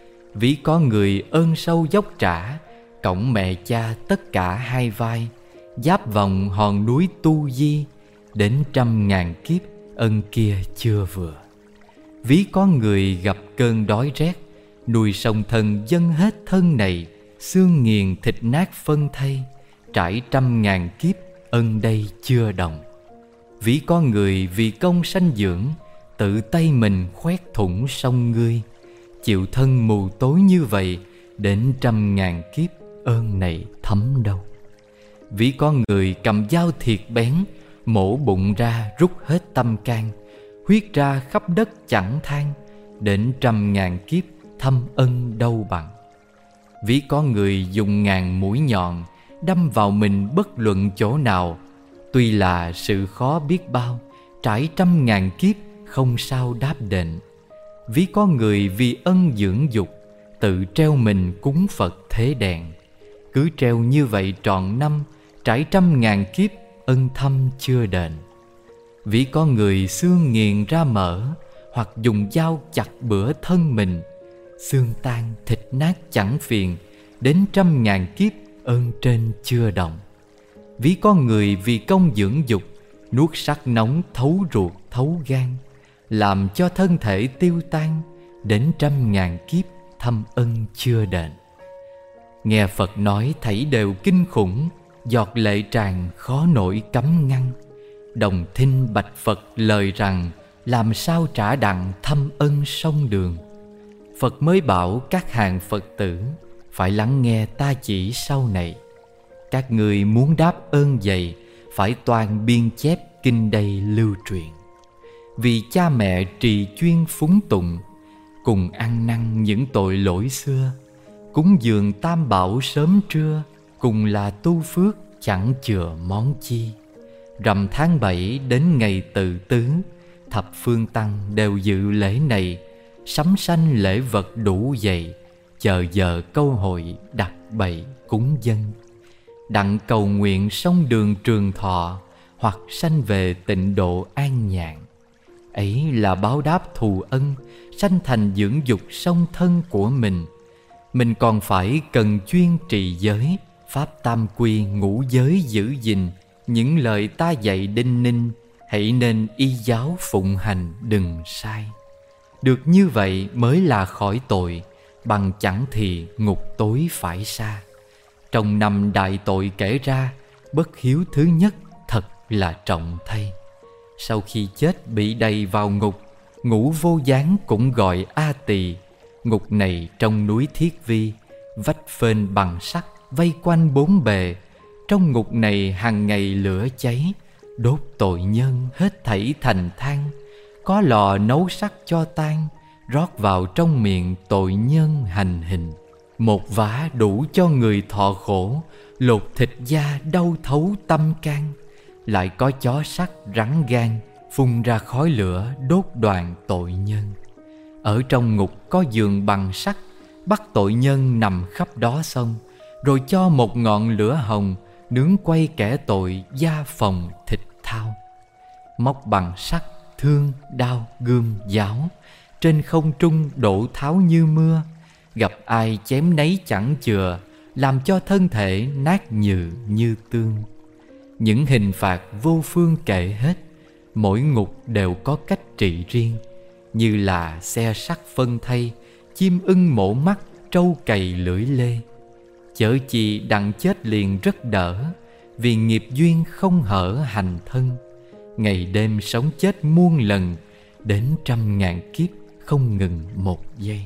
Ví có người ơn sâu dốc trả, cõng mẹ cha tất cả hai vai. Giáp vòng hòn núi Tu Di, đến 100.000 kiếp ân kia chưa vừa. Ví có người gặp cơn đói rét, nuôi song thân dâng hết thân này, xương nghiền thịt nát phân thây, trải 100.000 kiếp ân đây chưa đồng. Ví có người vì công sanh dưỡng, tự tay mình khoét thủng sông ngươi, chịu thân mù tối như vậy, đến 100.000 kiếp ơn này thấm đâu. Ví có người cầm dao thiệt bén, mổ bụng ra rút hết tâm can, huyết ra khắp đất chẳng than, đến 100.000 kiếp thâm ân đâu bằng. Ví có người dùng ngàn mũi nhọn đâm vào mình bất luận chỗ nào, tuy là sự khó biết bao, trải 100.000 kiếp không sao đáp đền. Ví có người vì ân dưỡng dục, tự treo mình cúng Phật thế đèn, cứ treo như vậy trọn năm, trải 100.000 kiếp ân thâm chưa đền. Ví có người xương nghiền ra mỡ, hoặc dùng dao chặt bữa thân mình, xương tan thịt nát chẳng phiền, đến 100.000 kiếp ơn trên chưa đồng. Ví có người vì công dưỡng dục, nuốt sắc nóng thấu ruột thấu gan, làm cho thân thể tiêu tan, đến 100.000 kiếp thâm ân chưa đền. Nghe Phật nói thảy đều kinh khủng, giọt lệ tràn khó nổi cấm ngăn. Đồng thinh bạch Phật lời rằng, làm sao trả đặng thâm ân sông đường. Phật mới bảo các hàng Phật tử phải lắng nghe ta chỉ sau này. Các người muốn đáp ơn dày, phải toàn biên chép kinh đây lưu truyền. Vì cha mẹ trì chuyên phúng tụng, cùng ăn năn những tội lỗi xưa, cúng dường tam bảo sớm trưa, cùng là tu phước chẳng chừa món chi. Rằm tháng 7 đến ngày Tự Tứ, thập phương tăng đều dự lễ này, sắm sanh lễ vật đủ dày, chờ giờ câu hội đặt bày cúng dân. Đặng cầu nguyện sông đường trường thọ, hoặc sanh về tịnh độ an nhàn. Ấy là báo đáp thù ân, sanh thành dưỡng dục song thân của mình. Mình còn phải cần chuyên trì giới, pháp tam quy ngũ giới giữ gìn. Những lời ta dạy đinh ninh, hãy nên y giáo phụng hành đừng sai. Được như vậy mới là khỏi tội, bằng chẳng thì ngục tối phải xa. Trong 5 đại tội kể ra, bất hiếu thứ nhất thật là trọng thay. Sau khi chết bị đầy vào ngục, ngũ vô gián cũng gọi A Tỳ. Ngục này trong núi Thiết Vi, vách phên bằng sắt vây quanh 4 bề. Trong ngục này hàng ngày lửa cháy, đốt tội nhân hết thảy thành than. Có lò nấu sắt cho tan, rót vào trong miệng tội nhân hành hình. Một vả đủ cho người thọ khổ, lột thịt da đau thấu tâm can. Lại có chó sắt rắn gan, phun ra khói lửa đốt đoàn tội nhân. Ở trong ngục có giường bằng sắt, bắt tội nhân nằm khắp đó xong, rồi cho một ngọn lửa hồng nướng quay kẻ tội da phồng thịt thao. Móc bằng sắt, thương, đao, gươm, giáo, trên không trung đổ tháo như mưa. Gặp ai chém nấy chẳng chừa, làm cho thân thể nát nhừ như tương. Những hình phạt vô phương kể hết, mỗi ngục đều có cách trị riêng. Như là xe sắt phân thây, chim ưng mổ mắt, trâu cày lưỡi lê. Chớ chi đặng chết liền rất đỡ, vì nghiệp duyên không hở hành thân. Ngày đêm sống chết muôn lần, đến 100.000 kiếp không ngừng một giây.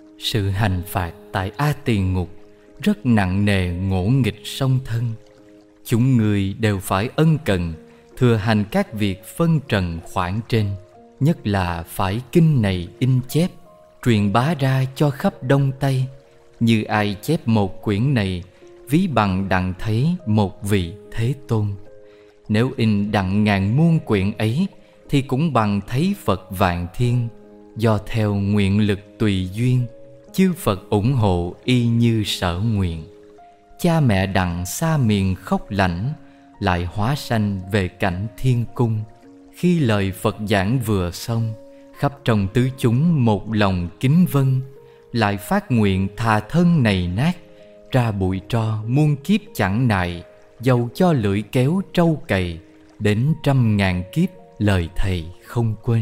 Sự hành phạt tại A Tỳ ngục rất nặng nề ngỗ nghịch song thân. Chúng người đều phải ân cần thừa hành các việc phân trần khoản trên, nhất là phải kinh này in chép, truyền bá ra cho khắp Đông Tây. Như ai chép một quyển này, ví bằng đặng thấy một vị Thế Tôn. Nếu in đặng ngàn muôn quyển ấy, thì cũng bằng thấy Phật vạn thiên. Do theo nguyện lực tùy duyên, chư Phật ủng hộ y như sở nguyện. Cha mẹ đặng xa miền khóc lạnh, lại hóa sanh về cảnh thiên cung. Khi lời Phật giảng vừa xong, khắp trong tứ chúng một lòng kính vâng, lại phát nguyện thà thân này nát, ra bụi tro muôn kiếp chẳng nại. Dầu cho lưỡi kéo trâu cày, đến 100.000 kiếp lời thầy không quên.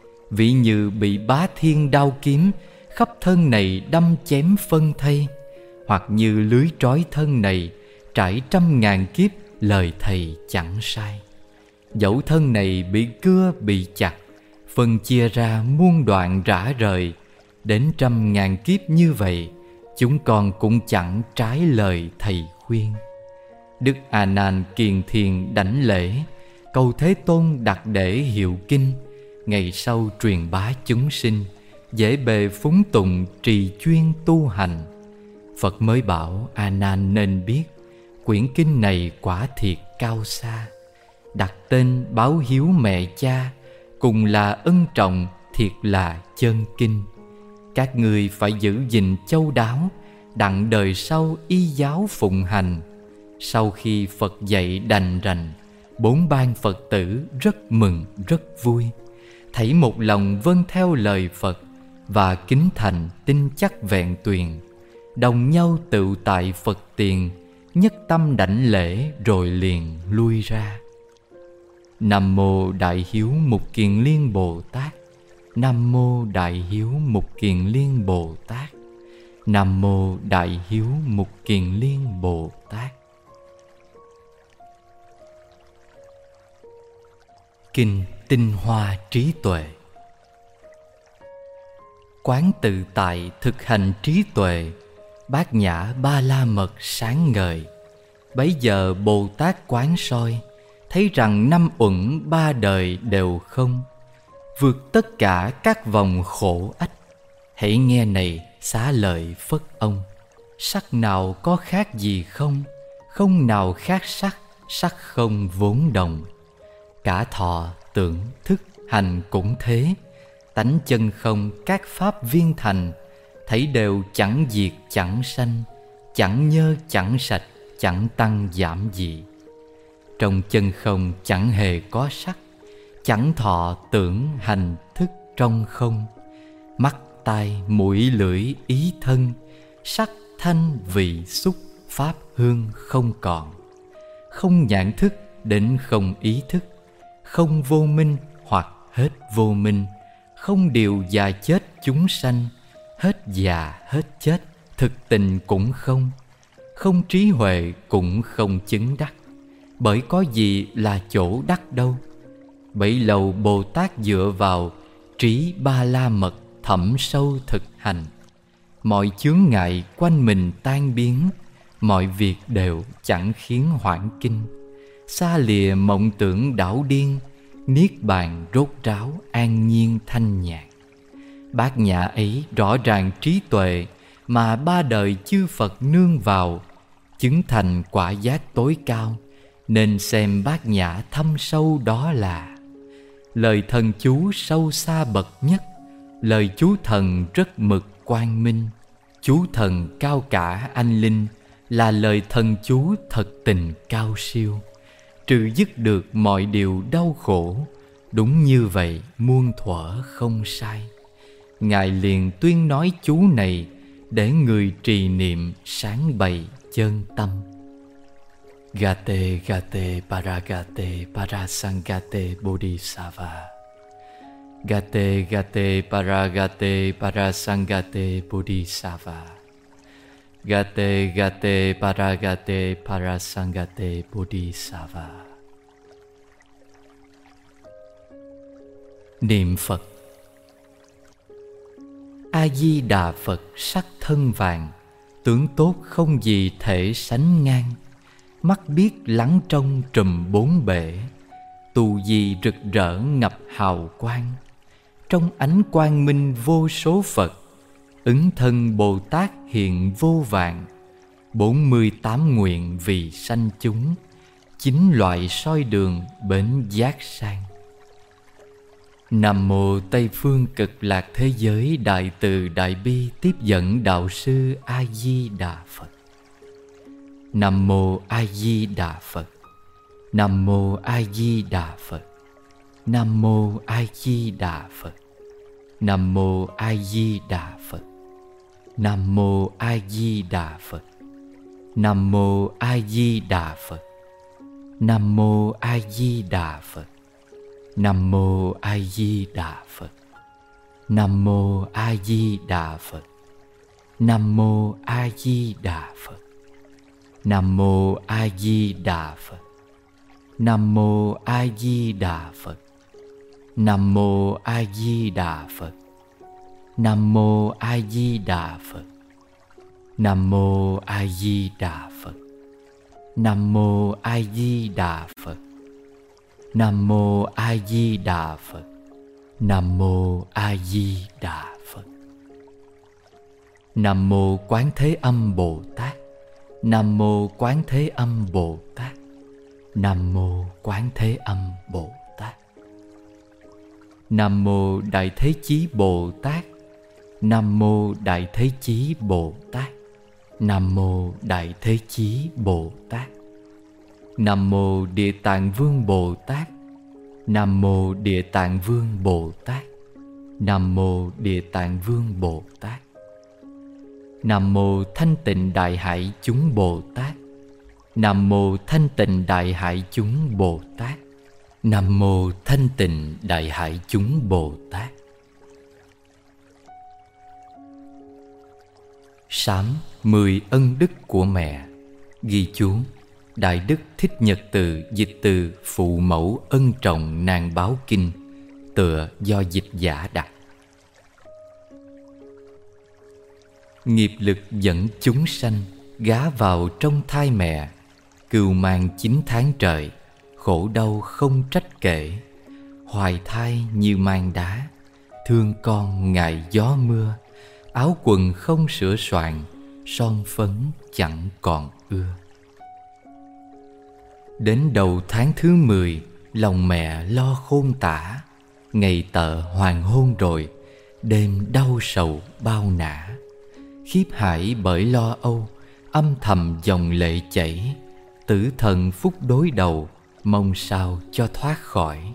Ví như bị bá thiên đao kiếm, khắp thân này đâm chém phân thây. Hoặc như lưới trói thân này, trải 100.000 kiếp lời thầy chẳng sai. Dẫu thân này bị cưa bị chặt, phân chia ra muôn đoạn rã rời, đến 100.000 kiếp như vậy, chúng con cũng chẳng trái lời thầy khuyên. Đức A Nan kiền thiền đảnh lễ, cầu Thế Tôn đặt để hiệu kinh. ngày sau truyền bá chúng sinh, dễ bề phúng tụng trì chuyên tu hành. Phật mới bảo A Nan nên biết, quyển kinh này quả thiệt cao xa. Đặt tên báo hiếu mẹ cha, cùng là ân trọng, thiệt là chân kinh. Các ngươi phải giữ gìn châu đáo, đặng đời sau y giáo phụng hành. Sau khi Phật dạy đành rành, bốn ban Phật tử rất mừng rất vui, thảy một lòng vâng theo lời Phật và kính thành tin chắc vẹn tuyền, đồng nhau tựu tại Phật tiền, nhất tâm đảnh lễ rồi liền lui ra. Nam mô Đại Hiếu Mục Kiền Liên Bồ Tát. Nam mô Đại Hiếu Mục Kiền Liên Bồ Tát. Nam mô Đại Hiếu Mục Kiền Liên Bồ Tát. Kinh Tinh Hoa Trí Tuệ. Quán tự tại thực hành trí tuệ, bát nhã ba la mật sáng ngời. Bấy giờ Bồ Tát quán soi, thấy rằng năm uẩn ba đời đều không, vượt tất cả các vòng khổ ách. Hãy nghe này xá lợi Phất ông, sắc nào có khác gì không, không nào khác sắc, sắc không vốn đồng. Cả thọ, tưởng, thức, hành cũng thế, tánh chân không các pháp viên thành, thấy đều chẳng diệt chẳng sanh, chẳng nhơ chẳng sạch, chẳng tăng giảm gì. Trong chân không chẳng hề có sắc, chẳng thọ tưởng hành thức trong không. Mắt tai mũi lưỡi ý thân, sắc thanh vị xúc pháp hương không còn. Không nhãn thức đến không ý thức, không vô minh hoặc hết vô minh. Không điều già chết chúng sanh, hết già hết chết thực tình cũng không. Không trí huệ cũng không chứng đắc, bởi có gì là chỗ đắc đâu. Bấy lâu Bồ Tát dựa vào trí ba la mật thẩm sâu thực hành, mọi chướng ngại quanh mình tan biến, mọi việc đều chẳng khiến hoảng kinh. Xa lìa mộng tưởng đảo điên, niết bàn rốt ráo an nhiên thanh nhàn. Bát nhã ấy rõ ràng trí tuệ, mà ba đời chư Phật nương vào, chứng thành quả giác tối cao. Nên xem bát nhã thâm sâu đó là lời thần chú sâu xa bậc nhất, lời chú thần rất mực quang minh. Chú thần cao cả anh linh là lời thần chú thật tình cao siêu, trừ dứt được mọi điều đau khổ. Đúng như vậy muôn thuở không sai. Ngài liền tuyên nói chú này, để người trì niệm sáng bày chân tâm. Gate gate paragate parasangate bodhisattva. Gate gate paragate parasangate bodhisattva. Gate gate paragate parasangate bodhisattva. Niệm Phật. A Di Đà Phật sắc thân vàng, tướng tốt không gì thể sánh ngang. Mắt biết lắng trong trùm bốn bể, tu di rực rỡ ngập hào quang. Trong ánh quang minh vô số Phật, ứng thân Bồ Tát hiện vô vàn. 48 nguyện vì sanh chúng, 9 loại soi đường bến giác sang. Nam mô Tây phương cực lạc thế giới đại từ đại bi tiếp dẫn đạo sư A Di Đà Phật. Nam mô A Di Đà Phật. Nam mô A Di Đà Phật. Nam mô A Di Đà Phật. Nam mô A Di Đà Phật. Nam mô A Di Đà Phật. Nam mô A Di Đà Phật. Nam mô A Di Đà Phật. Nam mô A Di Đà Phật. Nam mô A Di Đà Phật. Nam mô A Di Đà Phật. Nam mô A Di Đà Phật. Nam mô A Di Đà Phật. Nam mô A Di Đà Phật. Nam mô A Di Đà Phật. Nam mô A Di Đà Phật. Nam mô A Di Đà Phật. Nam mô A Di Đà Phật. Nam Mô A Di Đà Phật. Nam Mô Quán Thế Âm Bồ Tát. Nam Mô Quán Thế Âm Bồ Tát. Nam Mô Quán Thế Âm Bồ Tát. Nam Mô Đại Thế Chí Bồ Tát. Nam Mô Đại Thế Chí Bồ Tát. Nam Mô Đại Thế Chí Bồ Tát. Nam Mô Địa Tạng Vương Bồ Tát. Nam Mô Địa Tạng Vương Bồ Tát. Nam Mô Địa Tạng Vương Bồ Tát. Nam Mô Thanh Tịnh Đại Hải Chúng Bồ Tát. Nam Mô Thanh Tịnh Đại Hải Chúng Bồ Tát. Nam Mô Thanh Tịnh Đại Hải Chúng Bồ Tát. Sám 10 ân đức của mẹ. Ghi chú: Đại Đức Thích Nhật Từ dịch từ Phụ Mẫu Ân Trọng Nàng Báo Kinh, tựa do dịch giả đặt. Nghiệp lực dẫn chúng sanh gá vào trong thai mẹ, cừu mang 9 tháng trời, khổ đau không trách kể. Hoài thai như mang đá, thương con ngại gió mưa. Áo quần không sửa soạn, son phấn chẳng còn ưa. Đến đầu tháng thứ 10, lòng mẹ lo khôn tả. Ngày tợ hoàng hôn rồi, đêm đau sầu bao nã. Khiếp hải bởi lo âu, âm thầm dòng lệ chảy. Tử thần phút đối đầu, mong sao cho thoát khỏi.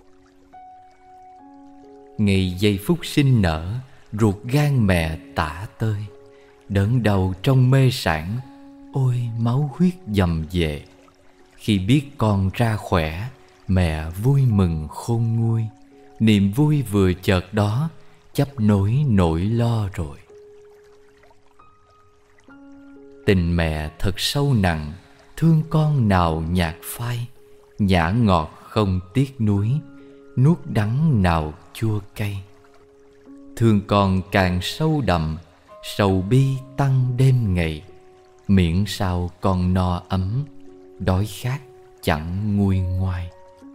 Ngày giây phút sinh nở, ruột gan mẹ tả tơi. Đớn đầu trong mê sản, ôi máu huyết dầm về. Khi biết con ra khỏe, mẹ vui mừng khôn nguôi. Niềm vui vừa chợt đó, chấp nối nỗi lo rồi. Tình mẹ thật sâu nặng, thương con nào nhạt phai. Nhã ngọt không tiếc nuối, nuốt đắng nào chua cay. Thương con càng sâu đậm, sầu bi tăng đêm ngày. Miễn sao con no ấm, đói khát chẳng nguôi ngoai.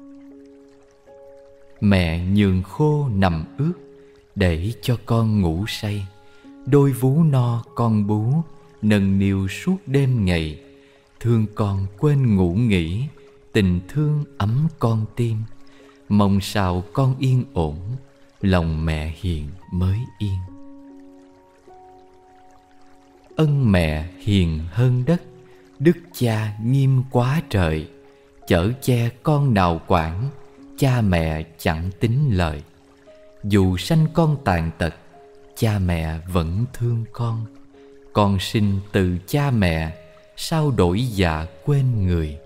Mẹ nhường khô nằm ướt, để cho con ngủ say. Đôi vú no con bú, nâng niu suốt đêm ngày. Thương con quên ngủ nghỉ, tình thương ấm con tim. Mong sao con yên ổn, lòng mẹ hiền mới yên. Ân mẹ hiền hơn đất, đức cha nghiêm quá trời. Chở che con nào quản, cha mẹ chẳng tính lời. Dù sanh con tàn tật, cha mẹ vẫn thương con. Con sinh từ cha mẹ, sao đổi dạ quên người.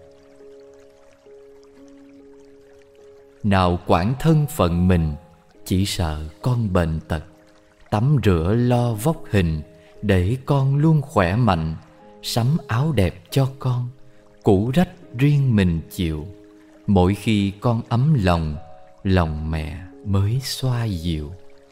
Nào quản thân phận mình, chỉ sợ con bệnh tật. Tắm rửa lo vóc hình, để con luôn khỏe mạnh. Sắm áo đẹp cho con, cũ rách riêng mình chịu. Mỗi khi con ấm lòng, lòng mẹ mới xoa dịu.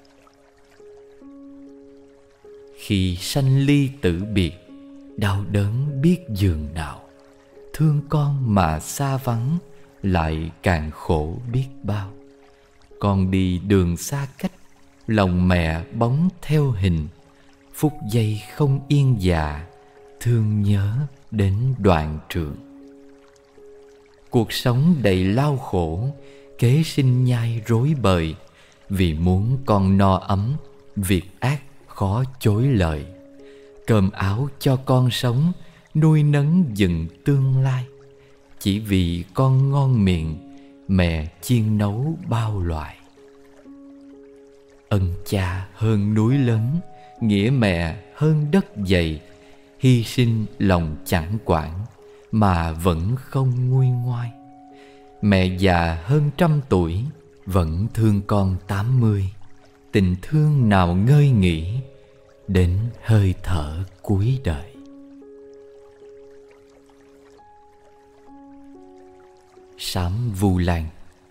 Khi sanh ly tử biệt, đau đớn biết giường nào. Thương con mà xa vắng, lại càng khổ biết bao. Con đi đường xa cách, lòng mẹ bóng theo hình. Phút giây không yên dạ, thương nhớ đến đoạn trường. Cuộc sống đầy lao khổ, kế sinh nhai rối bời. Vì muốn con no ấm, việc ác khó chối lời. Cơm áo cho con sống, nuôi nấng dựng tương lai. Chỉ vì con ngon miệng, mẹ chiên nấu bao loại. Ân cha hơn núi lớn, nghĩa mẹ hơn đất dày. Hy sinh lòng chẳng quản, mà vẫn không nguôi ngoai. Mẹ già hơn 100 tuổi, vẫn thương con 80. Tình thương nào ngơi nghỉ, đến hơi thở cuối đời. Sám Vu Lan.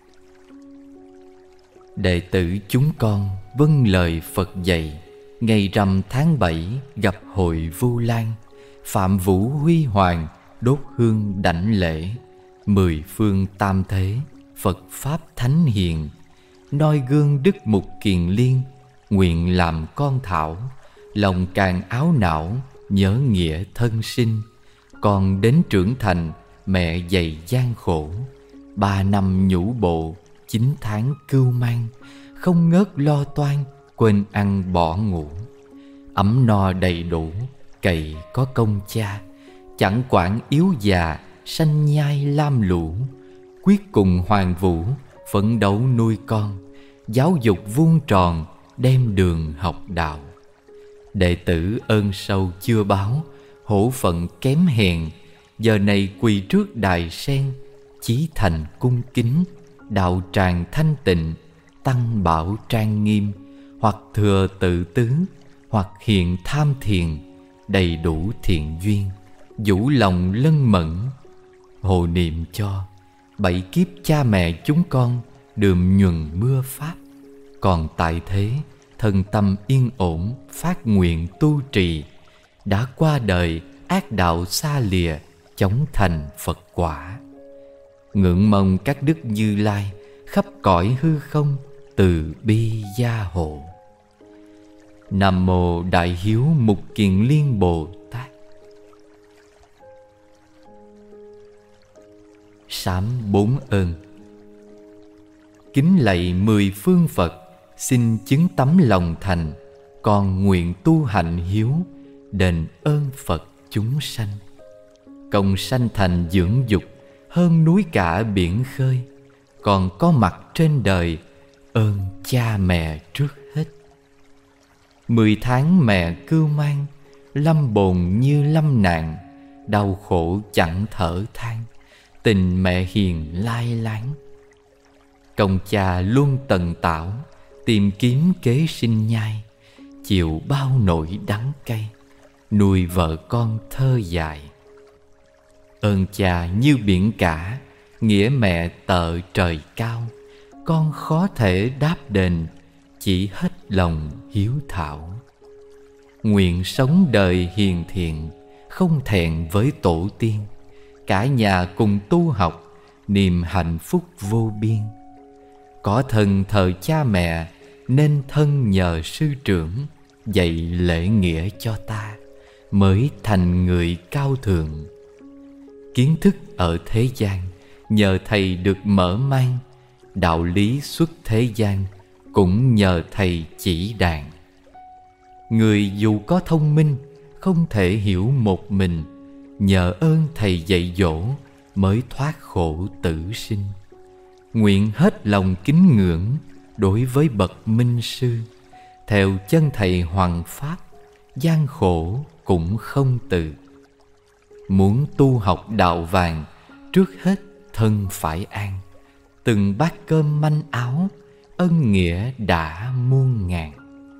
Đệ tử chúng con vâng lời Phật dạy. Ngày rằm tháng 7 gặp hội Vu Lan. Phạm vũ huy hoàng, đốt hương đảnh lễ. 10 phương tam thế, Phật Pháp Thánh Hiền. noi gương Đức Mục Kiền Liên, nguyện làm con thảo. Lòng càng áo não, nhớ nghĩa thân sinh. Con đến trưởng thành, mẹ dày gian khổ. 3 năm nhũ bộ, 9 tháng cưu mang. Không ngớt lo toan, quên ăn bỏ ngủ. Ấm no đầy đủ, cậy có công cha. Chẳng quản yếu già, sanh nhai lam lũ. Quyết cùng hoàng vũ, phấn đấu nuôi con. Giáo dục vuông tròn, đem đường học đạo. Đệ tử ơn sâu chưa báo, hổ phận kém hèn. Giờ này quỳ trước đài sen, chí thành cung kính. Đạo tràng thanh tịnh, tăng bảo trang nghiêm. Hoặc thừa tự tứ, hoặc hiện tham thiền. Đầy đủ thiện duyên, vũ lòng lân mẫn. Hộ niệm cho 7 kiếp cha mẹ chúng con đượm nhuần mưa pháp. Còn tại thế, thân tâm yên ổn, phát nguyện tu trì. Đã qua đời, ác đạo xa lìa, chóng thành Phật quả. Ngưỡng mong các đức Như Lai khắp cõi hư không từ bi gia hộ. Nam mô Đại Hiếu Mục Kiền Liên Bồ Tát. Sám 4 ơn. Kính lạy 10 phương Phật, xin chứng tấm lòng thành. Con nguyện tu hạnh hiếu, đền ơn Phật chúng sanh. Công sanh thành dưỡng dục, hơn núi cả biển khơi. Còn có mặt trên đời, ơn cha mẹ trước hết. 10 tháng mẹ cưu mang, lâm bồn như lâm nạn. Đau khổ chẳng thở than, tình mẹ hiền lai láng. Công cha luôn tần tảo, tìm kiếm kế sinh nhai. Chịu bao nỗi đắng cay, nuôi vợ con thơ dài. Ơn cha như biển cả, nghĩa mẹ tợ trời cao. Con khó thể đáp đền, chỉ hết lòng hiếu thảo. Nguyện sống đời hiền thiện, không thẹn với tổ tiên. Cả nhà cùng tu học, niềm hạnh phúc vô biên. Có thân thờ cha mẹ, nên thân nhờ sư trưởng. Dạy lễ nghĩa cho ta, mới thành người cao thượng. Kiến thức ở thế gian, nhờ thầy được mở mang. Đạo lý xuất thế gian, cũng nhờ thầy chỉ đàn. Người dù có thông minh, không thể hiểu một mình. Nhờ ơn thầy dạy dỗ, mới thoát khổ tử sinh. Nguyện hết lòng kính ngưỡng, đối với bậc minh sư. Theo chân thầy hoằng pháp, gian khổ cũng không từ. Muốn tu học đạo vàng, trước hết thân phải an. Từng bát cơm manh áo, ân nghĩa đã muôn ngàn.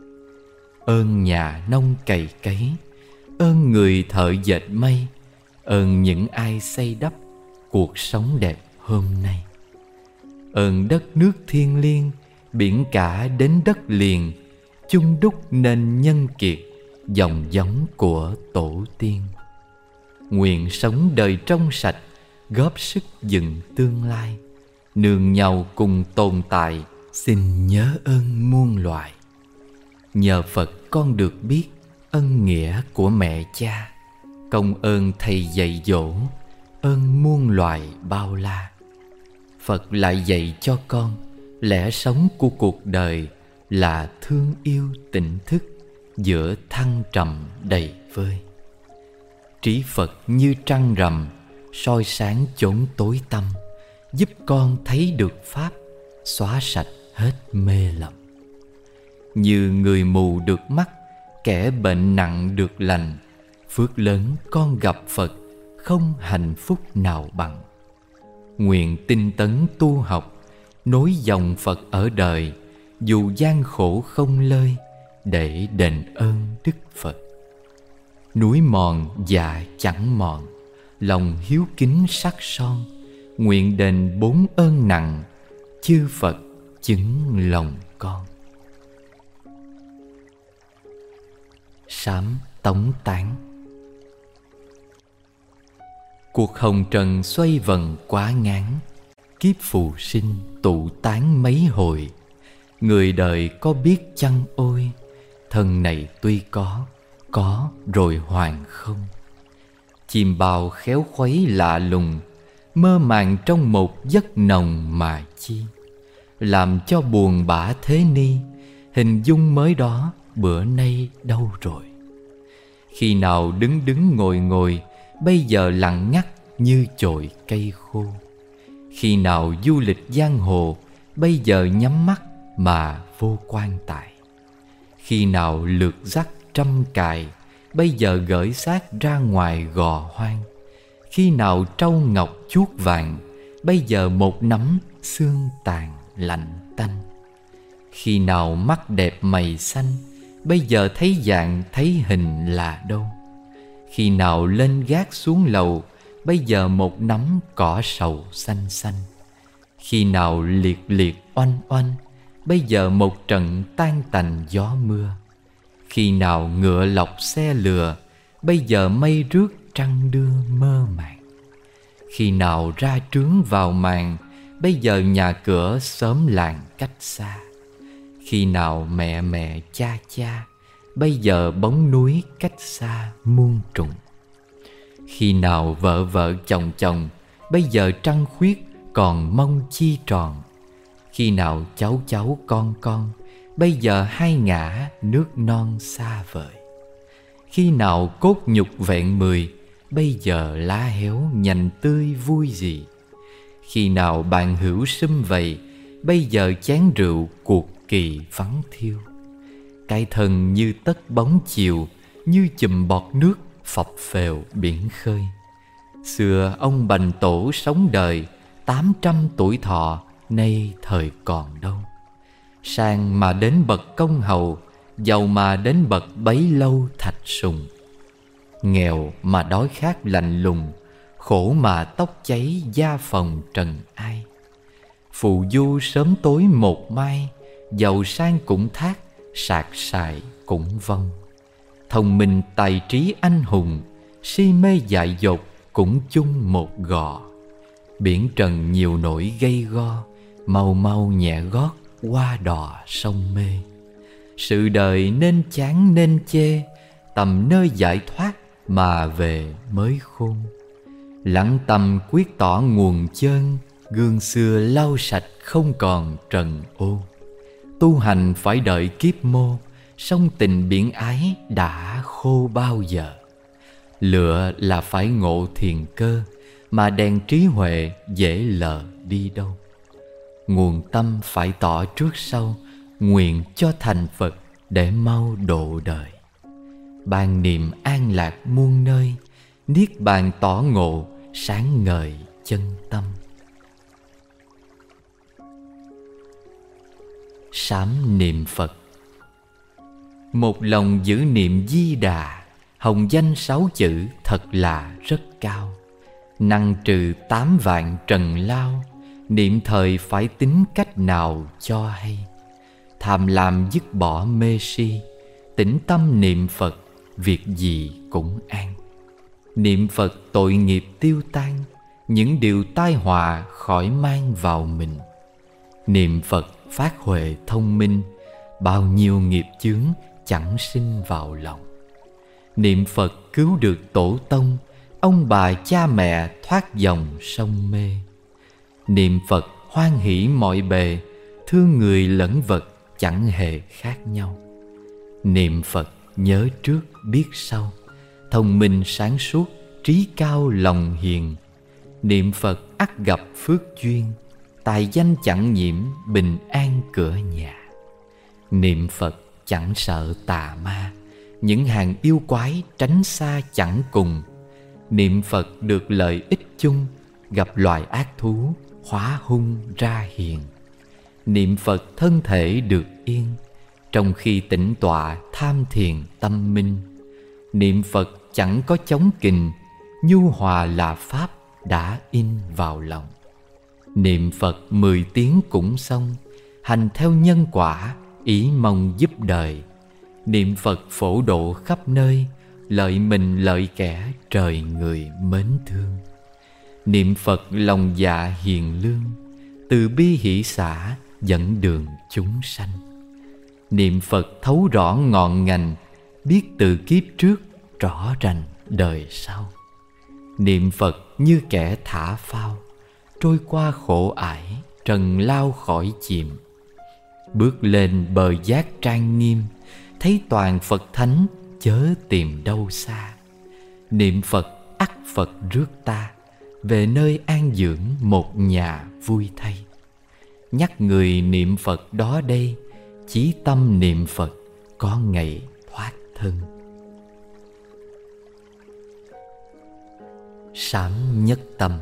Ơn nhà nông cày cấy, ơn người thợ dệt mây. Ơn những ai xây đắp cuộc sống đẹp hôm nay. Ơn đất nước thiêng liêng, biển cả đến đất liền. Chung đúc nên nhân kiệt, dòng giống của tổ tiên. Nguyện sống đời trong sạch, góp sức dựng tương lai. Nương nhau cùng tồn tại, xin nhớ ơn muôn loài. Nhờ Phật con được biết ân nghĩa của mẹ cha. Công ơn thầy dạy dỗ, ơn muôn loài bao la. Phật lại dạy cho con lẽ sống của cuộc đời là thương yêu tỉnh thức giữa thăng trầm đầy vơi. Trí Phật như trăng rằm, soi sáng chốn tối tăm, giúp con thấy được pháp, xóa sạch hết mê lầm. Như người mù được mắt, kẻ bệnh nặng được lành. Phước lớn con gặp Phật, không hạnh phúc nào bằng. Nguyện tinh tấn tu học, nối dòng Phật ở đời. Dù gian khổ không lơi, để đền ơn Đức Phật. Núi mòn dạ chẳng mòn, lòng hiếu kính sắc son. Nguyện đền 4 ơn nặng, chư Phật chứng lòng con. Sám tống tán. Cuộc hồng trần xoay vần quá ngán, kiếp phù sinh tụ tán mấy hồi. Người đời có biết chăng ôi, thân này tuy có rồi hoàn không. Chim bao khéo khuấy lạ lùng, mơ màng trong một giấc nồng mà chi. Làm cho buồn bã thế ni, hình dung mới đó bữa nay đâu rồi. Khi nào đứng đứng ngồi ngồi, bây giờ lặng ngắt như chồi cây khô. Khi nào du lịch giang hồ, bây giờ nhắm mắt mà vô quan tài. Khi nào lượt dắt trăm cài, bây giờ gởi xác ra ngoài gò hoang. Khi nào trâu ngọc chuốt vàng, bây giờ một nắm xương tàn lạnh tanh. Khi nào mắt đẹp mày xanh, bây giờ thấy dạng thấy hình là đâu. Khi nào lên gác xuống lầu, bây giờ một nắm cỏ sầu xanh xanh. Khi nào liệt liệt oanh oanh, bây giờ một trận tan tành gió mưa. Khi nào ngựa lọc xe lừa, bây giờ mây rước trăng đưa mơ màng. Khi nào ra trướng vào màn, bây giờ nhà cửa xóm làng cách xa. Khi nào mẹ mẹ cha cha, bây giờ bóng núi cách xa muôn trùng. Khi nào vợ vợ chồng chồng, bây giờ trăng khuyết còn mong chi tròn. Khi nào cháu cháu con, bây giờ hai ngả nước non xa vời. Khi nào cốt nhục vẹn 10, bây giờ lá héo nhành tươi vui gì. Khi nào bạn hữu sum vầy, bây giờ chén rượu cuộc kỳ vắng thiêu. Cái thân như tất bóng chiều, như chùm bọt nước phập phèo biển khơi. Xưa ông Bành Tổ sống đời 800 tuổi thọ, nay thời còn đâu. Sang mà đến bậc công hầu, giàu mà đến bậc bấy lâu thạch sùng. Nghèo mà đói khát lạnh lùng, khổ mà tóc cháy da phòng trần ai. Phù du sớm tối một mai, giàu sang cũng thác, sạc sài cũng vong. Thông minh tài trí anh hùng, si mê dại dột cũng chung một gò. Biển trần nhiều nỗi gây go, mau mau nhẹ gót qua đò sông mê. Sự đời nên chán nên chê, tầm nơi giải thoát mà về mới khôn. Lắng tâm quyết tỏ nguồn chân, gương xưa lau sạch không còn trần ô. Tu hành phải đợi kiếp mô, sông tình biển ái đã khô bao giờ. Lựa là phải ngộ thiền cơ, mà đèn trí huệ dễ lờ đi đâu. Nguồn tâm phải tỏ trước sau, nguyện cho thành Phật để mau độ đời. Ban niềm an lạc muôn nơi, niết bàn tỏ ngộ sáng ngời chân tâm. Sám niệm Phật. Một lòng giữ niệm Di Đà, hồng danh 6 chữ thật là rất cao. Năng trừ 8 vạn trần lao, niệm thời phải tính cách nào cho hay. Tham lam dứt bỏ mê si, tĩnh tâm niệm Phật, việc gì cũng an. Niệm Phật tội nghiệp tiêu tan, những điều tai họa khỏi mang vào mình. Niệm Phật phát huệ thông minh, bao nhiêu nghiệp chướng chẳng sinh vào lòng. Niệm Phật cứu được tổ tông, ông bà cha mẹ thoát dòng sông mê. Niệm Phật hoan hỷ mọi bề, thương người lẫn vật chẳng hề khác nhau. Niệm Phật nhớ trước biết sau, thông minh sáng suốt, trí cao lòng hiền. Niệm Phật ắt gặp phước duyên, tài danh chẳng nhiễm, bình an cửa nhà. Niệm Phật chẳng sợ tà ma, những hàng yêu quái tránh xa chẳng cùng. Niệm Phật được lợi ích chung, gặp loài ác thú hóa hung ra hiền. Niệm Phật thân thể được yên, trong khi tĩnh tọa tham thiền tâm minh. Niệm Phật chẳng có chống kình, nhu hòa là pháp đã in vào lòng. Niệm Phật 10 tiếng cũng xong, hành theo nhân quả, ý mong giúp đời. Niệm Phật phổ độ khắp nơi, lợi mình lợi kẻ, trời người mến thương. Niệm Phật lòng dạ hiền lương, từ bi hỷ xả, dẫn đường chúng sanh. Niệm Phật thấu rõ ngọn ngành, biết từ kiếp trước rõ rành đời sau. Niệm Phật như kẻ thả phao, trôi qua khổ ải, trần lao khỏi chìm. Bước lên bờ giác trang nghiêm, thấy toàn Phật thánh chớ tìm đâu xa. Niệm Phật ắt Phật rước ta về nơi an dưỡng một nhà vui thay. Nhắc người niệm Phật đó đây, chí tâm niệm Phật có ngày thoát thân. Sám nhất tâm.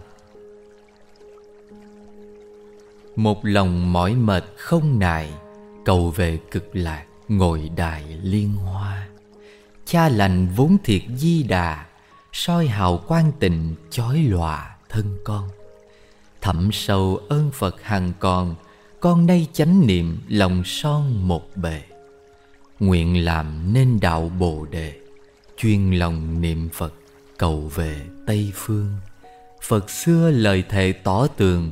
Một lòng mỏi mệt không nài, cầu về cực lạc ngồi đài liên hoa. Cha lành vốn thiệt Di Đà, soi hào quang tình chói lòa thân con. Thẳm sâu ơn Phật hằng còn, con nay chánh niệm lòng son một bề. Nguyện làm nên đạo Bồ Đề, chuyên lòng niệm Phật cầu về Tây Phương. Phật xưa lời thệ tỏ tường,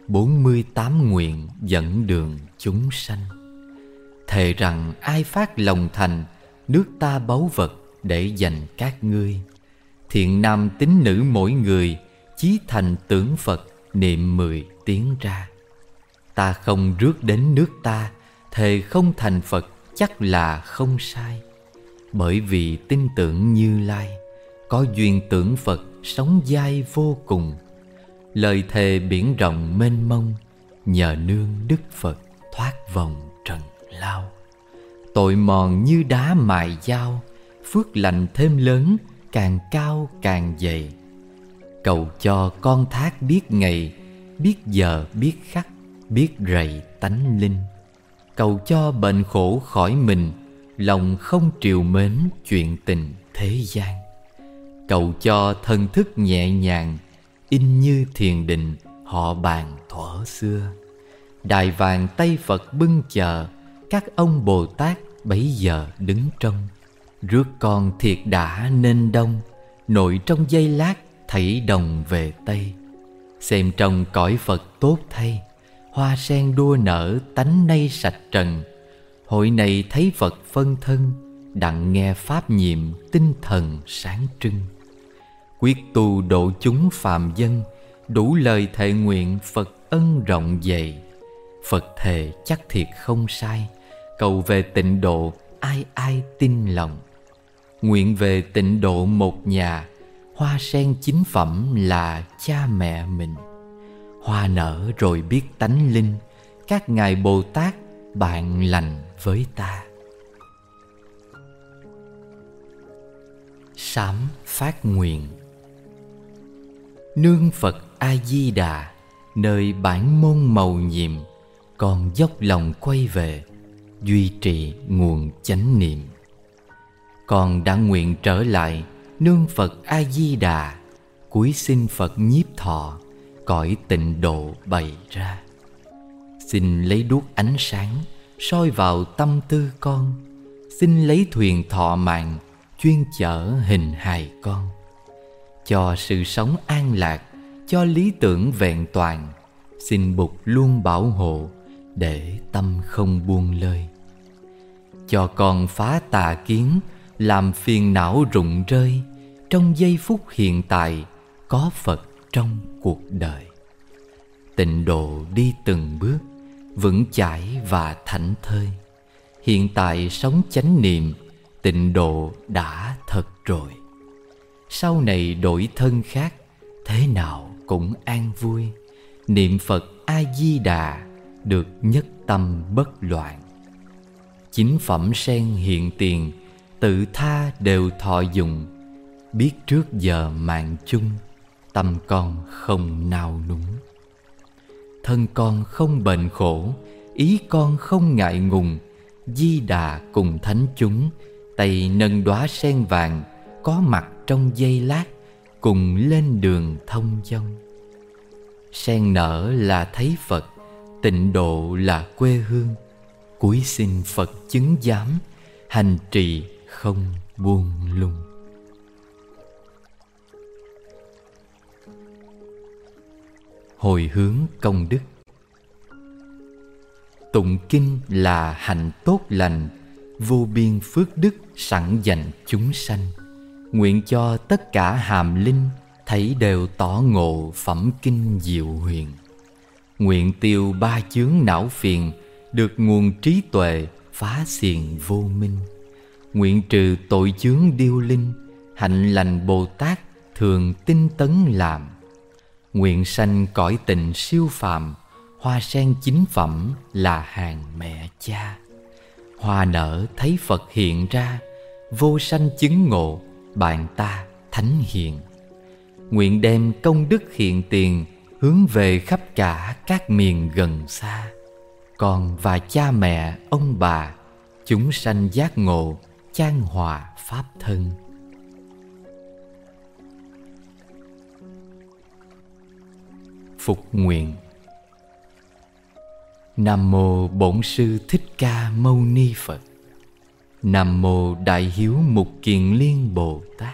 48 nguyện dẫn đường chúng sanh. Thề rằng ai phát lòng thành, nước ta báu vật để dành các ngươi. Thiện nam tín nữ mỗi người, chí thành tưởng Phật niệm 10 tiếng ra. Ta không rước đến nước ta, thề không thành Phật chắc là không sai. Bởi vì tin tưởng Như Lai, có duyên tưởng Phật sống dai vô cùng. Lời thề biển rộng mênh mông, nhờ nương Đức Phật thoát vòng trần lao. Tội mòn như đá mài dao, phước lành thêm lớn, càng cao càng dày. Cầu cho con thác biết ngày, biết giờ biết khắc, biết rầy tánh linh. Cầu cho bệnh khổ khỏi mình, lòng không trìu mến chuyện tình thế gian. Cầu cho thần thức nhẹ nhàng, in như thiền định họ bàn thuở xưa. Đài vàng tay Phật bưng chờ, các ông Bồ Tát bấy giờ đứng trong. Rước con thiệt đã nên đông, nội trong giây lát thảy đồng về Tây. Xem trong cõi Phật tốt thay, hoa sen đua nở tánh nay sạch trần. Hội này thấy Phật phân thân, đặng nghe pháp nhiệm tinh thần sáng trưng. Quyết tu độ chúng phàm dân, đủ lời thệ nguyện Phật ân rộng dày. Phật thề chắc thiệt không sai, cầu về tịnh độ ai ai tin lòng. Nguyện về tịnh độ một nhà, hoa sen chính phẩm là cha mẹ mình. Hoa nở rồi biết tánh linh, các ngài Bồ Tát bạn lành với ta. Sám phát nguyện. Nương Phật A-di-đà, nơi bản môn mầu nhiệm, con dốc lòng quay về, duy trì nguồn chánh niệm. Con đã nguyện trở lại nương Phật A-di-đà, cúi xin Phật nhiếp thọ, cõi tịnh độ bày ra. Xin lấy đuốc ánh sáng soi vào tâm tư con, xin lấy thuyền thọ mạng chuyên chở hình hài con. Cho sự sống an lạc, cho lý tưởng vẹn toàn, xin Bụt luôn bảo hộ để tâm không buông lơi. Cho con phá tà kiến, làm phiền não rụng rơi, trong giây phút hiện tại có Phật trong cuộc đời. Tịnh độ đi từng bước, vững chãi và thảnh thơi. Hiện tại sống chánh niệm, tịnh độ đã thật rồi. Sau này đổi thân khác, thế nào cũng an vui. Niệm Phật A-di-đà, được nhất tâm bất loạn. Chính phẩm sen hiện tiền, tự tha đều thọ dùng. Biết trước giờ mạng chung, tâm con không nao núng. Thân con không bệnh khổ, ý con không ngại ngùng. Di Đà cùng thánh chúng, tay nâng đóa sen vàng, có mặt trong giây lát, cùng lên đường thông dong. Sen nở là thấy Phật, tịnh độ là quê hương. Cúi xin Phật chứng giám, hành trì không buông lung. Hồi hướng công đức. tụng kinh là hạnh tốt lành, vô biên phước đức sẵn dành chúng sanh. Nguyện cho tất cả hàm linh thấy đều tỏ ngộ phẩm kinh diệu huyền. Nguyện tiêu ba chướng não phiền, được nguồn trí tuệ phá xiềng vô minh. Nguyện trừ tội chướng điêu linh, hạnh lành Bồ Tát thường tinh tấn làm. Nguyện sanh cõi tình siêu phàm, hoa sen chính phẩm là hàng mẹ cha. Hoa nở thấy Phật hiện ra, vô sanh chứng ngộ bạn ta thánh hiền. Nguyện đem công đức hiện tiền, hướng về khắp cả các miền gần xa. Con và cha mẹ ông bà, chúng sanh giác ngộ chan hòa pháp thân. Phục nguyện. Nam mô Bổn Sư Thích Ca Mâu Ni Phật. Nam mô Đại Hiếu Mục Kiền Liên Bồ Tát.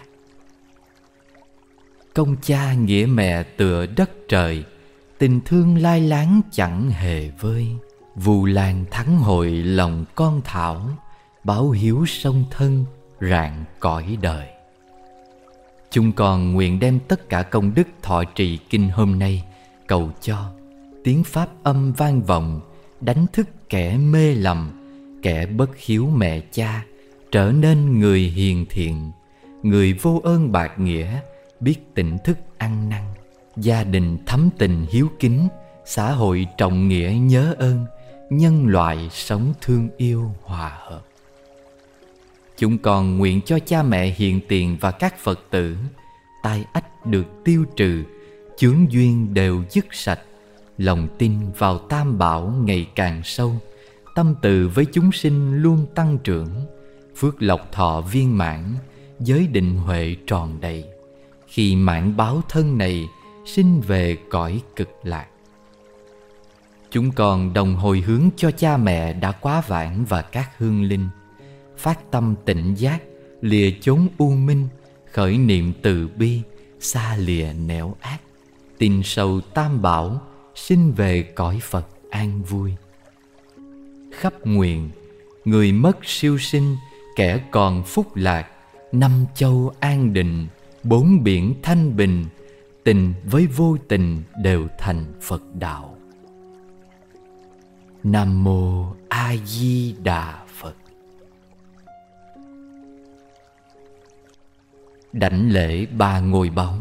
Công cha nghĩa mẹ tựa đất trời, tình thương lai láng chẳng hề vơi. Vu Lan thắng hội lòng con thảo, báo hiếu song thân rạng cõi đời. Chúng con nguyện đem tất cả công đức thọ trì kinh hôm nay, cầu cho tiếng pháp âm vang vọng, đánh thức kẻ mê lầm, kẻ bất hiếu mẹ cha trở nên người hiền thiện, người vô ơn bạc nghĩa, biết tỉnh thức ăn năn, gia đình thắm tình hiếu kính, xã hội trọng nghĩa nhớ ơn, nhân loại sống thương yêu hòa hợp. Chúng con nguyện cho cha mẹ hiện tiền và các Phật tử tai ách được tiêu trừ, chướng duyên đều dứt sạch, lòng tin vào Tam Bảo ngày càng sâu, tâm từ với chúng sinh luôn tăng trưởng, phước lộc thọ viên mãn, giới định huệ tròn đầy. Khi mãn báo thân này, sinh về cõi cực lạc. Chúng con đồng hồi hướng cho cha mẹ đã quá vãng và các hương linh, phát tâm tỉnh giác, lìa chốn u minh, khởi niệm từ bi, xa lìa nẻo ác, tin sâu Tam Bảo, sinh về cõi Phật an vui. Khắp nguyện, người mất siêu sinh, kẻ còn phúc lạc, năm châu an định, bốn biển thanh bình, tình với vô tình đều thành Phật đạo. Nam mô A Di Đà Phật. Đảnh lễ ba ngôi báu.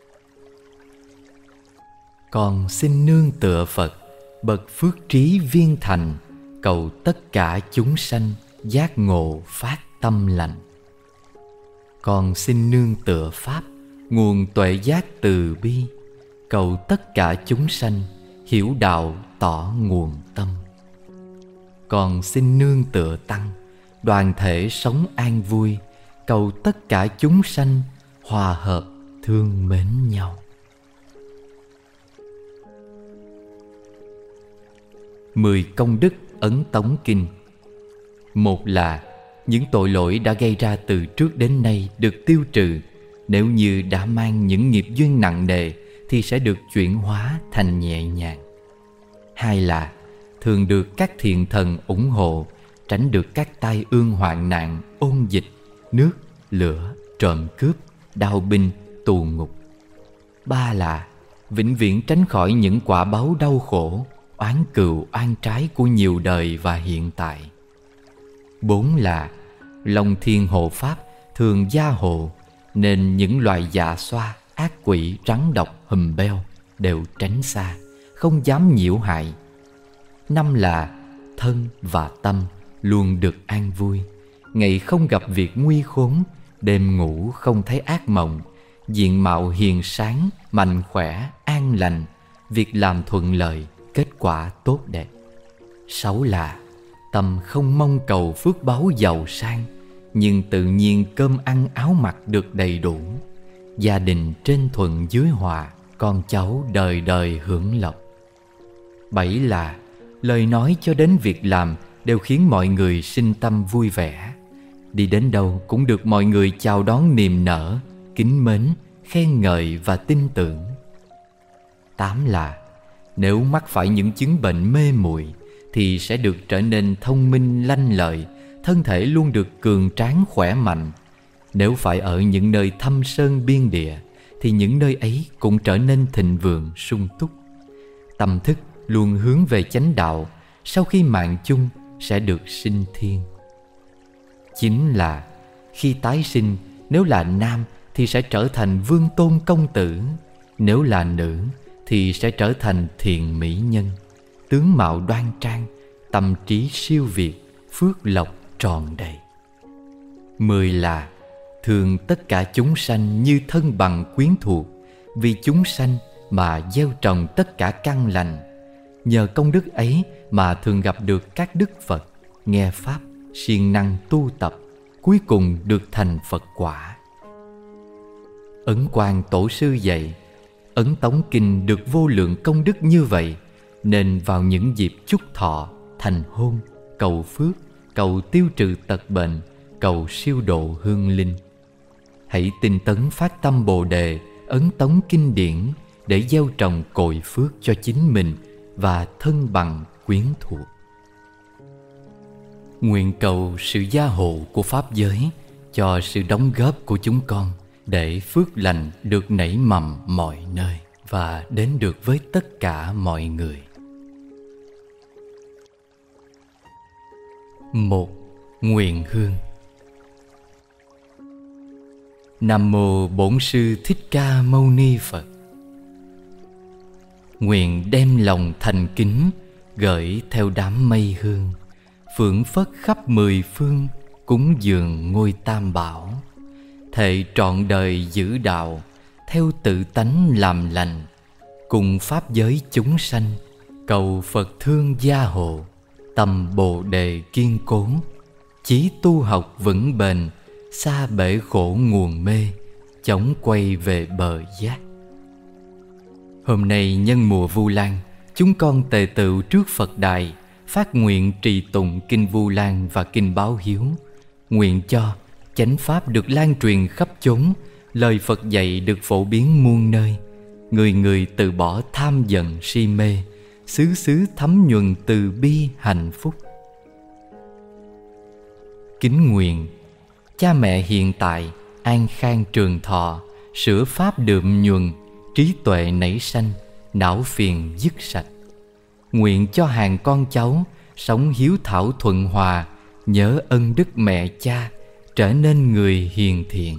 Con xin nương tựa Phật, bậc phước trí viên thành, cầu tất cả chúng sanh giác ngộ phát tâm lành. Con xin nương tựa Pháp, nguồn tuệ giác từ bi, cầu tất cả chúng sanh hiểu đạo tỏ nguồn tâm. Con xin nương tựa Tăng, đoàn thể sống an vui, cầu tất cả chúng sanh hòa hợp thương mến nhau. 10 công đức ấn tống kinh. Một là những tội lỗi đã gây ra từ trước đến nay được tiêu trừ. Nếu như đã mang những nghiệp duyên nặng nề thì sẽ được chuyển hóa thành nhẹ nhàng. Hai là thường được các thiện thần ủng hộ, tránh được các tai ương hoạn nạn, ôn dịch, nước, lửa, trộm cướp, đao binh, tù ngục. Ba là vĩnh viễn tránh khỏi những quả báo đau khổ, oán cừu oan trái của nhiều đời và hiện tại. Bốn là lòng thiên hộ pháp thường gia hộ, nên những loài dạ xoa, ác quỷ, rắn độc, hùm beo đều tránh xa, không dám nhiễu hại. Năm là thân và tâm luôn được an vui, ngày không gặp việc nguy khốn, đêm ngủ không thấy ác mộng, diện mạo hiền sáng, mạnh khỏe, an lành, việc làm thuận lợi, kết quả tốt đẹp. Sáu là tâm không mong cầu phước báu giàu sang, nhưng tự nhiên cơm ăn áo mặc được đầy đủ, gia đình trên thuận dưới hòa, con cháu đời đời hưởng lộc. Bảy là lời nói cho đến việc làm đều khiến mọi người sinh tâm vui vẻ, đi đến đâu cũng được mọi người chào đón niềm nở, kính mến, khen ngợi và tin tưởng. Tám là nếu mắc phải những chứng bệnh mê muội thì sẽ được trở nên thông minh lanh lợi, thân thể luôn được cường tráng khỏe mạnh. Nếu phải ở những nơi thâm sơn biên địa thì những nơi ấy cũng trở nên thịnh vượng sung túc. Tâm thức luôn hướng về chánh đạo, sau khi mạng chung sẽ được sinh thiên. Chính là khi tái sinh, nếu là nam thì sẽ trở thành vương tôn công tử, nếu là nữ thì sẽ trở thành thiện mỹ nhân, tướng mạo đoan trang, tâm trí siêu việt, phước lộc tròn đầy. 10 là thương tất cả chúng sanh như thân bằng quyến thuộc, vì chúng sanh mà gieo trồng tất cả căn lành. Nhờ công đức ấy mà thường gặp được các đức Phật, nghe pháp, siêng năng tu tập, cuối cùng được thành Phật quả. Ấn Quang Tổ sư dạy, Ấn Tống Kinh được vô lượng công đức như vậy, nên vào những dịp chúc thọ, thành hôn, cầu phước, cầu tiêu trừ tật bệnh, cầu siêu độ hương linh, hãy tinh tấn phát tâm Bồ Đề, ấn tống kinh điển để gieo trồng cội phước cho chính mình và thân bằng quyến thuộc. Nguyện cầu sự gia hộ của Pháp giới cho sự đóng góp của chúng con để phước lành được nảy mầm mọi nơi và đến được với tất cả mọi người. 1. Nguyện hương. Nam mô Bổn Sư Thích Ca Mâu Ni Phật. Nguyện đem lòng thành kính gửi theo đám mây hương, phưởng phất khắp 10 phương, cúng dường ngôi Tam Bảo. Thệ trọn đời giữ đạo, theo tự tánh làm lành, cùng pháp giới chúng sanh, cầu Phật thương gia hộ, tâm Bồ Đề kiên cố, chí tu học vững bền, xa bể khổ nguồn mê, chóng quay về bờ giác. Hôm nay nhân mùa Vu Lan, chúng con tề tựu trước Phật đài, phát nguyện trì tụng kinh Vu Lan và kinh Báo Hiếu, nguyện cho chánh pháp được lan truyền khắp chốn, lời Phật dạy được phổ biến muôn nơi, người người từ bỏ tham giận si mê, xứ xứ thấm nhuần từ bi hạnh phúc. Kính nguyện cha mẹ hiện tại an khang trường thọ, sửa pháp đượm nhuần, trí tuệ nảy sanh, não phiền dứt sạch. Nguyện cho hàng con cháu sống hiếu thảo thuận hòa, nhớ ân đức mẹ cha, trở nên người hiền thiện.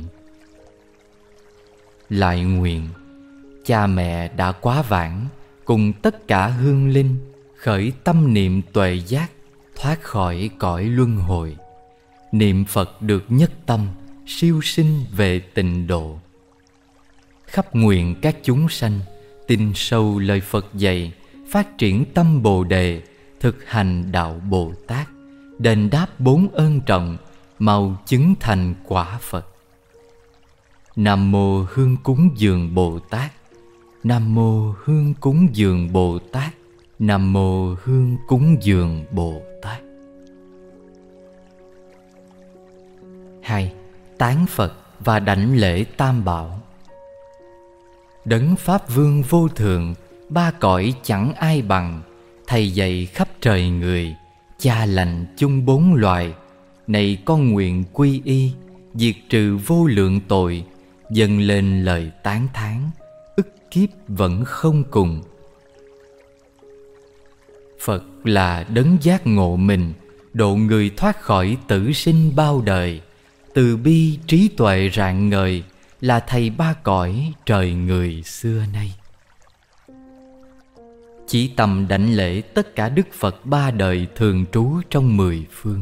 Lại nguyện cha mẹ đã quá vãng, cùng tất cả hương linh khởi tâm niệm tuệ giác, thoát khỏi cõi luân hồi, niệm Phật được nhất tâm, siêu sinh về tịnh độ. Khắp nguyện các chúng sanh tin sâu lời Phật dạy, phát triển tâm Bồ Đề, thực hành đạo Bồ Tát, đền đáp 4 ơn trọng, mau chứng thành quả Phật. Nam mô Hương Cúng Dường Bồ Tát. Nam mô Hương Cúng Dường Bồ Tát. Nam mô Hương Cúng Dường Bồ Tát. 2. Tán Phật và đảnh lễ Tam Bảo. Đấng Pháp Vương vô thượng, ba cõi chẳng ai bằng, thầy dạy khắp trời người, cha lành chung 4 loài. Này con nguyện quy y, diệt trừ vô lượng tội, dâng lên lời tán thán, ức kiếp vẫn không cùng. Phật là đấng giác ngộ mình, độ người thoát khỏi tử sinh bao đời, từ bi trí tuệ rạng ngời, là thầy ba cõi trời người xưa nay. Chỉ tầm đảnh lễ tất cả Đức Phật ba đời thường trú trong 10 phương.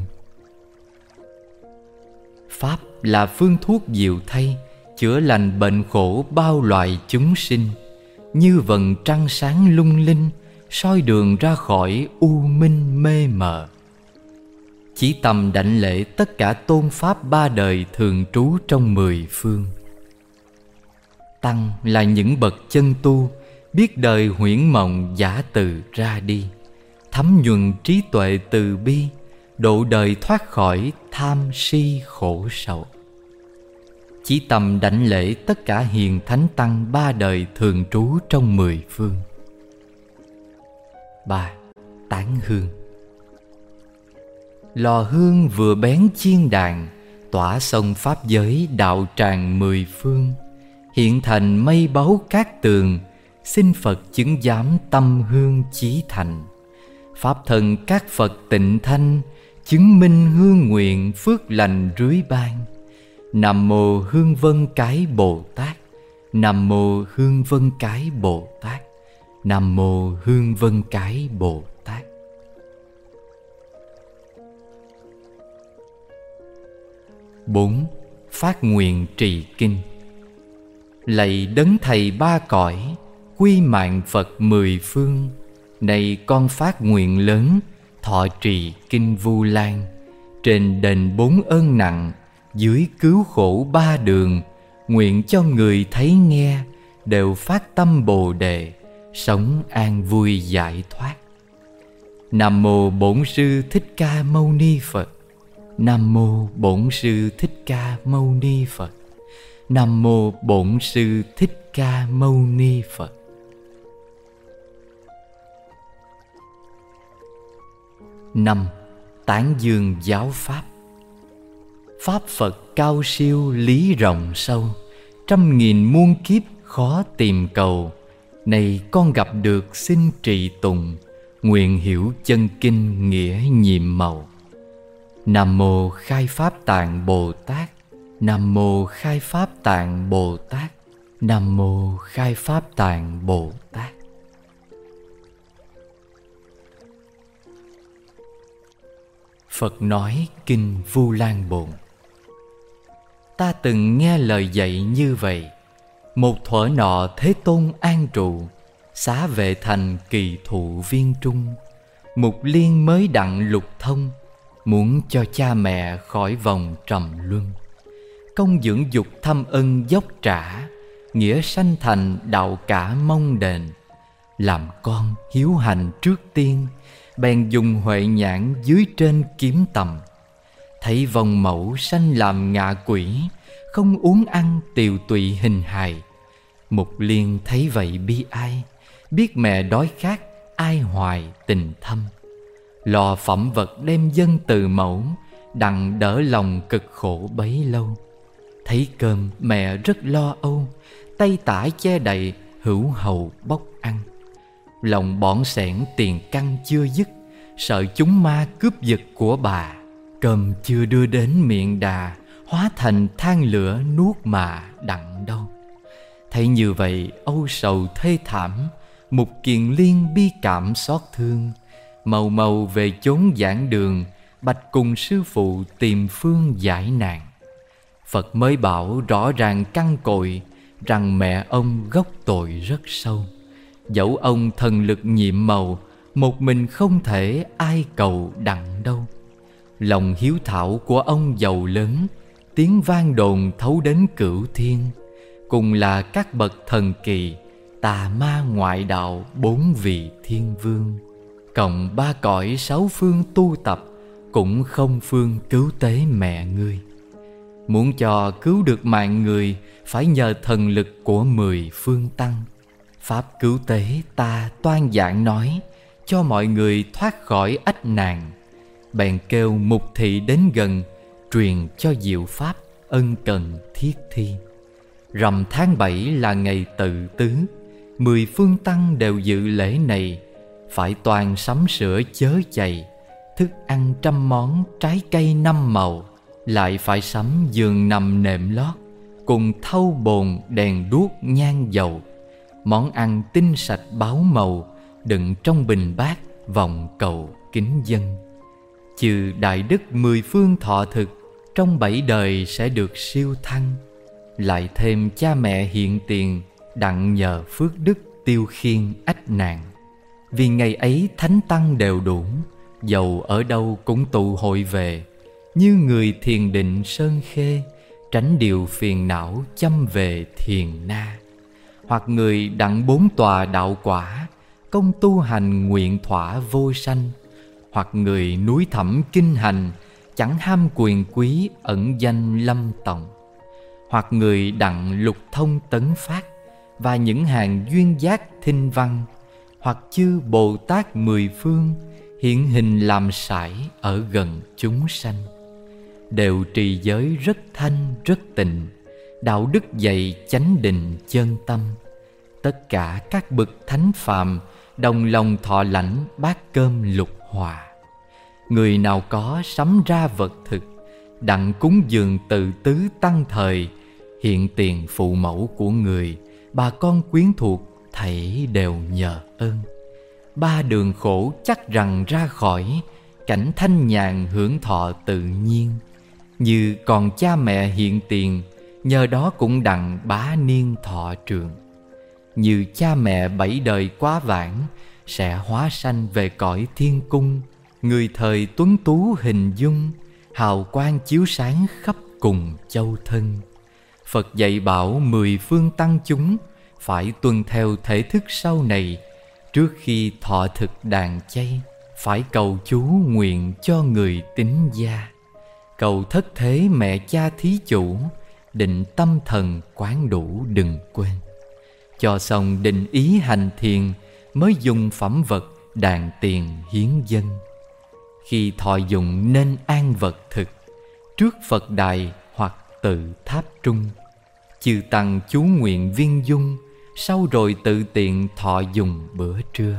Pháp là phương thuốc diệu thay, chữa lành bệnh khổ bao loài chúng sinh, như vầng trăng sáng lung linh, soi đường ra khỏi u minh mê mờ. Chỉ tầm đảnh lễ tất cả tôn Pháp ba đời thường trú trong 10 phương. Tăng là những bậc chân tu, biết đời huyễn mộng giả từ ra đi, thấm nhuần trí tuệ từ bi, độ đời thoát khỏi tham si khổ sầu. Chỉ tầm đảnh lễ tất cả hiền thánh tăng ba đời thường trú trong 10 phương. 3. Tán hương. Lò hương vừa bén chiên đàn, tỏa sông pháp giới đạo tràng mười phương. Hiện thành mây báu cát tường, xin Phật chứng giám tâm hương chí thành. Pháp thân các Phật tịnh thanh, chứng minh hương nguyện phước lành rưới ban. Nam mô Hương Vân Cái Bồ Tát. Nam mô Hương Vân Cái Bồ Tát. Nam mô Hương Vân Cái Bồ Tát. 4. Phát nguyện trì kinh. Lạy đấng thầy ba cõi, quy mạng Phật mười phương. Này con phát nguyện lớn, thọ trì kinh Vu Lan. Trên đền bốn ơn nặng, dưới cứu khổ ba đường. Nguyện cho người thấy nghe, đều phát tâm Bồ Đề, sống an vui giải thoát. Nam mô Bổn Sư Thích Ca Mâu Ni Phật. Nam mô Bổn Sư Thích Ca Mâu Ni Phật. Nam mô Bổn Sư Thích Ca Mâu Ni Phật. 5. Tán dương giáo pháp. Pháp Phật cao siêu lý rộng sâu, trăm nghìn muôn kiếp khó tìm cầu. Này con gặp được xin trì tùng, nguyện hiểu chân kinh nghĩa nhiệm màu. Nam mô Khai Pháp Tạng Bồ Tát. Nam mô Khai Pháp Tạng Bồ Tát. Nam mô Khai Pháp Tạng Bồ Tát. Phật nói kinh Vu Lan Bồn. Ta từng nghe lời dạy như vậy. Một thuở nọ Thế Tôn an trụ, xá vệ thành kỳ thụ viên trung. Mục liên mới đặng lục thông, muốn cho cha mẹ khỏi vòng trầm luân. Công dưỡng dục thâm ân dốc trả, nghĩa sanh thành đạo cả mong đền. Làm con hiếu hành trước tiên, bèn dùng huệ nhãn dưới trên kiếm tầm. Thấy vòng mẫu sanh làm ngạ quỷ, không uống ăn tiều tụy hình hài. Mục liên thấy vậy bi ai, biết mẹ đói khát ai hoài tình thâm. Lò phẩm vật đem dân từ mẫu, đặng đỡ lòng cực khổ bấy lâu. Thấy cơm mẹ rất lo âu, tay tả che đậy hữu hầu bốc ăn. Lòng bỏn sẻn tiền căn chưa dứt, sợ chúng ma cướp giật của bà. Cơm chưa đưa đến miệng đà, hóa thành than lửa nuốt mà đặng đâu. Thấy như vậy âu sầu thê thảm, Mục Kiền Liên bi cảm xót thương. Màu màu về chốn giảng đường, bạch cùng sư phụ tìm phương giải nạn. Phật mới bảo rõ ràng căn cội, rằng mẹ ông gốc tội rất sâu. Dẫu ông thần lực nhiệm màu, một mình không thể ai cầu đặng đâu. Lòng hiếu thảo của ông giàu lớn, tiếng vang đồn thấu đến cửu thiên. Cùng là các bậc thần kỳ, tà ma ngoại đạo bốn vị thiên vương. Cộng ba cõi sáu phương tu tập, cũng không phương cứu tế mẹ ngươi. Muốn cho cứu được mạng người, phải nhờ thần lực của 10 phương tăng. Pháp cứu tế ta toan giảng nói, cho mọi người thoát khỏi ách nạn. Bèn kêu mục thị đến gần, truyền cho diệu pháp ân cần thiết thi. Rằm tháng 7 là ngày tự tứ, 10 phương tăng đều dự lễ này. Phải toàn sắm sửa chớ chày, thức ăn 100 món, trái cây 5 màu. Lại phải sắm giường nằm nệm lót, cùng thau bồn đèn đuốc nhang dầu. Món ăn tinh sạch báo màu, đựng trong bình bát vòng cầu kính dân. Chừ đại đức 10 phương thọ thực, trong 7 đời sẽ được siêu thăng. Lại thêm cha mẹ hiện tiền, đặng nhờ phước đức tiêu khiên ách nạn. Vì ngày ấy thánh tăng đều đủ, dầu ở đâu cũng tụ hội về. Như người thiền định sơn khê, tránh điều phiền não chăm về thiền na. Hoặc người đặng 4 tòa đạo quả, công tu hành nguyện thỏa vô sanh. Hoặc người núi thẳm kinh hành, chẳng ham quyền quý ẩn danh lâm tòng. Hoặc người đặng lục thông tấn phát, và những hàng duyên giác thinh văn. Hoặc chư Bồ Tát 10 phương, hiện hình làm sải ở gần chúng sanh. Đều trì giới rất thanh rất tịnh, đạo đức dạy chánh định chân tâm. Tất cả các bậc thánh phàm đồng lòng thọ lãnh bát cơm lục hòa. Người nào có sắm ra vật thực, đặng cúng dường tự tứ tăng thời. Hiện tiền phụ mẫu của người, bà con quyến thuộc thảy đều nhờ ơn. Ba đường khổ chắc rằng ra khỏi, cảnh thanh nhàn hưởng thọ tự nhiên. Như còn cha mẹ hiện tiền, nhờ đó cũng đặng bá niên thọ trường. Như cha mẹ 7 đời quá vãng, sẽ hóa sanh về cõi thiên cung. Người thời tuấn tú hình dung, hào quang chiếu sáng khắp cùng châu thân. Phật dạy bảo 10 phương tăng chúng, phải tuân theo thể thức sau này. Trước khi thọ thực đàn chay, phải cầu chú nguyện cho người tín gia. Cầu thất thế mẹ cha thí chủ, định tâm thần quán đủ đừng quên. Cho xong định ý hành thiền, mới dùng phẩm vật đàn tiền hiến dân. Khi thọ dụng nên an vật thực, trước Phật đài hoặc tự tháp trung. Chư tăng chú nguyện viên dung, sau rồi tự tiện thọ dùng bữa trưa.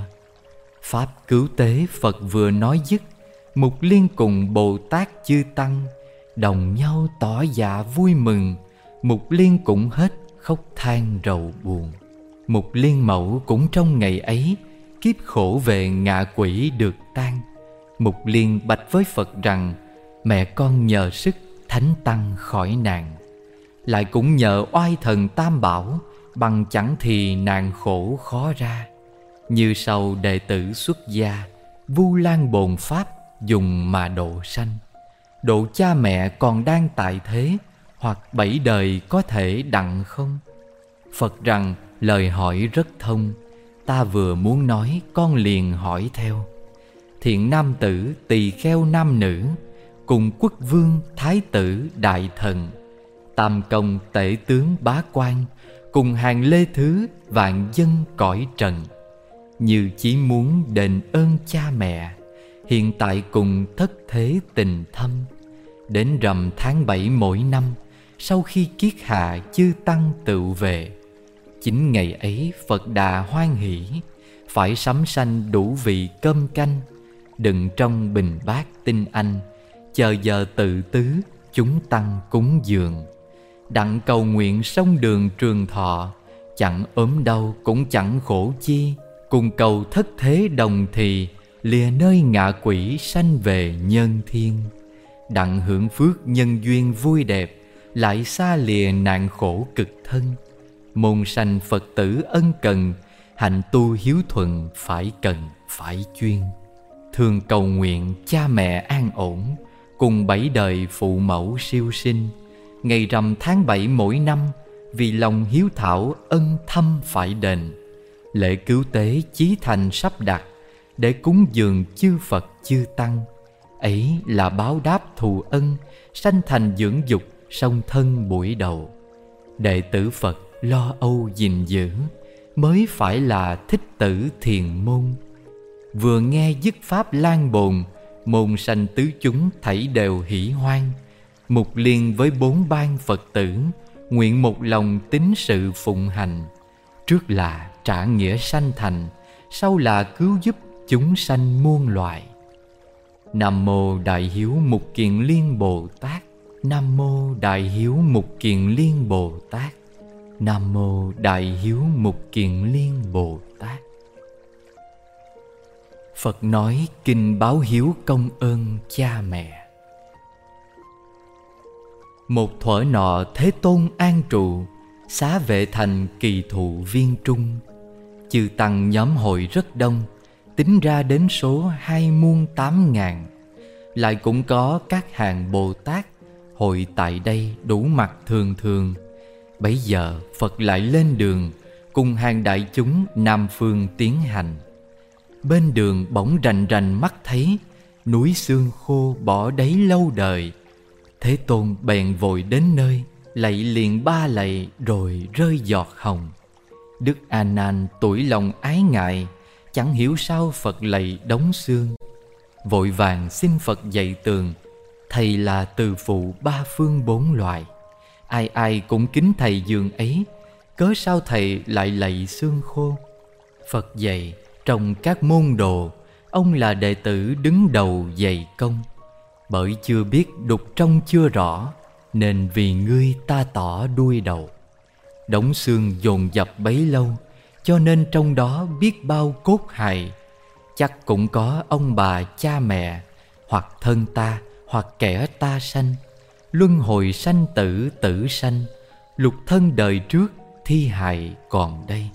Pháp cứu tế Phật vừa nói dứt, Mục Liên cùng Bồ Tát chư tăng đồng nhau tỏ dạ vui mừng. Mục Liên cũng hết khóc than rầu buồn. Mục Liên mẫu cũng trong ngày ấy, kiếp khổ về ngạ quỷ được tan. Mục Liên bạch với Phật rằng, mẹ con nhờ sức thánh tăng khỏi nạn. Lại cũng nhờ oai thần Tam Bảo, bằng chẳng thì nạn khổ khó ra. Như sau đệ tử xuất gia, Vu Lan bồn pháp dùng mà độ sanh. Độ cha mẹ còn đang tại thế, hoặc 7 đời có thể đặng không? Phật rằng, lời hỏi rất thông, ta vừa muốn nói con liền hỏi theo. Thiện nam tử tỳ kheo nam nữ, cùng quốc vương thái tử đại thần, tam công tể tướng bá quan, cùng hàng lê thứ vạn dân cõi trần. Như chỉ muốn đền ơn cha mẹ, hiện tại cùng thất thế tình thâm. Đến rằm tháng 7 mỗi năm, sau khi kiết hạ chư tăng tựu về. Chính ngày ấy Phật Đà hoan hỷ, phải sắm sanh đủ vị cơm canh, đựng trong bình bát tinh anh, chờ giờ tự tứ chúng tăng cúng dường. Đặng cầu nguyện sông đường trường thọ, chẳng ốm đau cũng chẳng khổ chi. Cùng cầu thất thế đồng thì, lìa nơi ngạ quỷ sanh về nhân thiên. Đặng hưởng phước nhân duyên vui đẹp, lại xa lìa nạn khổ cực thân. Môn sanh Phật tử ân cần, hạnh tu hiếu thuận phải cần phải chuyên. Thường cầu nguyện cha mẹ an ổn, cùng 7 đời phụ mẫu siêu sinh. Ngày rằm tháng 7 mỗi năm, vì lòng hiếu thảo ân thâm phải đền. Lễ cứu tế chí thành sắp đặt, để cúng dường chư Phật chư tăng. Ấy là báo đáp thù ân, sanh thành dưỡng dục song thân buổi đầu. Đệ tử Phật lo âu gìn giữ, mới phải là thích tử thiền môn. Vừa nghe dứt pháp lan bồn, môn sanh tứ chúng thảy đều hỷ hoan. Mục Liên với 4 ban Phật tử, nguyện một lòng tín sự phụng hành. Trước là trả nghĩa sanh thành, sau là cứu giúp chúng sanh muôn loài. Nam mô Đại Hiếu Mục Kiền Liên Bồ Tát. Nam mô Đại Hiếu Mục Kiền Liên Bồ Tát. Nam mô Đại Hiếu Mục Kiền Liên Bồ Tát. Phật nói kinh báo hiếu công ơn cha mẹ. Một thuở nọ Thế Tôn an trụ, xá vệ thành kỳ thụ viên trung. Chư tăng nhóm hội rất đông, tính ra đến số 28.000. Lại cũng có các hàng Bồ Tát hội tại đây đủ mặt thường thường. Bấy giờ Phật lại lên đường, cùng hàng đại chúng Nam phương tiến hành. Bên đường bỗng rành rành mắt thấy, núi xương khô bỏ đấy lâu đời. Thế Tôn bèn vội đến nơi, lạy liền 3 lạy rồi rơi giọt hồng. Đức A Nan tủi lòng ái ngại, chẳng hiểu sao Phật lạy đóng xương. vội vàng xin Phật dạy tường. Thầy là từ phụ ba phương bốn loài, ai ai cũng kính thầy dường ấy, cớ sao thầy lại lạy xương khô? Phật dạy trong các môn đồ, ông là đệ tử đứng đầu dày công. Bởi chưa biết đục trong chưa rõ, nên vì ngươi ta tỏ đuôi đầu. Đống xương dồn dập bấy lâu, cho nên trong đó biết bao cốt hài. Chắc cũng có ông bà cha mẹ, hoặc thân ta, hoặc kẻ ta sanh. Luân hồi sanh tử tử sanh, lục thân đời trước thi hài còn đây.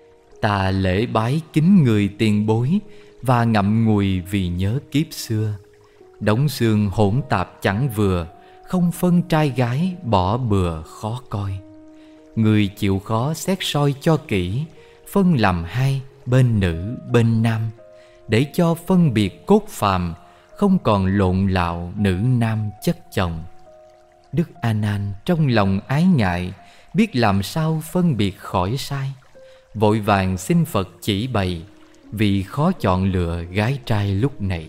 Ta lễ bái kính người tiền bối, và ngậm ngùi vì nhớ kiếp xưa. Đống xương hỗn tạp chẳng vừa, không phân trai gái bỏ bừa khó coi. Người chịu khó xét soi cho kỹ, phân làm hai, bên nữ bên nam, để cho phân biệt cốt phàm, không còn lộn lạo nữ nam chất chồng. Đức A Nan trong lòng ái ngại, biết làm sao phân biệt khỏi sai, vội vàng xin Phật chỉ bày, vì khó chọn lựa gái trai lúc này.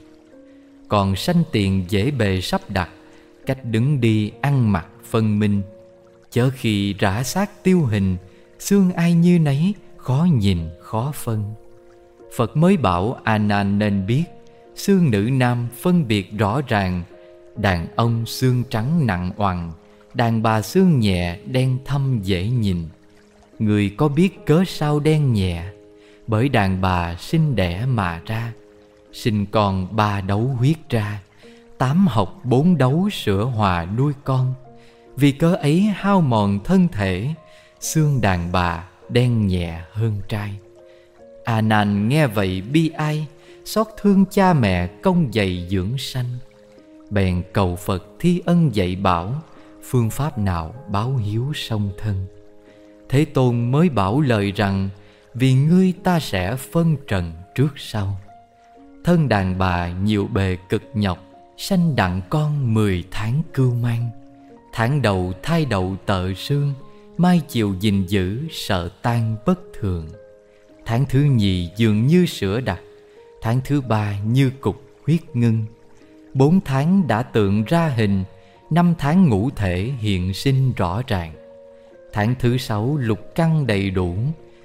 Còn sanh tiền dễ bề sắp đặt, cách đứng đi ăn mặc phân minh. Chớ khi rã xác tiêu hình, xương ai như nấy, khó nhìn khó phân. Phật mới bảo A Nan nên biết, xương nữ nam phân biệt rõ ràng. Đàn ông xương trắng nặng oằn, đàn bà xương nhẹ đen thâm dễ nhìn. Người có biết cớ sao đen nhẹ? Bởi đàn bà sinh đẻ mà ra, sinh con 3 đấu huyết ra, 8 học 4 đấu sữa hòa nuôi con. Vì cớ ấy hao mòn thân thể, xương đàn bà đen nhẹ hơn trai. A Nan nghe vậy bi ai, xót thương cha mẹ công dạy dưỡng sanh. Bèn cầu Phật thi ân dạy bảo, phương pháp nào báo hiếu song thân. Thế Tôn mới bảo lời rằng, vì ngươi ta sẽ phân trần trước sau. Thân đàn bà nhiều bề cực nhọc, sanh đặng con 10 tháng cưu mang. Tháng đầu thai đậu tợ sương, mai chiều gìn giữ sợ tan bất thường. Tháng thứ nhì dường như sữa đặc, tháng thứ ba như cục huyết ngưng. 4 tháng đã tượng ra hình, 5 tháng ngũ thể hiện sinh rõ ràng. Tháng thứ 6 lục căn đầy đủ,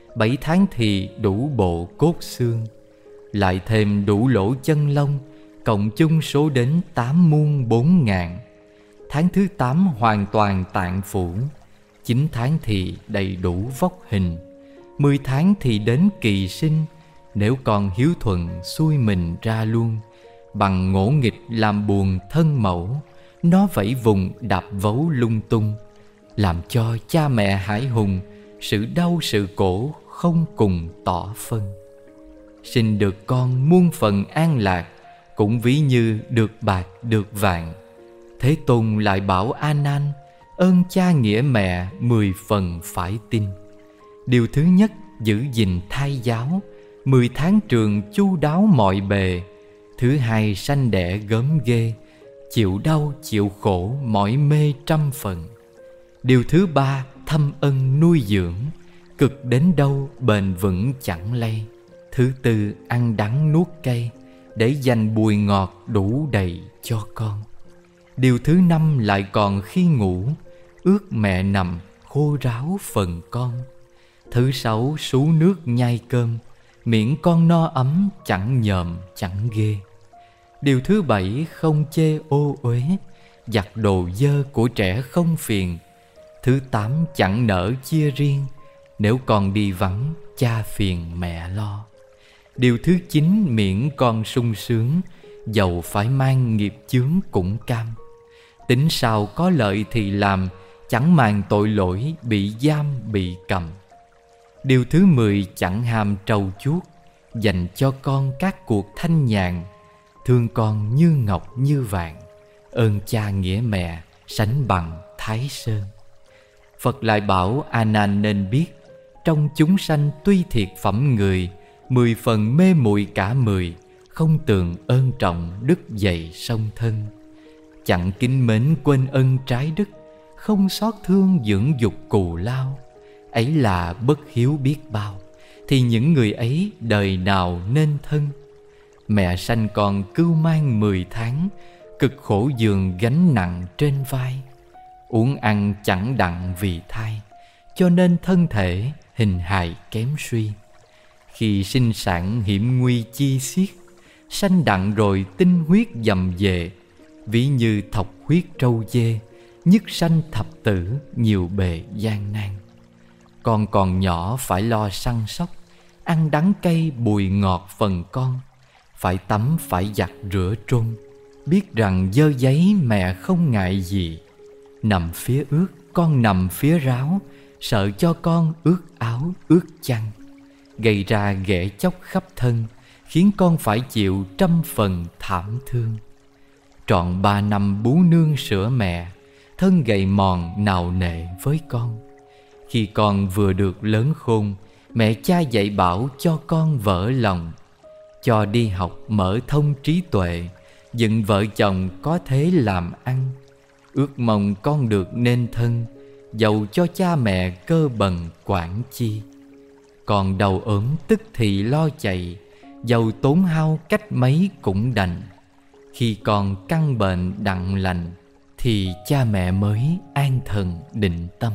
7 tháng thì đủ bộ cốt xương. Lại thêm đủ lỗ chân lông, cộng chung số đến 8 muôn 4 ngàn. Tháng thứ 8 hoàn toàn tạng phủ, 9 tháng thì đầy đủ vóc hình. 10 tháng thì đến kỳ sinh, nếu còn hiếu thuận xuôi mình ra luôn. Bằng ngỗ nghịch làm buồn thân mẫu, nó vẫy vùng đạp vấu lung tung, làm cho cha mẹ hải hùng, sự đau sự khổ không cùng tỏ phân. Sinh được con muôn phần an lạc, cũng ví như được bạc được vàng. Thế Tôn lại bảo A Nan, ơn cha nghĩa mẹ 10 phần phải tin. Điều thứ nhất, giữ gìn thai giáo, 10 tháng trường chu đáo mọi bề. Thứ hai, sanh đẻ gớm ghê, chịu đau chịu khổ mỏi mê trăm phần. Điều thứ ba, thâm ân nuôi dưỡng, cực đến đâu bền vững chẳng lay. Thứ tư, ăn đắng nuốt cay, để dành bùi ngọt đủ đầy cho con. Điều thứ năm lại còn khi ngủ, ước mẹ nằm khô ráo phần con. Thứ sáu, sú nước nhai cơm, miệng con no ấm chẳng nhòm chẳng ghê. Điều thứ bảy, không chê ô uế, giặt đồ dơ của trẻ không phiền. Thứ tám, chẳng nỡ chia riêng, nếu con đi vắng cha phiền mẹ lo. Điều thứ chín, miệng con sung sướng, dầu phải mang nghiệp chướng cũng cam. Tính sao có lợi thì làm, chẳng màng tội lỗi bị giam bị cầm. Điều thứ 10, chẳng ham trau chuốt, dành cho con các cuộc thanh nhàn. Thương con như ngọc như vàng, ơn cha nghĩa mẹ sánh bằng Thái Sơn. Phật lại bảo A Nan nên biết, trong chúng sanh tuy thiệt phẩm người, 10 phần mê muội cả 10, không tường ơn trọng đức dày song thân. Chẳng kính mến quên ân trái đức, không xót thương dưỡng dục cù lao. Ấy là bất hiếu biết bao, thì những người ấy đời nào nên thân. Mẹ sanh con cưu mang 10 tháng, cực khổ giường gánh nặng trên vai. Uống ăn chẳng đặng vì thai, cho nên thân thể hình hài kém suy. Khi sinh sản hiểm nguy chi xiết, sanh đặng rồi tinh huyết dầm về. Ví như thọc huyết trâu dê, nhất sanh thập tử nhiều bề gian nan. Con còn nhỏ phải lo săn sóc, ăn đắng cay bùi ngọt phần con. Phải tắm phải giặt rửa trôn, biết rằng dơ giấy mẹ không ngại gì. Nằm phía ướt con nằm phía ráo, sợ cho con ướt áo ướt chăn. Gây ra ghẻ chóc khắp thân, khiến con phải chịu trăm phần thảm thương. Trọn 3 năm bú nương sữa mẹ, thân gầy mòn nào nệ với con. Khi con vừa được lớn khôn, mẹ cha dạy bảo cho con vỡ lòng. Cho đi học mở thông trí tuệ, dựng vợ chồng có thế làm ăn. Ước mong con được nên thân, dầu cho cha mẹ cơ bần quản chi. Còn đầu ốm tức thì lo chạy, dầu tốn hao cách mấy cũng đành. Khi còn căn bệnh đặng lành, thì cha mẹ mới an thần định tâm.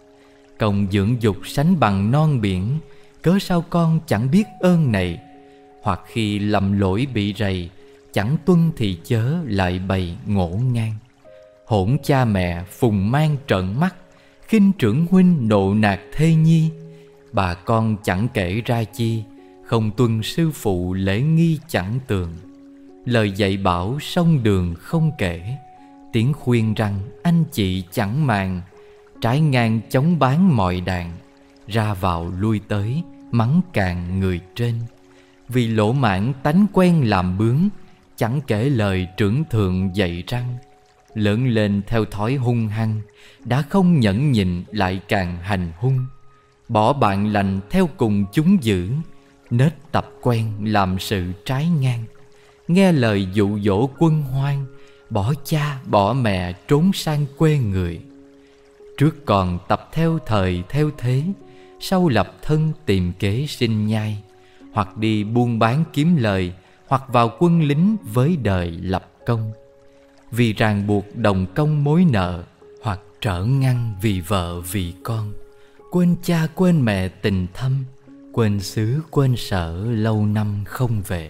Công dưỡng dục sánh bằng non biển, cớ sao con chẳng biết ơn này. Hoặc khi lầm lỗi bị rầy, chẳng tuân thì chớ lại bày ngổ ngang. Hỗn cha mẹ phùng mang trợn mắt, khinh trưởng huynh nộ nạt thê nhi. Bà con chẳng kể ra chi, không tuân sư phụ lễ nghi chẳng tường. Lời dạy bảo sông đường không kể, tiếng khuyên rằng anh chị chẳng màng. Trái ngang chống bán mọi đàn, ra vào lui tới mắng càng người trên. Vì lỗ mãn tánh quen làm bướng, chẳng kể lời trưởng thượng dạy răng. Lớn lên theo thói hung hăng, đã không nhẫn nhịn lại càng hành hung. Bỏ bạn lành theo cùng chúng dữ, nết tập quen làm sự trái ngang. Nghe lời dụ dỗ quân hoang, bỏ cha bỏ mẹ trốn sang quê người. Trước còn tập theo thời theo thế, sau lập thân tìm kế sinh nhai. Hoặc đi buôn bán kiếm lời, hoặc vào quân lính với đời lập công. Vì ràng buộc đồng công mối nợ, hoặc trở ngăn vì vợ vì con. Quên cha quên mẹ tình thâm, quên xứ quên sở lâu năm không về.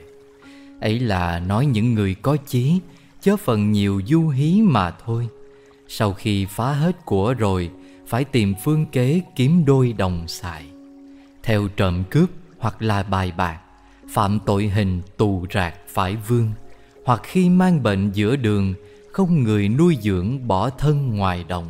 Ấy là nói những người có chí, chớ phần nhiều du hí mà thôi. Sau khi phá hết của rồi, phải tìm phương kế kiếm đôi đồng xài. Theo trộm cướp hoặc là bài bạc, phạm tội hình tù rạc phải vương. Hoặc khi mang bệnh giữa đường, không người nuôi dưỡng bỏ thân ngoài đồng.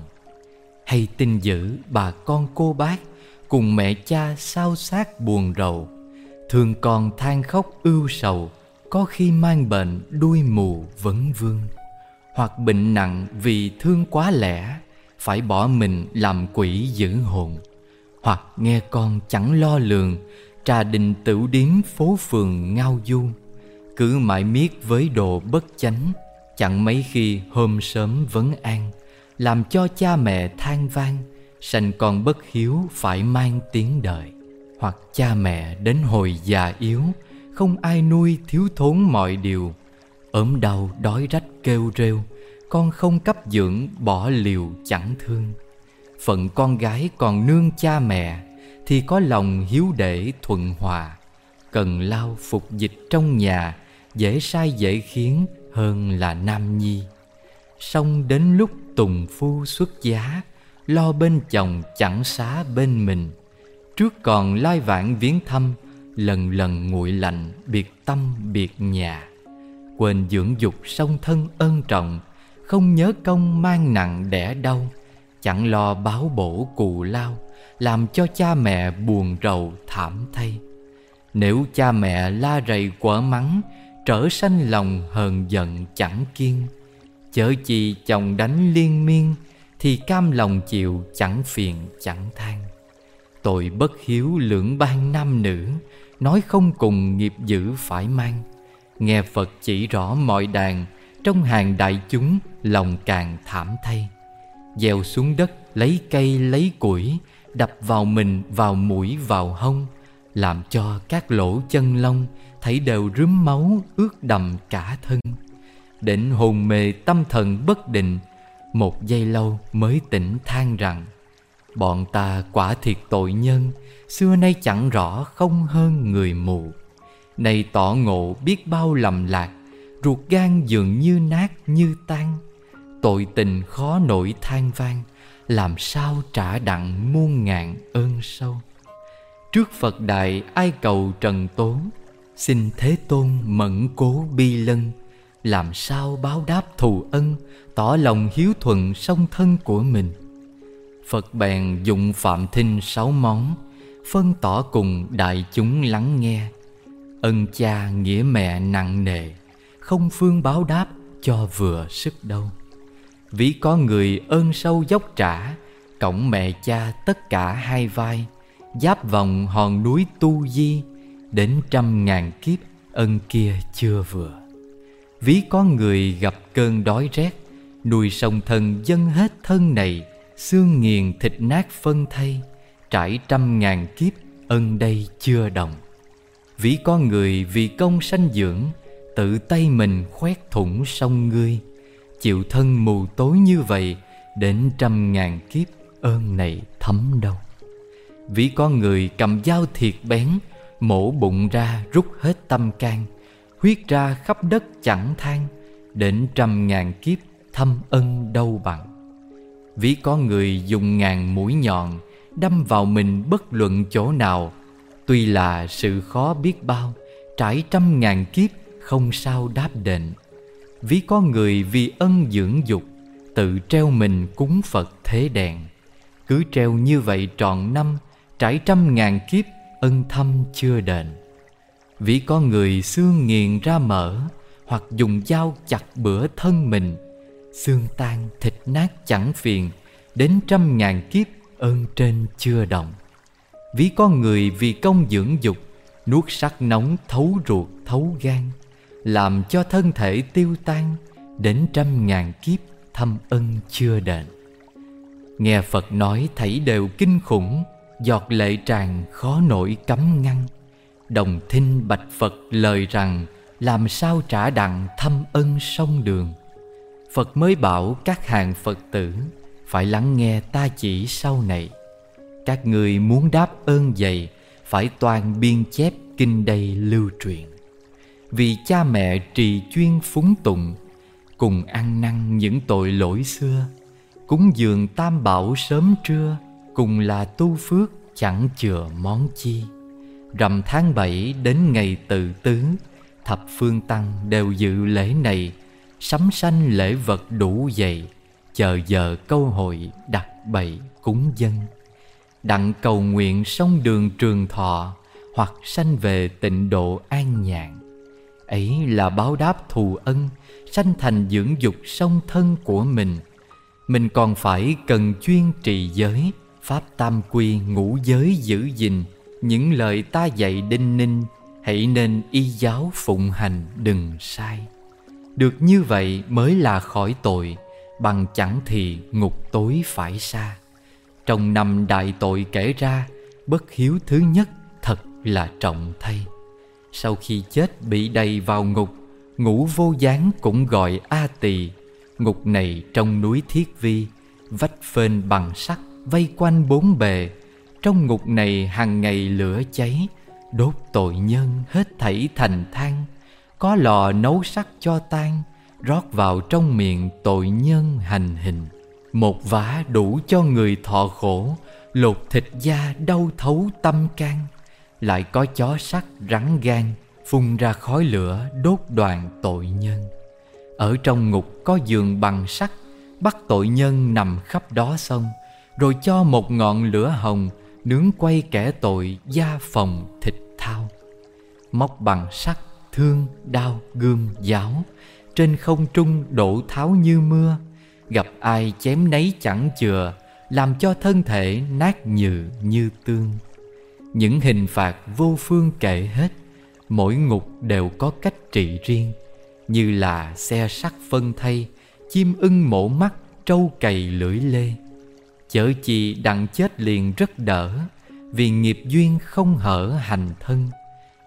Hay tin dữ bà con cô bác, cùng mẹ cha sao xác buồn rầu. Thương con than khóc ưu sầu, có khi mang bệnh đuôi mù vấn vương. Hoặc bệnh nặng vì thương quá lẽ, phải bỏ mình làm quỷ giữ hồn. Hoặc nghe con chẳng lo lường, trà đình tửu điếm phố phường ngao du. Cứ mãi miết với đồ bất chánh, chẳng mấy khi hôm sớm vấn an. Làm cho cha mẹ than vang, sanh con bất hiếu phải mang tiếng đời. Hoặc cha mẹ đến hồi già yếu, không ai nuôi thiếu thốn mọi điều. Ốm đau đói rách kêu rêu, con không cấp dưỡng bỏ liều chẳng thương. Phận con gái còn nương cha mẹ, thì có lòng hiếu để thuận hòa. Cần lao phục dịch trong nhà, dễ sai dễ khiến hơn là nam nhi. Song đến lúc tùng phu xuất giá, lo bên chồng chẳng xá bên mình. Trước còn lai vãng viếng thăm, lần lần nguội lạnh biệt tâm biệt nhà. Quên dưỡng dục song thân ân trọng, không nhớ công mang nặng đẻ đau. Chẳng lo báo bổ cù lao, làm cho cha mẹ buồn rầu thảm thay. Nếu cha mẹ la rầy quở mắng, trở sanh lòng hờn giận chẳng kiên. Chớ chi chồng đánh liên miên, thì cam lòng chịu chẳng phiền chẳng than. Tội bất hiếu lưỡng ban nam nữ, nói không cùng nghiệp dữ phải mang. Nghe Phật chỉ rõ mọi đàn, trong hàng đại chúng lòng càng thảm thay. Gieo xuống đất lấy cây lấy củi, đập vào mình vào mũi vào hông, làm cho các lỗ chân lông thấy đều rướm máu ướt đầm cả thân. Đến hồn mê tâm thần bất định, một giây lâu mới tỉnh than rằng: bọn ta quả thiệt tội nhân, xưa nay chẳng rõ không hơn người mù. Nay tỏ ngộ biết bao lầm lạc, ruột gan dường như nát như tan. Tội tình khó nổi than vang, làm sao trả đặng muôn ngàn ơn sâu. Trước Phật Đại ai cầu trần tốn, xin Thế Tôn mẫn cố bi lân. Làm sao báo đáp thù ân, tỏ lòng hiếu thuận song thân của mình. Phật bèn dụng Phạm Thinh 6 món, phân tỏ cùng đại chúng lắng nghe. Ân cha nghĩa mẹ nặng nề, không phương báo đáp cho vừa sức đâu. Ví có người ơn sâu dốc trả, cõng mẹ cha tất cả hai vai. Giáp vòng hòn núi Tu Di, đến 100.000 kiếp ân kia chưa vừa. Ví có người gặp cơn đói rét, nuôi sông thân dâng hết thân này, xương nghiền thịt nát phân thây, trải 100.000 kiếp ân đây chưa đồng. Ví có người vì công sanh dưỡng, tự tay mình khoét thủng sông ngươi, chịu thân mù tối như vậy, đến 100.000 kiếp ơn này thấm đâu. Ví có người cầm dao thiệt bén, mổ bụng ra rút hết tâm can, huyết ra khắp đất chẳng than, đến 100.000 kiếp thâm ân đâu bằng. Ví có người dùng ngàn mũi nhọn, đâm vào mình bất luận chỗ nào, tuy là sự khó biết bao, trải 100.000 kiếp không sao đáp đền. Ví có người vì ân dưỡng dục, tự treo mình cúng Phật thế đèn, cứ treo như vậy trọn năm, trải 100.000 kiếp ân thâm chưa đền. Ví có người xương nghiền ra mỡ, hoặc dùng dao chặt bữa thân mình, xương tan thịt nát chẳng phiền, đến 100.000 kiếp ơn trên chưa đồng. Ví có người vì công dưỡng dục, nuốt sắc nóng thấu ruột thấu gan, làm cho thân thể tiêu tan, đến 100.000 kiếp thâm ân chưa đền. Nghe Phật nói thảy đều kinh khủng, giọt lệ tràn khó nổi cấm ngăn. Đồng thinh bạch Phật lời rằng, làm sao trả đặng thâm ân sông đường. Phật mới bảo các hàng Phật tử phải lắng nghe ta chỉ sau này. Các người muốn đáp ơn dày, phải toàn biên chép kinh đây lưu truyền. Vì cha mẹ trì chuyên phúng tụng, cùng ăn năn những tội lỗi xưa, cúng dường tam bảo sớm trưa, cùng là tu phước chẳng chừa món chi. Rằm tháng 7 đến ngày Tự Tứ, thập phương tăng đều dự lễ này, sắm sanh lễ vật đủ dày, chờ giờ câu hội đặt bày cúng dân. Đặng cầu nguyện sông đường trường thọ, hoặc sanh về tịnh độ an nhàn. Ấy là báo đáp thù ân, sanh thành dưỡng dục song thân của mình. Mình còn phải cần chuyên trì giới, pháp tam quy ngũ giới giữ gìn. Những lời ta dạy đinh ninh, hãy nên y giáo phụng hành đừng sai. Được như vậy mới là khỏi tội, bằng chẳng thì ngục tối phải xa. Trong 5 đại tội kể ra, bất hiếu thứ nhất thật là trọng thay. Sau khi chết bị đầy vào ngục, ngũ vô gián cũng gọi A Tỳ. Ngục này trong núi Thiết Vi, vách phên bằng sắt vây quanh bốn bề. Trong ngục này hàng ngày lửa cháy, đốt tội nhân hết thảy thành than. Có lò nấu sắt cho tan, rót vào trong miệng tội nhân hành hình. Một vả đủ cho người thọ khổ, lột thịt da đau thấu tâm can. Lại có chó sắt rắn gan, phun ra khói lửa đốt đoàn tội nhân. Ở trong ngục có giường bằng sắt, bắt tội nhân nằm khắp đó xong, rồi cho một ngọn lửa hồng nướng quay kẻ tội da phồng thịt thao. Móc bằng sắt, thương, đao, gươm, giáo, trên không trung đổ tháo như mưa. Gặp ai chém nấy chẳng chừa, làm cho thân thể nát nhừ như tương. Những hình phạt vô phương kể hết, mỗi ngục đều có cách trị riêng. Như là xe sắt phân thây, chim ưng mổ mắt, trâu cày lưỡi lê. Chớ chi đặng chết liền rất đỡ, vì nghiệp duyên không hở hành thân.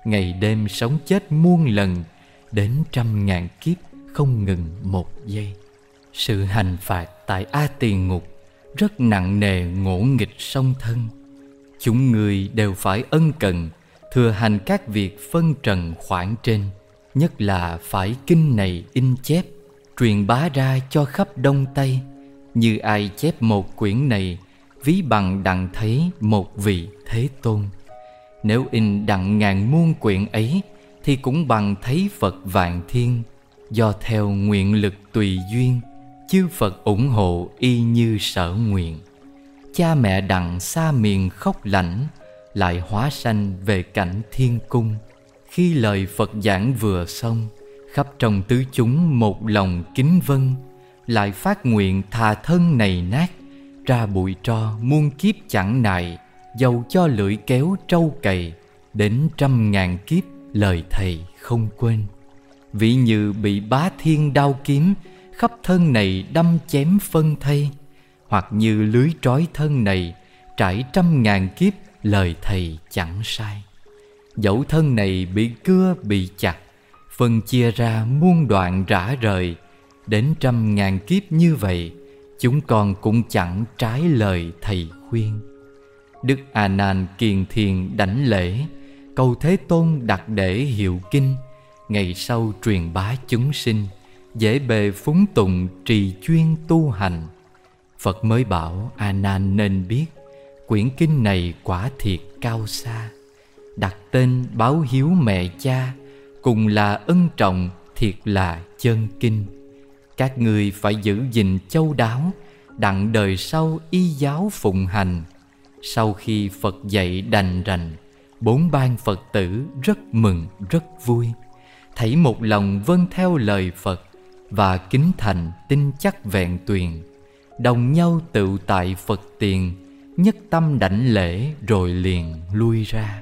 ngày đêm sống chết muôn lần, đến 100.000 kiếp không ngừng một giây. Sự hành phạt tại A Tỳ Ngục rất nặng nề, ngỗ nghịch song thân. Chúng người đều phải ân cần thừa hành các việc phân trần khoản trên, nhất là phải kinh này in chép, truyền bá ra cho khắp Đông Tây. Như ai chép một quyển này, ví bằng đặng thấy một vị Thế Tôn. Nếu in đặng ngàn muôn quyển ấy, thì cũng bằng thấy Phật vạn thiên. Do theo nguyện lực tùy duyên, chư Phật ủng hộ y như sở nguyện. Cha mẹ đặng xa miền khóc lạnh, lại hóa sanh về cảnh thiên cung. Khi lời Phật giảng vừa xong, khắp trong tứ chúng một lòng kính vâng, lại phát nguyện thà thân này nát, ra bụi tro muôn kiếp chẳng nại, dầu cho lưỡi kéo trâu cày, đến 100.000 kiếp lời thầy không quên. Ví như bị bá thiên đao kiếm, khắp thân này đâm chém phân thây, hoặc như lưới trói thân này, trải 100.000 kiếp lời thầy chẳng sai. Dẫu thân này bị cưa bị chặt, phân chia ra muôn đoạn rã rời, đến 100.000 kiếp như vậy, chúng con cũng chẳng trái lời thầy khuyên. Đức A Nan kiền thiền đảnh lễ, cầu Thế Tôn đặt để hiệu kinh, ngày sau truyền bá chúng sinh, dễ bề phúng tùng trì chuyên tu hành. Phật mới bảo A Nan nên biết, quyển kinh này quả thiệt cao xa. Đặt tên báo hiếu mẹ cha, cùng là ân trọng, thiệt là chân kinh. Các ngươi phải giữ gìn châu đáo, đặng đời sau y giáo phụng hành. Sau khi Phật dạy đành rành, 4 ban Phật tử rất mừng rất vui, thảy một lòng vâng theo lời Phật, và kính thành tin chắc vẹn tuyền. Đồng nhau tựu tại Phật tiền, nhất tâm đảnh lễ rồi liền lui ra.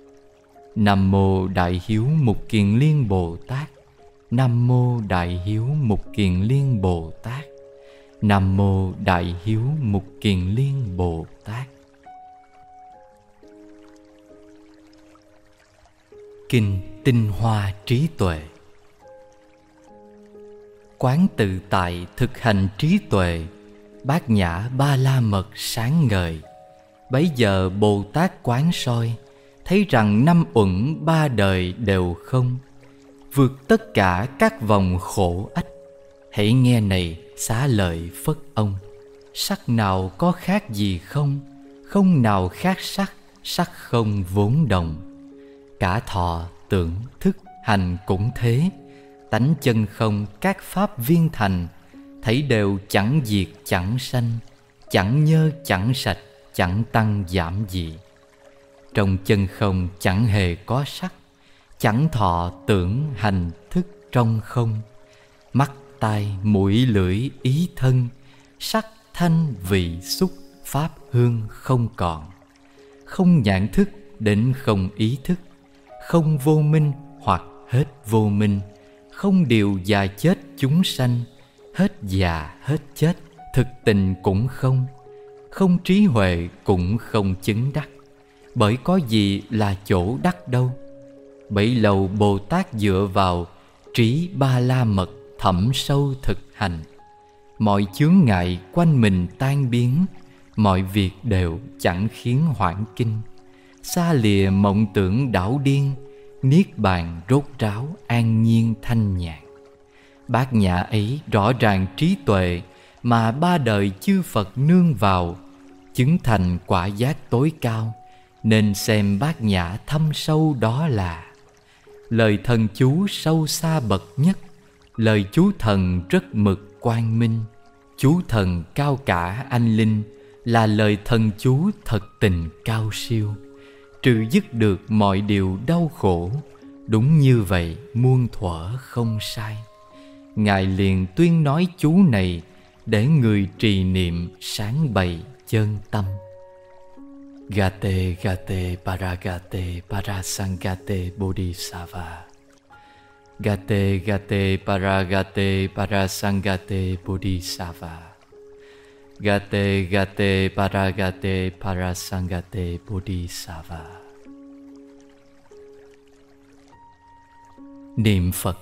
Nam mô Đại Hiếu Mục Kiền Liên Bồ Tát. Nam mô Đại Hiếu Mục Kiền Liên Bồ Tát. Nam mô Đại Hiếu Mục Kiền Liên Bồ Tát. Kinh Tinh Hoa Trí Tuệ. Quán tự tại thực hành trí tuệ, bát nhã ba la mật sáng ngời. Bấy giờ Bồ Tát quán soi, thấy rằng 5 uẩn 3 đời đều không, vượt tất cả các vòng khổ ách. Hãy nghe này xá lợi Phất ông, sắc nào có khác gì không, không nào khác sắc, sắc không vốn đồng. Cả thọ, tưởng, thức, hành cũng thế, tánh chân không các pháp viên thành, thấy đều chẳng diệt chẳng sanh, chẳng nhơ chẳng sạch, chẳng tăng giảm gì. Trong chân không chẳng hề có sắc, chẳng thọ tưởng hành thức trong không. Mắt tai mũi lưỡi ý thân, sắc thanh vị xúc pháp hương không còn. Không nhãn thức đến không ý thức, không vô minh hoặc hết vô minh. Không điều già chết chúng sanh, hết già hết chết, thực tình cũng không. Không trí huệ cũng không chứng đắc, bởi có gì là chỗ đắc đâu. Bấy lâu Bồ Tát dựa vào trí ba la mật thẩm sâu thực hành, mọi chướng ngại quanh mình tan biến, mọi việc đều chẳng khiến hoảng kinh. Xa lìa mộng tưởng đảo điên, niết bàn rốt ráo an nhiên thanh nhàn. Bát nhã ấy rõ ràng trí tuệ, mà 3 đời chư Phật nương vào, chứng thành quả giác tối cao. Nên xem bát nhã thâm sâu đó là lời thần chú sâu xa bậc nhất, lời chú thần rất mực quang minh. Chú thần cao cả anh linh, là lời thần chú thật tình cao siêu, trừ dứt được mọi điều đau khổ. Đúng như vậy muôn thuở không sai. Ngài liền tuyên nói chú này, để người trì niệm sáng bày chân tâm. Gate gate paragate parasangate bodhisattva. Gate gate paragate parasangate bodhisattva. Gate gate paragate parasangate bodhisattva. Niệm Phật.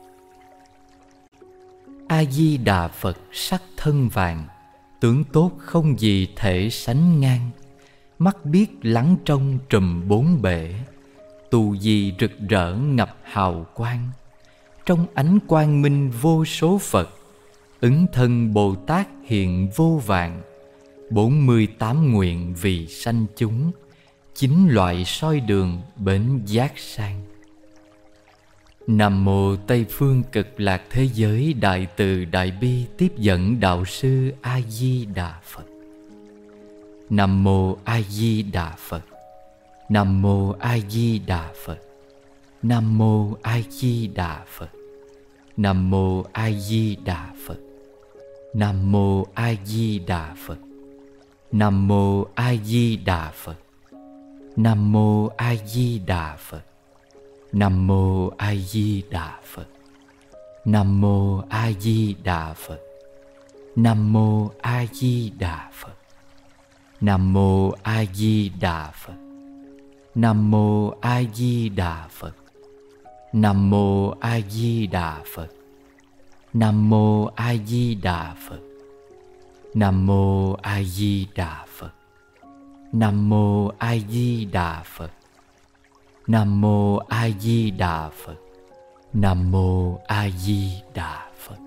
A Di Đà Phật sắc thân vàng, tướng tốt không gì thể sánh ngang. Mắt biết lắng trong trùm bốn bể, tu di rực rỡ ngập hào quang. Trong ánh quang minh vô số Phật, ứng thân Bồ Tát hiện vô vàn. 48 nguyện vì sanh chúng, 9 loại soi đường bến giác sang. Nam mô Tây phương cực lạc thế giới đại từ đại bi tiếp dẫn đạo sư A Di Đà Phật. Nam mô A Di Đà Phật. Nam mô A Di Đà Phật. Nam mô A Di Đà Phật. Nam mô A Di Đà Phật. Nam mô A Di Đà Phật. Nam mô A Di Đà Phật. Nam mô A Di Đà Phật. Nam mô A Di Đà Phật. Nam mô A Di Đà Phật. Nam mô A Di Đà Phật. Nam mô A Di Đà Phật. Nam mô A Di Đà Phật. Nam mô A Di Đà Phật. Nam mô A Di Đà Phật. Nam mô A Di Đà Phật. Nam mô A Di Đà Phật. Nam mô A Di Đà Phật. Nam mô A Di Đà Phật.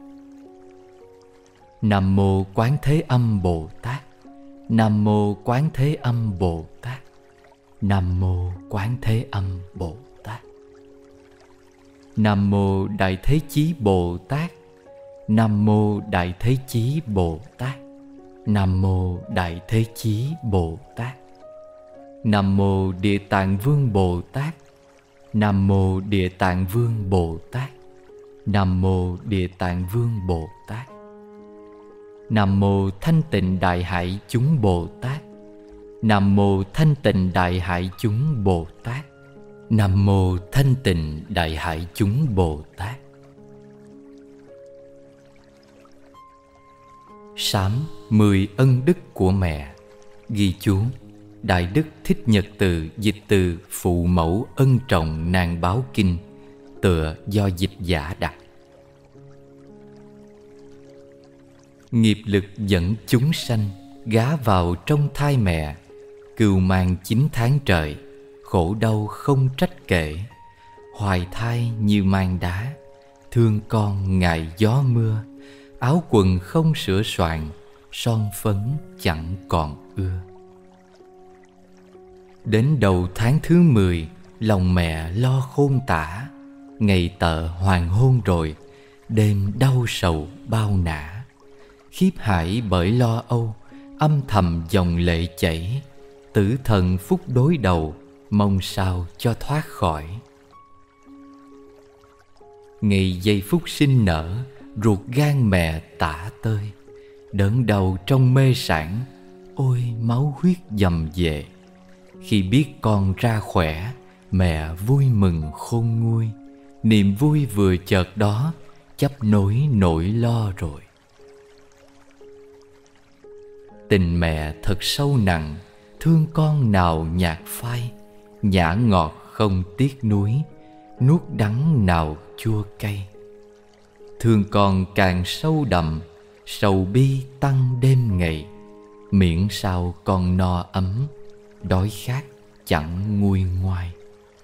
Nam mô Quán Thế Âm Bồ Tát. Nam mô Quán Thế Âm Bồ Tát. Nam mô Quán Thế Âm Bồ Tát. Nam mô Đại Thế Chí Bồ Tát. Nam mô Đại Thế Chí Bồ Tát. Nam mô Đại Thế Chí Bồ Tát. Nam mô Địa Tạng Vương Bồ Tát. Nam mô Địa Tạng Vương Bồ Tát. Nam mô Địa Tạng Vương Bồ Tát. Nam mô Thanh Tịnh Đại Hải Chúng Bồ Tát. Nam mô Thanh Tịnh Đại Hải Chúng Bồ Tát. Nam mô Thanh Tịnh Đại Hải Chúng Bồ Tát. Sám 10 ân đức của mẹ. Ghi chú: Đại Đức Thích Nhật Từ dịch từ Phụ Mẫu Ân Trọng Nàng Báo Kinh, tựa do dịch giả đặt. Nghiệp lực dẫn chúng sanh gá vào trong thai mẹ, cừu mang 9 tháng trời, khổ đau không trách kể. Hoài thai như mang đá, thương con ngại gió mưa. Áo quần không sửa soạn, son phấn chẳng còn ưa. Đến đầu tháng thứ 10, lòng mẹ lo khôn tả. Ngày tợ hoàng hôn rồi, đêm đau sầu bao nã. Khiếp hải bởi lo âu, âm thầm dòng lệ chảy. Tử thần phúc đối đầu, mong sao cho thoát khỏi. Ngày giây phút sinh nở, ruột gan mẹ tả tơi. Đớn đầu trong mê sản, ôi máu huyết dầm về. Khi biết con ra khỏe, mẹ vui mừng khôn nguôi. Niềm vui vừa chợt đó, chấp nối nỗi lo rồi. Tình mẹ thật sâu nặng, thương con nào nhạt phai. Nhã ngọt không tiếc nuối, nuốt đắng nào chua cay. Thương con càng sâu đậm, sầu bi tăng đêm ngày. Miễn sao con no ấm, đói khát chẳng nguôi ngoai.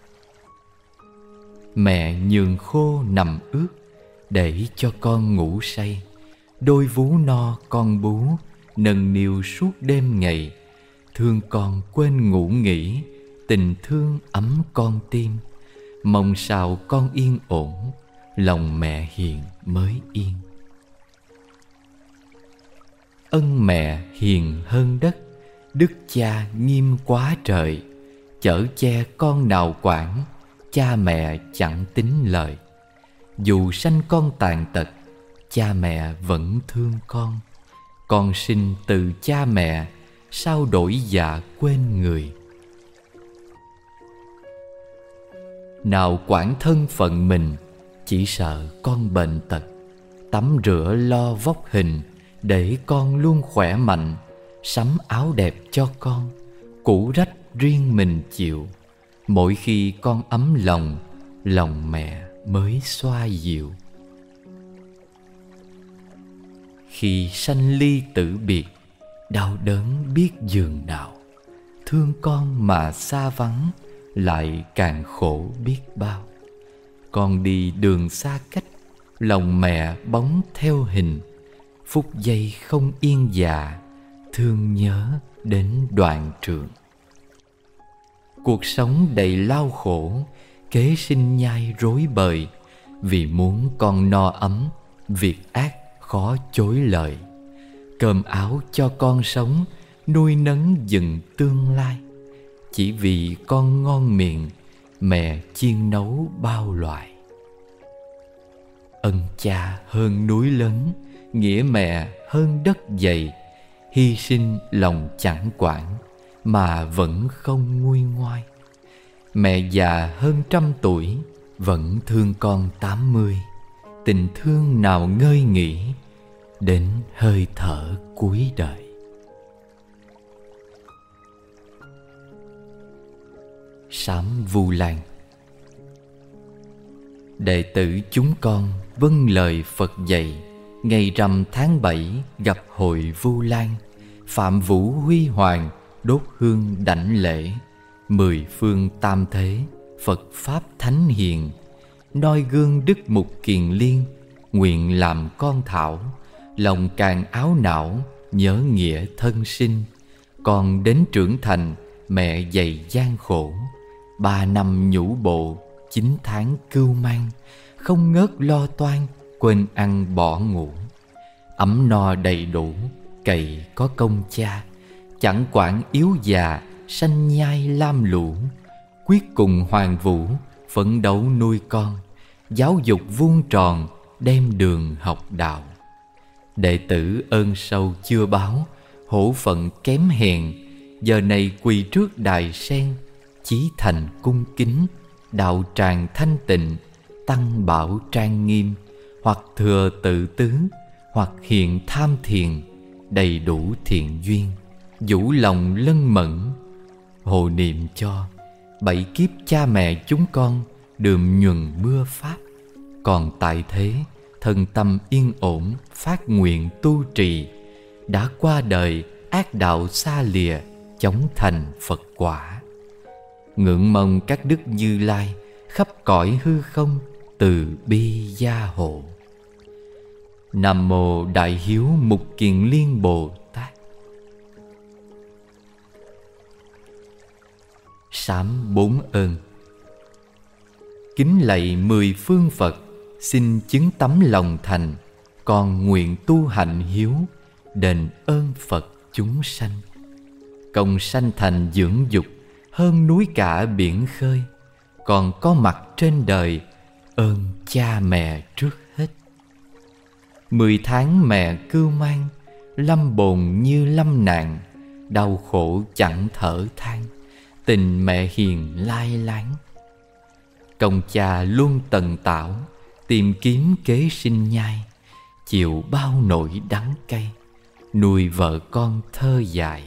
Mẹ nhường khô nằm ướt, để cho con ngủ say. Đôi vú no con bú, nâng niu suốt đêm ngày. Thương con quên ngủ nghỉ, tình thương ấm con tim. Mong sao con yên ổn, lòng mẹ hiền mới yên. Ân mẹ hiền hơn đất, đức cha nghiêm quá trời. Chở che con nào quản, cha mẹ chẳng tín lời. Dù sanh con tàn tật, cha mẹ vẫn thương con. Con sinh từ cha mẹ, sao đổi dạ quên người. Nào quản thân phận mình, chỉ sợ con bệnh tật. Tắm rửa lo vóc hình, để con luôn khỏe mạnh. Sắm áo đẹp cho con, cũ rách riêng mình chịu. Mỗi khi con ấm lòng, lòng mẹ mới xoa dịu. Khi sanh ly tử biệt, đau đớn biết giường nào. Thương con mà xa vắng, lại càng khổ biết bao. Con đi đường xa cách, lòng mẹ bóng theo hình. Phút giây không yên dạ, thương nhớ đến đoạn trường. Cuộc sống đầy lao khổ, kế sinh nhai rối bời. Vì muốn con no ấm, việc ác khó chối lời. Cơm áo cho con sống, nuôi nấng dừng tương lai. Chỉ vì con ngon miệng, mẹ chiên nấu bao loại. Ân cha hơn núi lớn, nghĩa mẹ hơn đất dày. Hy sinh lòng chẳng quản, mà vẫn không nguôi ngoai. Mẹ già hơn 100 tuổi, vẫn thương con 80. Tình thương nào ngơi nghỉ, đến hơi thở cuối đời. Sám Vu Lan. Đệ tử chúng con vâng lời Phật dạy. Ngày rằm tháng 7 gặp hội Vu Lan. Phạm vũ huy hoàng, đốt hương đảnh lễ. 10 phương tam thế, Phật Pháp Thánh Hiền. Noi gương Đức Mục Kiền Liên, nguyện làm con thảo. Lòng càng áo não, nhớ nghĩa thân sinh. Con đến trưởng thành, mẹ dày gian khổ. 3 năm nhũ bộ, 9 tháng cưu mang. Không ngớt lo toan, quên ăn bỏ ngủ. Ấm no đầy đủ, cậy có công cha. Chẳng quản yếu già, sanh nhai lam lũ. Quyết cùng hoàng vũ, phấn đấu nuôi con. Giáo dục vuông tròn, đem đường học đạo. Đệ tử ơn sâu chưa báo, hổ phận kém hèn. Giờ này quỳ trước đài sen, chí thành cung kính. Đạo tràng thanh tịnh, tăng bảo trang nghiêm. Hoặc thừa tự tứ, hoặc hiện tham thiền. Đầy đủ thiện duyên, vũ lòng lân mẫn. Hồ niệm cho 7 kiếp cha mẹ chúng con đượm nhuần mưa pháp. Còn tại thế, thân tâm yên ổn, phát nguyện tu trì. Đã qua đời, ác đạo xa lìa, chóng thành Phật quả. Ngưỡng mong các đức Như Lai, khắp cõi hư không, từ bi gia hộ. Nam mô Đại Hiếu Mục Kiền Liên Bồ Tát. Sám 4 ơn. Kính lạy 10 phương Phật, xin chứng tấm lòng thành. Con nguyện tu hạnh hiếu, đền ơn Phật chúng sanh. Công sanh thành dưỡng dục, hơn núi cả biển khơi. Còn có mặt trên đời, ơn cha mẹ trước hết. 10 tháng mẹ cưu mang, lâm bồn như lâm nạn. Đau khổ chẳng thở than, tình mẹ hiền lai láng. Công cha luôn tần tảo, tìm kiếm kế sinh nhai. Chịu bao nỗi đắng cay, nuôi vợ con thơ dại.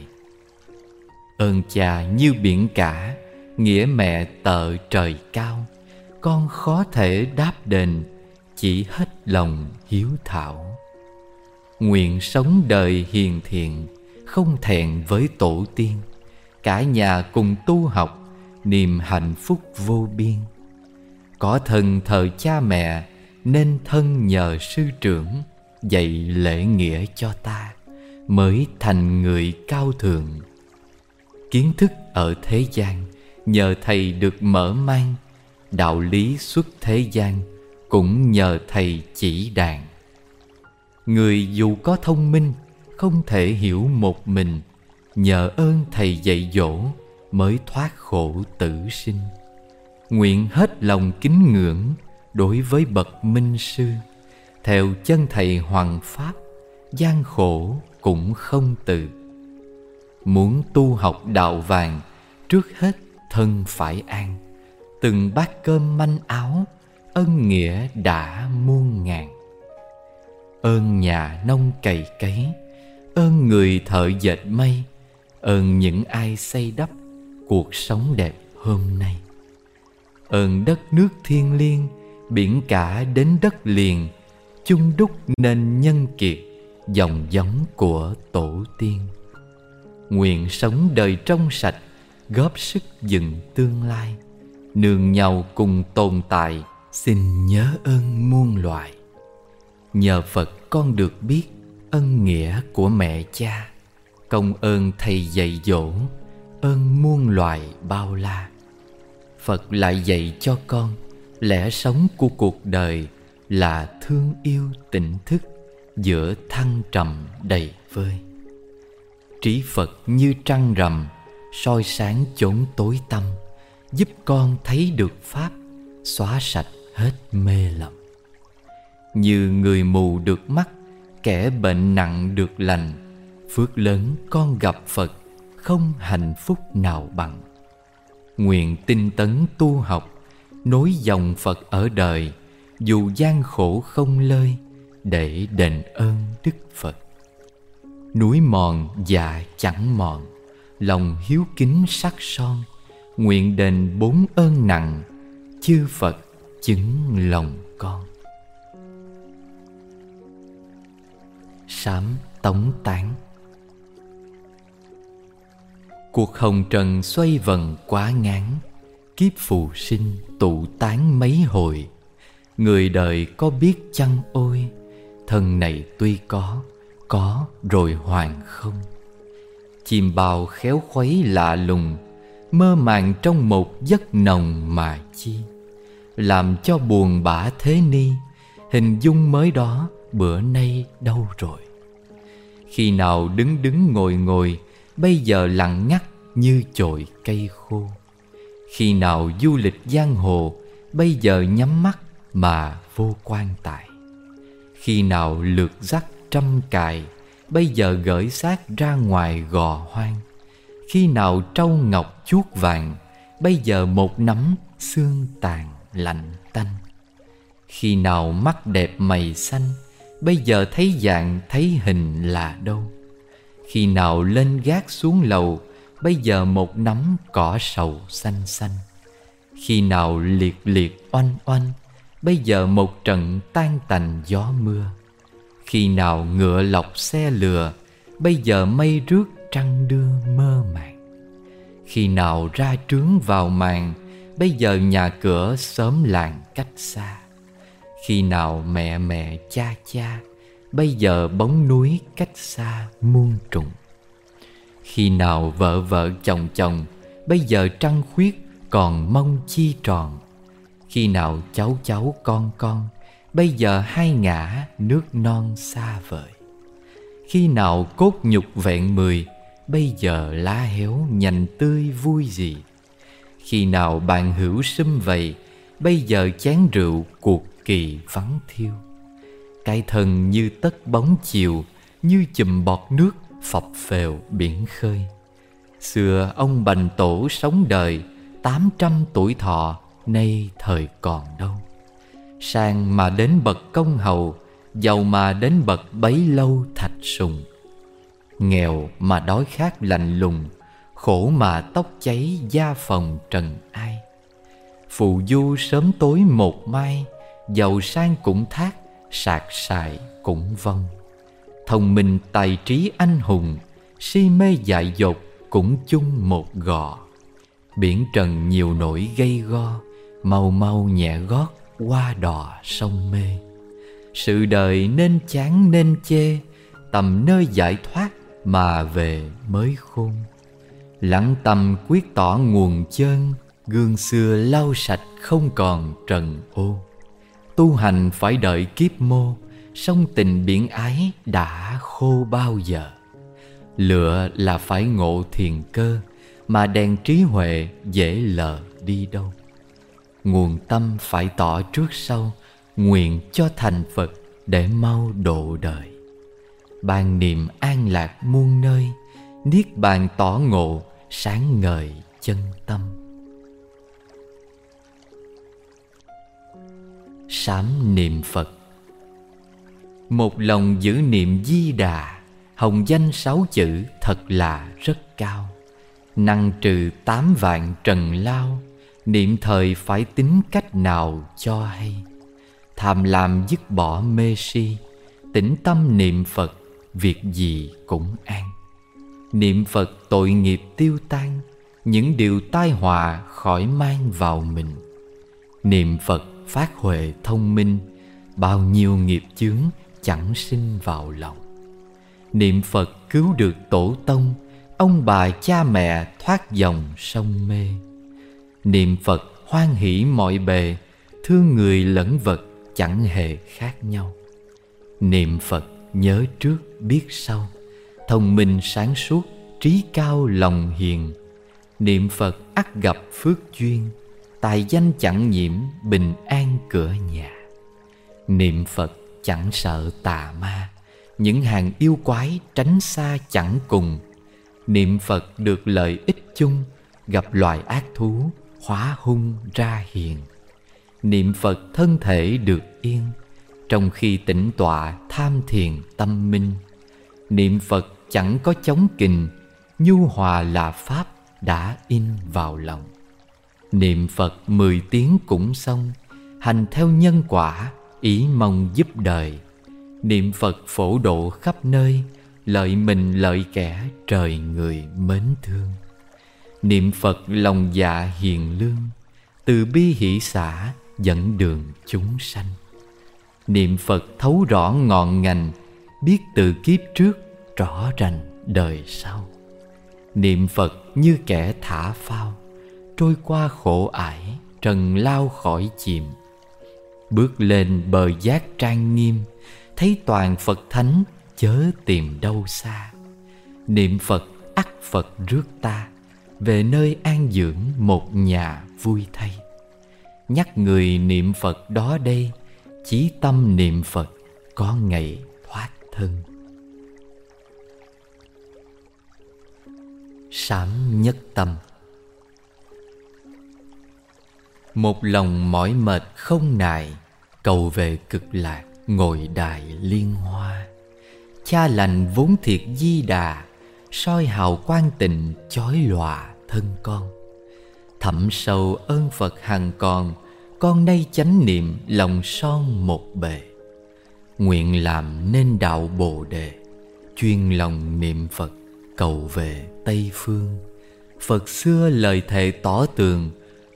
Ơn cha như biển cả, nghĩa mẹ tợ trời cao. Con khó thể đáp đền, chỉ hết lòng hiếu thảo. Nguyện sống đời hiền thiện, không thẹn với tổ tiên. Cả nhà cùng tu học, niềm hạnh phúc vô biên. Có thân thờ cha mẹ, nên thân nhờ sư trưởng. Dạy lễ nghĩa cho ta, mới thành người cao thượng. Kiến thức ở thế gian, nhờ thầy được mở mang. Đạo lý xuất thế gian, cũng nhờ thầy chỉ đàn. Người dù có thông minh, không thể hiểu một mình. Nhờ ơn thầy dạy dỗ, mới thoát khổ tử sinh. Nguyện hết lòng kính ngưỡng, đối với bậc minh sư. Theo chân thầy hoằng pháp, gian khổ cũng không từ. Muốn tu học đạo vàng, trước hết thân phải an. Từng bát cơm manh áo, ân nghĩa đã muôn ngàn. Ơn nhà nông cày cấy, ơn người thợ dệt mây. Ơn những ai xây đắp cuộc sống đẹp hôm nay. Ơn đất nước thiêng liêng, biển cả đến đất liền, chung đúc nên nhân kiệt, dòng giống của tổ tiên. Nguyện sống đời trong sạch, góp sức dựng tương lai, nương nhau cùng tồn tại, xin nhớ ơn muôn loài. Nhờ Phật con được biết ân nghĩa của mẹ cha, công ơn thầy dạy dỗ, ơn muôn loài bao la. Phật lại dạy cho con lẽ sống của cuộc đời là thương yêu tỉnh thức giữa thăng trầm đầy vơi. Trí Phật như trăng rằm soi sáng chốn tối tăm, giúp con thấy được pháp, xóa sạch hết mê lầm. Như người mù được mắt, kẻ bệnh nặng được lành, phước lớn con gặp Phật, không hạnh phúc nào bằng. Nguyện tinh tấn tu học, nối dòng Phật ở đời, dù gian khổ không lơi, để đền ơn Đức Phật. Núi mòn dạ chẳng mòn, lòng hiếu kính sắc son, nguyện đền 4 ơn nặng, chư Phật chứng lòng con. Sám tống tán. Cuộc hồng trần xoay vần quá ngán, kiếp phù sinh tụ tán mấy hồi. Người đời có biết chăng ôi, thân này tuy có rồi hoàn không. Chim bao khéo khuấy lạ lùng, mơ màng trong một giấc nồng mà chi. Làm cho buồn bã thế ni, hình dung mới đó bữa nay đâu rồi. Khi nào đứng ngồi, bây giờ lặng ngắt như chồi cây khô. Khi nào du lịch giang hồ, bây giờ nhắm mắt mà vô quan tài. Khi nào lược dắt trăm cài, bây giờ gởi xác ra ngoài gò hoang. Khi nào trâu ngọc chuốt vàng, bây giờ một nắm xương tàn lạnh tanh. Khi nào mắt đẹp mày xanh, bây giờ thấy dạng thấy hình là đâu. Khi nào lên gác xuống lầu, bây giờ một nắm cỏ sầu xanh xanh. Khi nào liệt liệt oanh oanh, bây giờ một trận tan tành gió mưa. Khi nào ngựa lọc xe lừa, bây giờ mây rước trăng đưa mơ màng. Khi nào ra trướng vào màn, bây giờ nhà cửa xóm làng cách xa. Khi nào mẹ cha, bây giờ bóng núi cách xa muôn trùng. Khi nào vợ chồng, bây giờ trăng khuyết còn mong chi tròn. Khi nào cháu con, bây giờ hai ngả nước non xa vời. Khi nào cốt nhục vẹn 10, bây giờ lá héo nhành tươi vui gì. Khi nào bạn hữu sum vầy, bây giờ chén rượu cuộc kỳ vắng thiêu. Cái thân như tất bóng chiều, như chùm bọt nước phập phèo biển khơi. Xưa ông Bành Tổ sống đời 800 tuổi thọ, nay thời còn đâu. Sang mà đến bậc công hầu, giàu mà đến bậc bấy lâu thạch sùng. Nghèo mà đói khát lạnh lùng, khổ mà tóc cháy da phòng trần ai. Phù du sớm tối một mai, giàu sang cũng thác, sạc sài cũng vong. Thông minh tài trí anh hùng, si mê dại dột cũng chung một gò. Biển trần nhiều nỗi gây go, mau mau nhẹ gót qua đò sông mê. Sự đời nên chán nên chê, tầm nơi giải thoát mà về mới khôn. Lắng tâm quyết tỏ nguồn chân, gương xưa lau sạch không còn trần ô. Tu hành phải đợi kiếp mô, sông tình biển ái đã khô bao giờ. Lựa là phải ngộ thiền cơ, mà đèn trí huệ dễ lờ đi đâu. Nguồn tâm phải tỏ trước sau, nguyện cho thành Phật để mau độ đời. Ban niềm an lạc muôn nơi, niết bàn tỏ ngộ sáng ngời chân tâm. Sám niệm Phật. Một lòng giữ niệm Di Đà, hồng danh 6 chữ thật là rất cao. Năng trừ 8 vạn trần lao, niệm thời phải tính cách nào cho hay. tham lam dứt bỏ mê si, tĩnh tâm niệm Phật, việc gì cũng an. Niệm Phật tội nghiệp tiêu tan, những điều tai họa khỏi mang vào mình. Niệm Phật phát huệ thông minh, bao nhiêu nghiệp chướng chẳng sinh vào lòng. Niệm Phật cứu được tổ tông, ông bà cha mẹ thoát dòng sông mê. Niệm Phật hoan hỷ mọi bề, thương người lẫn vật chẳng hề khác nhau. Niệm Phật nhớ trước biết sau, thông minh sáng suốt, trí cao lòng hiền. Niệm Phật ắt gặp phước duyên, tài danh chẳng nhiễm, bình an cửa nhà. Niệm Phật chẳng sợ tà ma, những hàng yêu quái tránh xa chẳng cùng. Niệm Phật được lợi ích chung, gặp loài ác thú hóa hung ra hiền. Niệm Phật thân thể được yên, trong khi tĩnh tọa tham thiền tâm minh. Niệm Phật chẳng có chống kình, nhu hòa là pháp đã in vào lòng. Niệm Phật 10 tiếng cũng xong, hành theo nhân quả, ý mong giúp đời. Niệm Phật phổ độ khắp nơi, lợi mình lợi kẻ, trời người mến thương. Niệm Phật lòng dạ hiền lương, từ bi hỷ xả, dẫn đường chúng sanh. Niệm Phật thấu rõ ngọn ngành, biết từ kiếp trước, rõ rành đời sau. Niệm Phật như kẻ thả phao, trôi qua khổ ải, trần lao khỏi chìm. Bước lên bờ giác trang nghiêm, thấy toàn Phật thánh, chớ tìm đâu xa. Niệm Phật ắt Phật rước ta, về nơi an dưỡng một nhà vui thay. Nhắc người niệm Phật đó đây, chí tâm niệm Phật có ngày thoát thân. Sám nhất tâm. Một lòng mỏi mệt không nài, cầu về cực lạc ngồi đài liên hoa. Cha lành vốn thiệt Di Đà, soi hào quang tịnh chói lòa thân con. Thẳm sâu ơn Phật hằng còn, con nay chánh niệm lòng son một bề. Nguyện làm nên đạo Bồ Đề, chuyên lòng niệm Phật cầu về Tây Phương. Phật xưa lời thệ tỏ tường,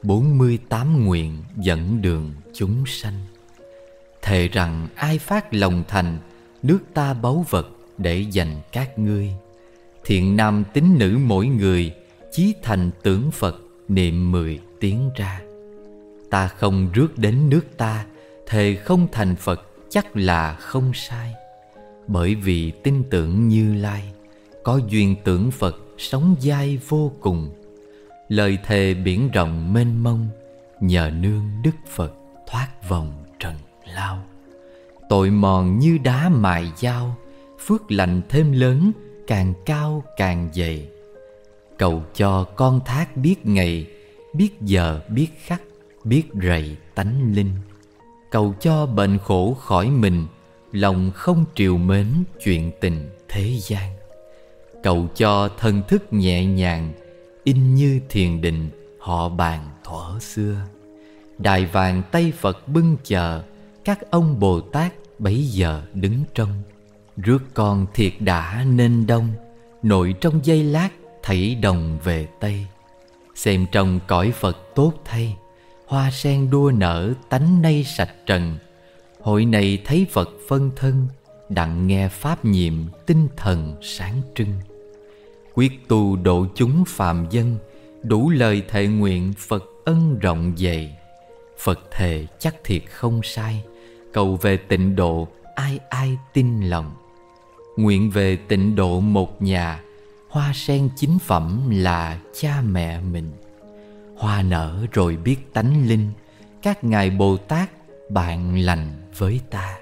48 nguyện dẫn đường chúng sanh. Thề rằng ai phát lòng thành, nước ta báu vật để dành các ngươi. Thiện nam tín nữ mỗi người, chí thành tưởng Phật niệm 10 tiếng ra. Ta không rước đến nước ta, thề không thành Phật chắc là không sai. Bởi vì tin tưởng Như Lai, có duyên tưởng Phật sống dai vô cùng. Lời thề biển rộng mênh mông, nhờ nương Đức Phật thoát vòng trần lao. Tội mòn như đá mài dao, phước lành thêm lớn, càng cao càng dày. Cầu cho con thác biết ngày, biết giờ biết khắc, biết rầy tánh linh. Cầu cho bệnh khổ khỏi mình, lòng không trìu mến chuyện tình thế gian. Cầu cho thân thức nhẹ nhàng, in như thiền định họ bàn thuở xưa. Đài vàng tay Phật bưng chờ, các ông Bồ Tát bấy giờ đứng trông. Rước con thiệt đã nên đông, nội trong giây lát thảy đồng về Tây. Xem trong cõi Phật tốt thay, hoa sen đua nở tánh nay sạch trần. Hội này thấy Phật phân thân, đặng nghe pháp nhiệm tinh thần sáng trưng. Quyết tu độ chúng phàm dân, đủ lời thệ nguyện Phật ân rộng dày. Phật thề chắc thiệt không sai, cầu về tịnh độ ai ai tin lòng. Nguyện về tịnh độ một nhà, hoa sen chính phẩm là cha mẹ mình. Hoa nở rồi biết tánh linh, các ngài Bồ Tát bạn lành với ta.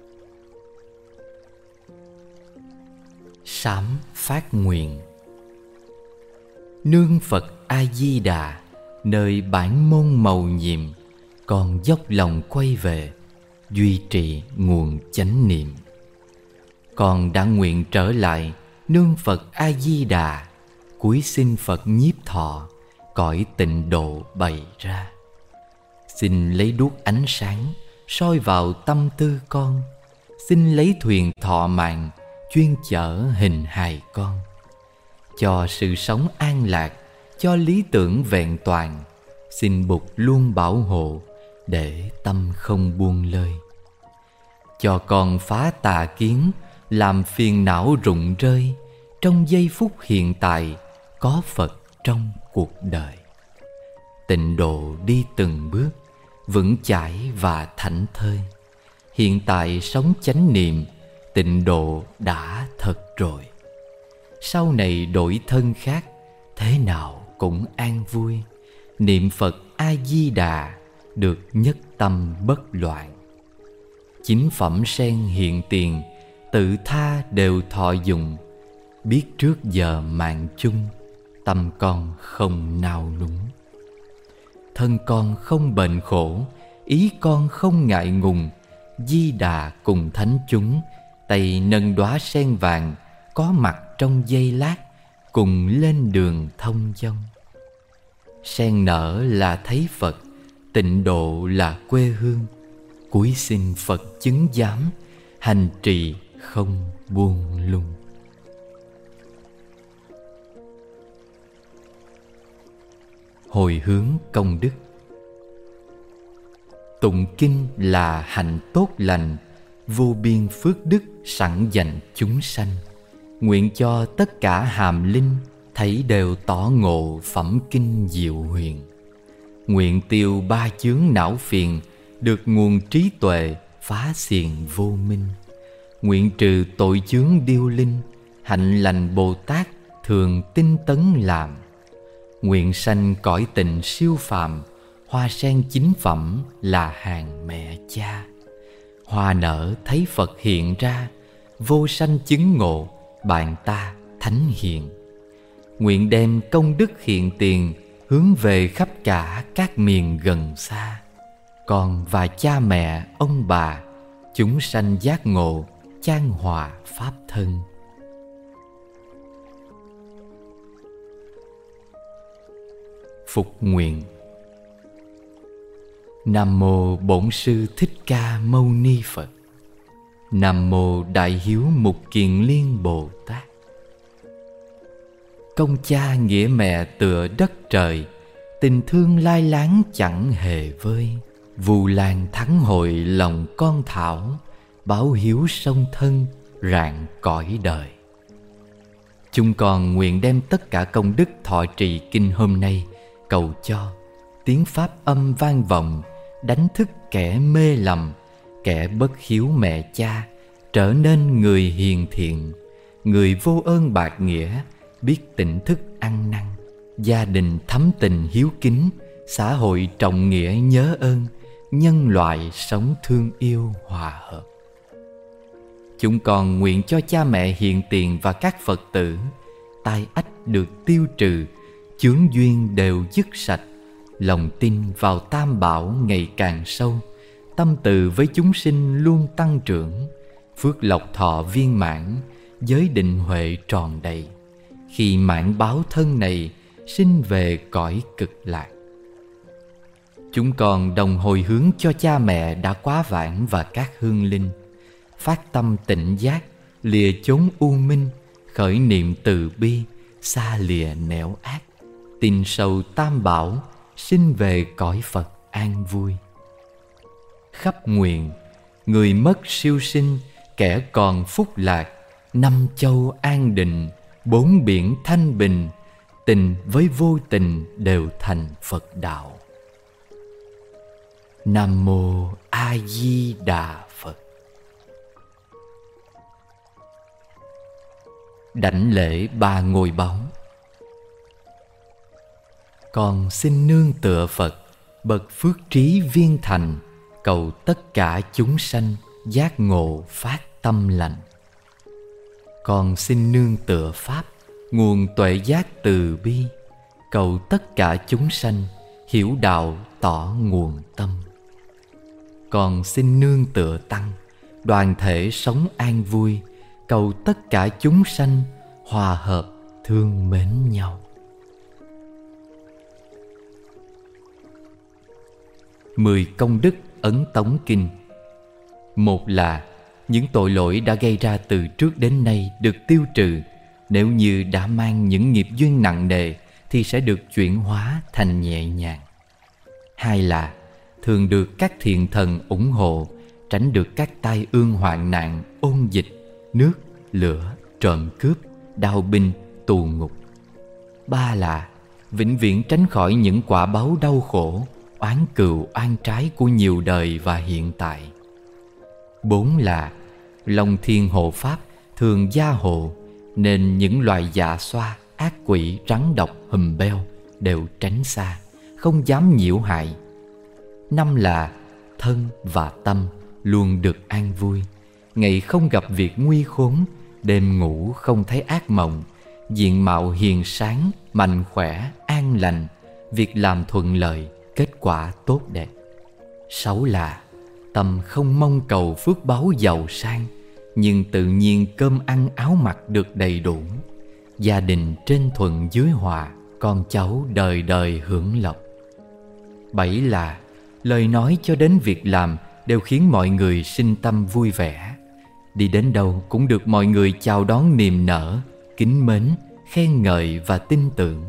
Sám phát nguyện. Nương Phật A-di-đà, nơi bản môn mầu nhiệm, con dốc lòng quay về, duy trì nguồn chánh niệm. Con đã nguyện trở lại nương Phật A-di-đà, cúi xin Phật nhiếp thọ, cõi tịnh độ bày ra. Xin lấy đuốc ánh sáng, soi vào tâm tư con. Xin lấy thuyền thọ mạng, chuyên chở hình hài con. Cho sự sống an lạc, cho lý tưởng vẹn toàn. Xin Bụt luôn bảo hộ, để tâm không buông lơi. Cho con phá tà kiến, làm phiền não rụng rơi. Trong giây phút hiện tại, có Phật trong cuộc đời. Tịnh độ đi từng bước, vững chãi và thảnh thơi. Hiện tại sống chánh niệm, tịnh độ đã thật rồi. Sau này đổi thân khác, thế nào cũng an vui. Niệm Phật A-di-đà, được nhất tâm bất loạn. Chính phẩm sen hiện tiền, tự tha đều thọ dụng. Biết trước giờ mạng chung, tâm con không nao núng. Thân con không bệnh khổ, ý con không ngại ngùng. Di Đà cùng thánh chúng, tay nâng đóa sen vàng, có mặt trong giây lát, cùng lên đường thông dong. Sen nở là thấy Phật, tịnh độ là quê hương. Cúi xin Phật chứng giám, hành trì không buông lung. Hồi hướng công đức. Tụng kinh là hạnh tốt lành, vô biên phước đức sẵn dành chúng sanh. Nguyện cho tất cả hàm linh, thấy đều tỏ ngộ phẩm kinh diệu huyền. Nguyện tiêu ba chướng não phiền, được nguồn trí tuệ phá xiềng vô minh. Nguyện trừ tội chướng điêu linh, hạnh lành Bồ Tát thường tinh tấn làm. Nguyện sanh cõi tình siêu phàm, hoa sen chính phẩm là hàng mẹ cha. Hoa nở thấy Phật hiện ra, vô sanh chứng ngộ, bạn ta thánh hiền. Nguyện đem công đức hiện tiền, hướng về khắp cả các miền gần xa. Con và cha mẹ, ông bà, chúng sanh giác ngộ, chan hòa pháp thân. Phục nguyện. Nam mô Bổn Sư Thích Ca Mâu Ni Phật. Nam mô Đại Hiếu Mục Kiền Liên Bồ Tát. Công cha nghĩa mẹ tựa đất trời, tình thương lai láng chẳng hề vơi. Vu Lan thắng hội lòng con thảo, báo hiếu song thân rạng cõi đời. Chúng con nguyện đem tất cả công đức thọ trì kinh hôm nay, cầu cho tiếng pháp âm vang vọng, đánh thức kẻ mê lầm, kẻ bất hiếu mẹ cha, trở nên người hiền thiện, người vô ơn bạc nghĩa, biết tỉnh thức ăn năn, gia đình thắm tình hiếu kính, xã hội trọng nghĩa nhớ ơn, nhân loại sống thương yêu hòa hợp. Chúng con nguyện cho cha mẹ hiền tiền và các Phật tử, tai ách được tiêu trừ, chướng duyên đều dứt sạch, lòng tin vào Tam Bảo ngày càng sâu, tâm từ với chúng sinh luôn tăng trưởng, phước lộc thọ viên mãn, giới định huệ tròn đầy. Khi mãn báo thân này, sinh về cõi cực lạc. Chúng con đồng hồi hướng cho cha mẹ đã quá vãng và các hương linh, phát tâm tỉnh giác, lìa chốn u minh, khởi niệm từ bi, xa lìa nẻo ác, tin sâu Tam Bảo, sinh về cõi Phật an vui. Khắp nguyện, người mất siêu sinh, kẻ còn phúc lạc, năm châu an định, bốn biển thanh bình, tình với vô tình đều thành Phật đạo. Nam mô A Di Đà Phật. Đảnh lễ ba ngôi báu. Con xin nương tựa Phật, bậc phước trí viên thành, cầu tất cả chúng sanh giác ngộ phát tâm lành. Con xin nương tựa Pháp, nguồn tuệ giác từ bi, cầu tất cả chúng sanh hiểu đạo tỏ nguồn tâm. Con xin nương tựa Tăng, đoàn thể sống an vui, cầu tất cả chúng sanh hòa hợp thương mến nhau. 10 công đức Ấn Tống Kinh. Một là những tội lỗi đã gây ra từ trước đến nay được tiêu trừ. Nếu như đã mang những nghiệp duyên nặng nề thì sẽ được chuyển hóa thành nhẹ nhàng. Hai là thường được các thiện thần ủng hộ, tránh được các tai ương hoạn nạn, ôn dịch, nước, lửa, trộm cướp, đao binh, tù ngục. Ba là vĩnh viễn tránh khỏi những quả báo đau khổ, oán cừu oan trái của nhiều đời và hiện tại. Bốn là Long Thiên hộ pháp thường gia hộ, nên những loài dạ xoa, ác quỷ, rắn độc, hùm beo đều tránh xa, không dám nhiễu hại. Năm là thân và tâm luôn được an vui, ngày không gặp việc nguy khốn, đêm ngủ không thấy ác mộng, diện mạo hiền sáng, mạnh khỏe, an lành, việc làm thuận lợi, kết quả tốt đẹp. Sáu là tâm không mong cầu phước báu giàu sang, nhưng tự nhiên cơm ăn áo mặc được đầy đủ, gia đình trên thuận dưới hòa, con cháu đời đời hưởng lộc. Bảy là lời nói cho đến việc làm đều khiến mọi người sinh tâm vui vẻ, đi đến đâu cũng được mọi người chào đón niềm nở, kính mến, khen ngợi và tin tưởng.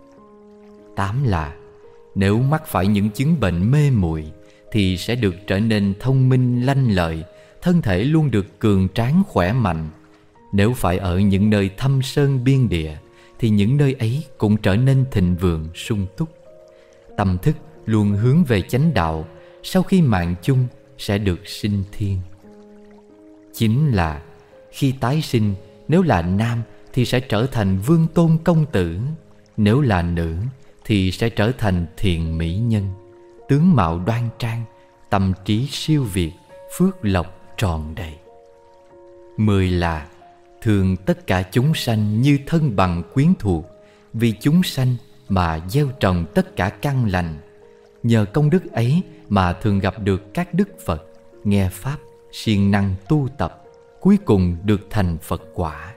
Tám là nếu mắc phải những chứng bệnh mê muội thì sẽ được trở nên thông minh lanh lợi, thân thể luôn được cường tráng khỏe mạnh. Nếu phải ở những nơi thâm sơn biên địa thì những nơi ấy cũng trở nên thịnh vượng sung túc. Tâm thức luôn hướng về chánh đạo, sau khi mạng chung sẽ được sinh thiên. Chính là khi tái sinh, nếu là nam thì sẽ trở thành vương tôn công tử, nếu là nữ thì sẽ trở thành thiện mỹ nhân, tướng mạo đoan trang, tâm trí siêu việt, phước lộc tròn đầy. 10 là thường tất cả chúng sanh như thân bằng quyến thuộc, vì chúng sanh mà gieo trồng tất cả căn lành. Nhờ công đức ấy mà thường gặp được các đức Phật, nghe pháp, siêng năng tu tập, cuối cùng được thành Phật quả.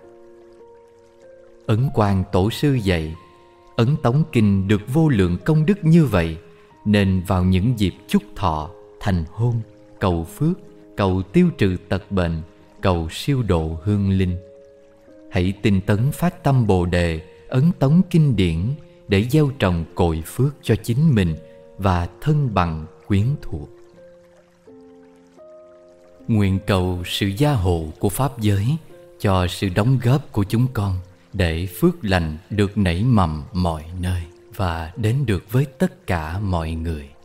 Ấn Quang Tổ sư dạy, Ấn Tống Kinh được vô lượng công đức như vậy, nên vào những dịp chúc thọ, thành hôn, cầu phước, cầu tiêu trừ tật bệnh, cầu siêu độ hương linh, hãy tinh tấn phát tâm Bồ Đề, Ấn Tống Kinh điển để gieo trồng cội phước cho chính mình và thân bằng quyến thuộc. Nguyện cầu sự gia hộ của Pháp giới cho sự đóng góp của chúng con, để phước lành được nảy mầm mọi nơi và đến được với tất cả mọi người.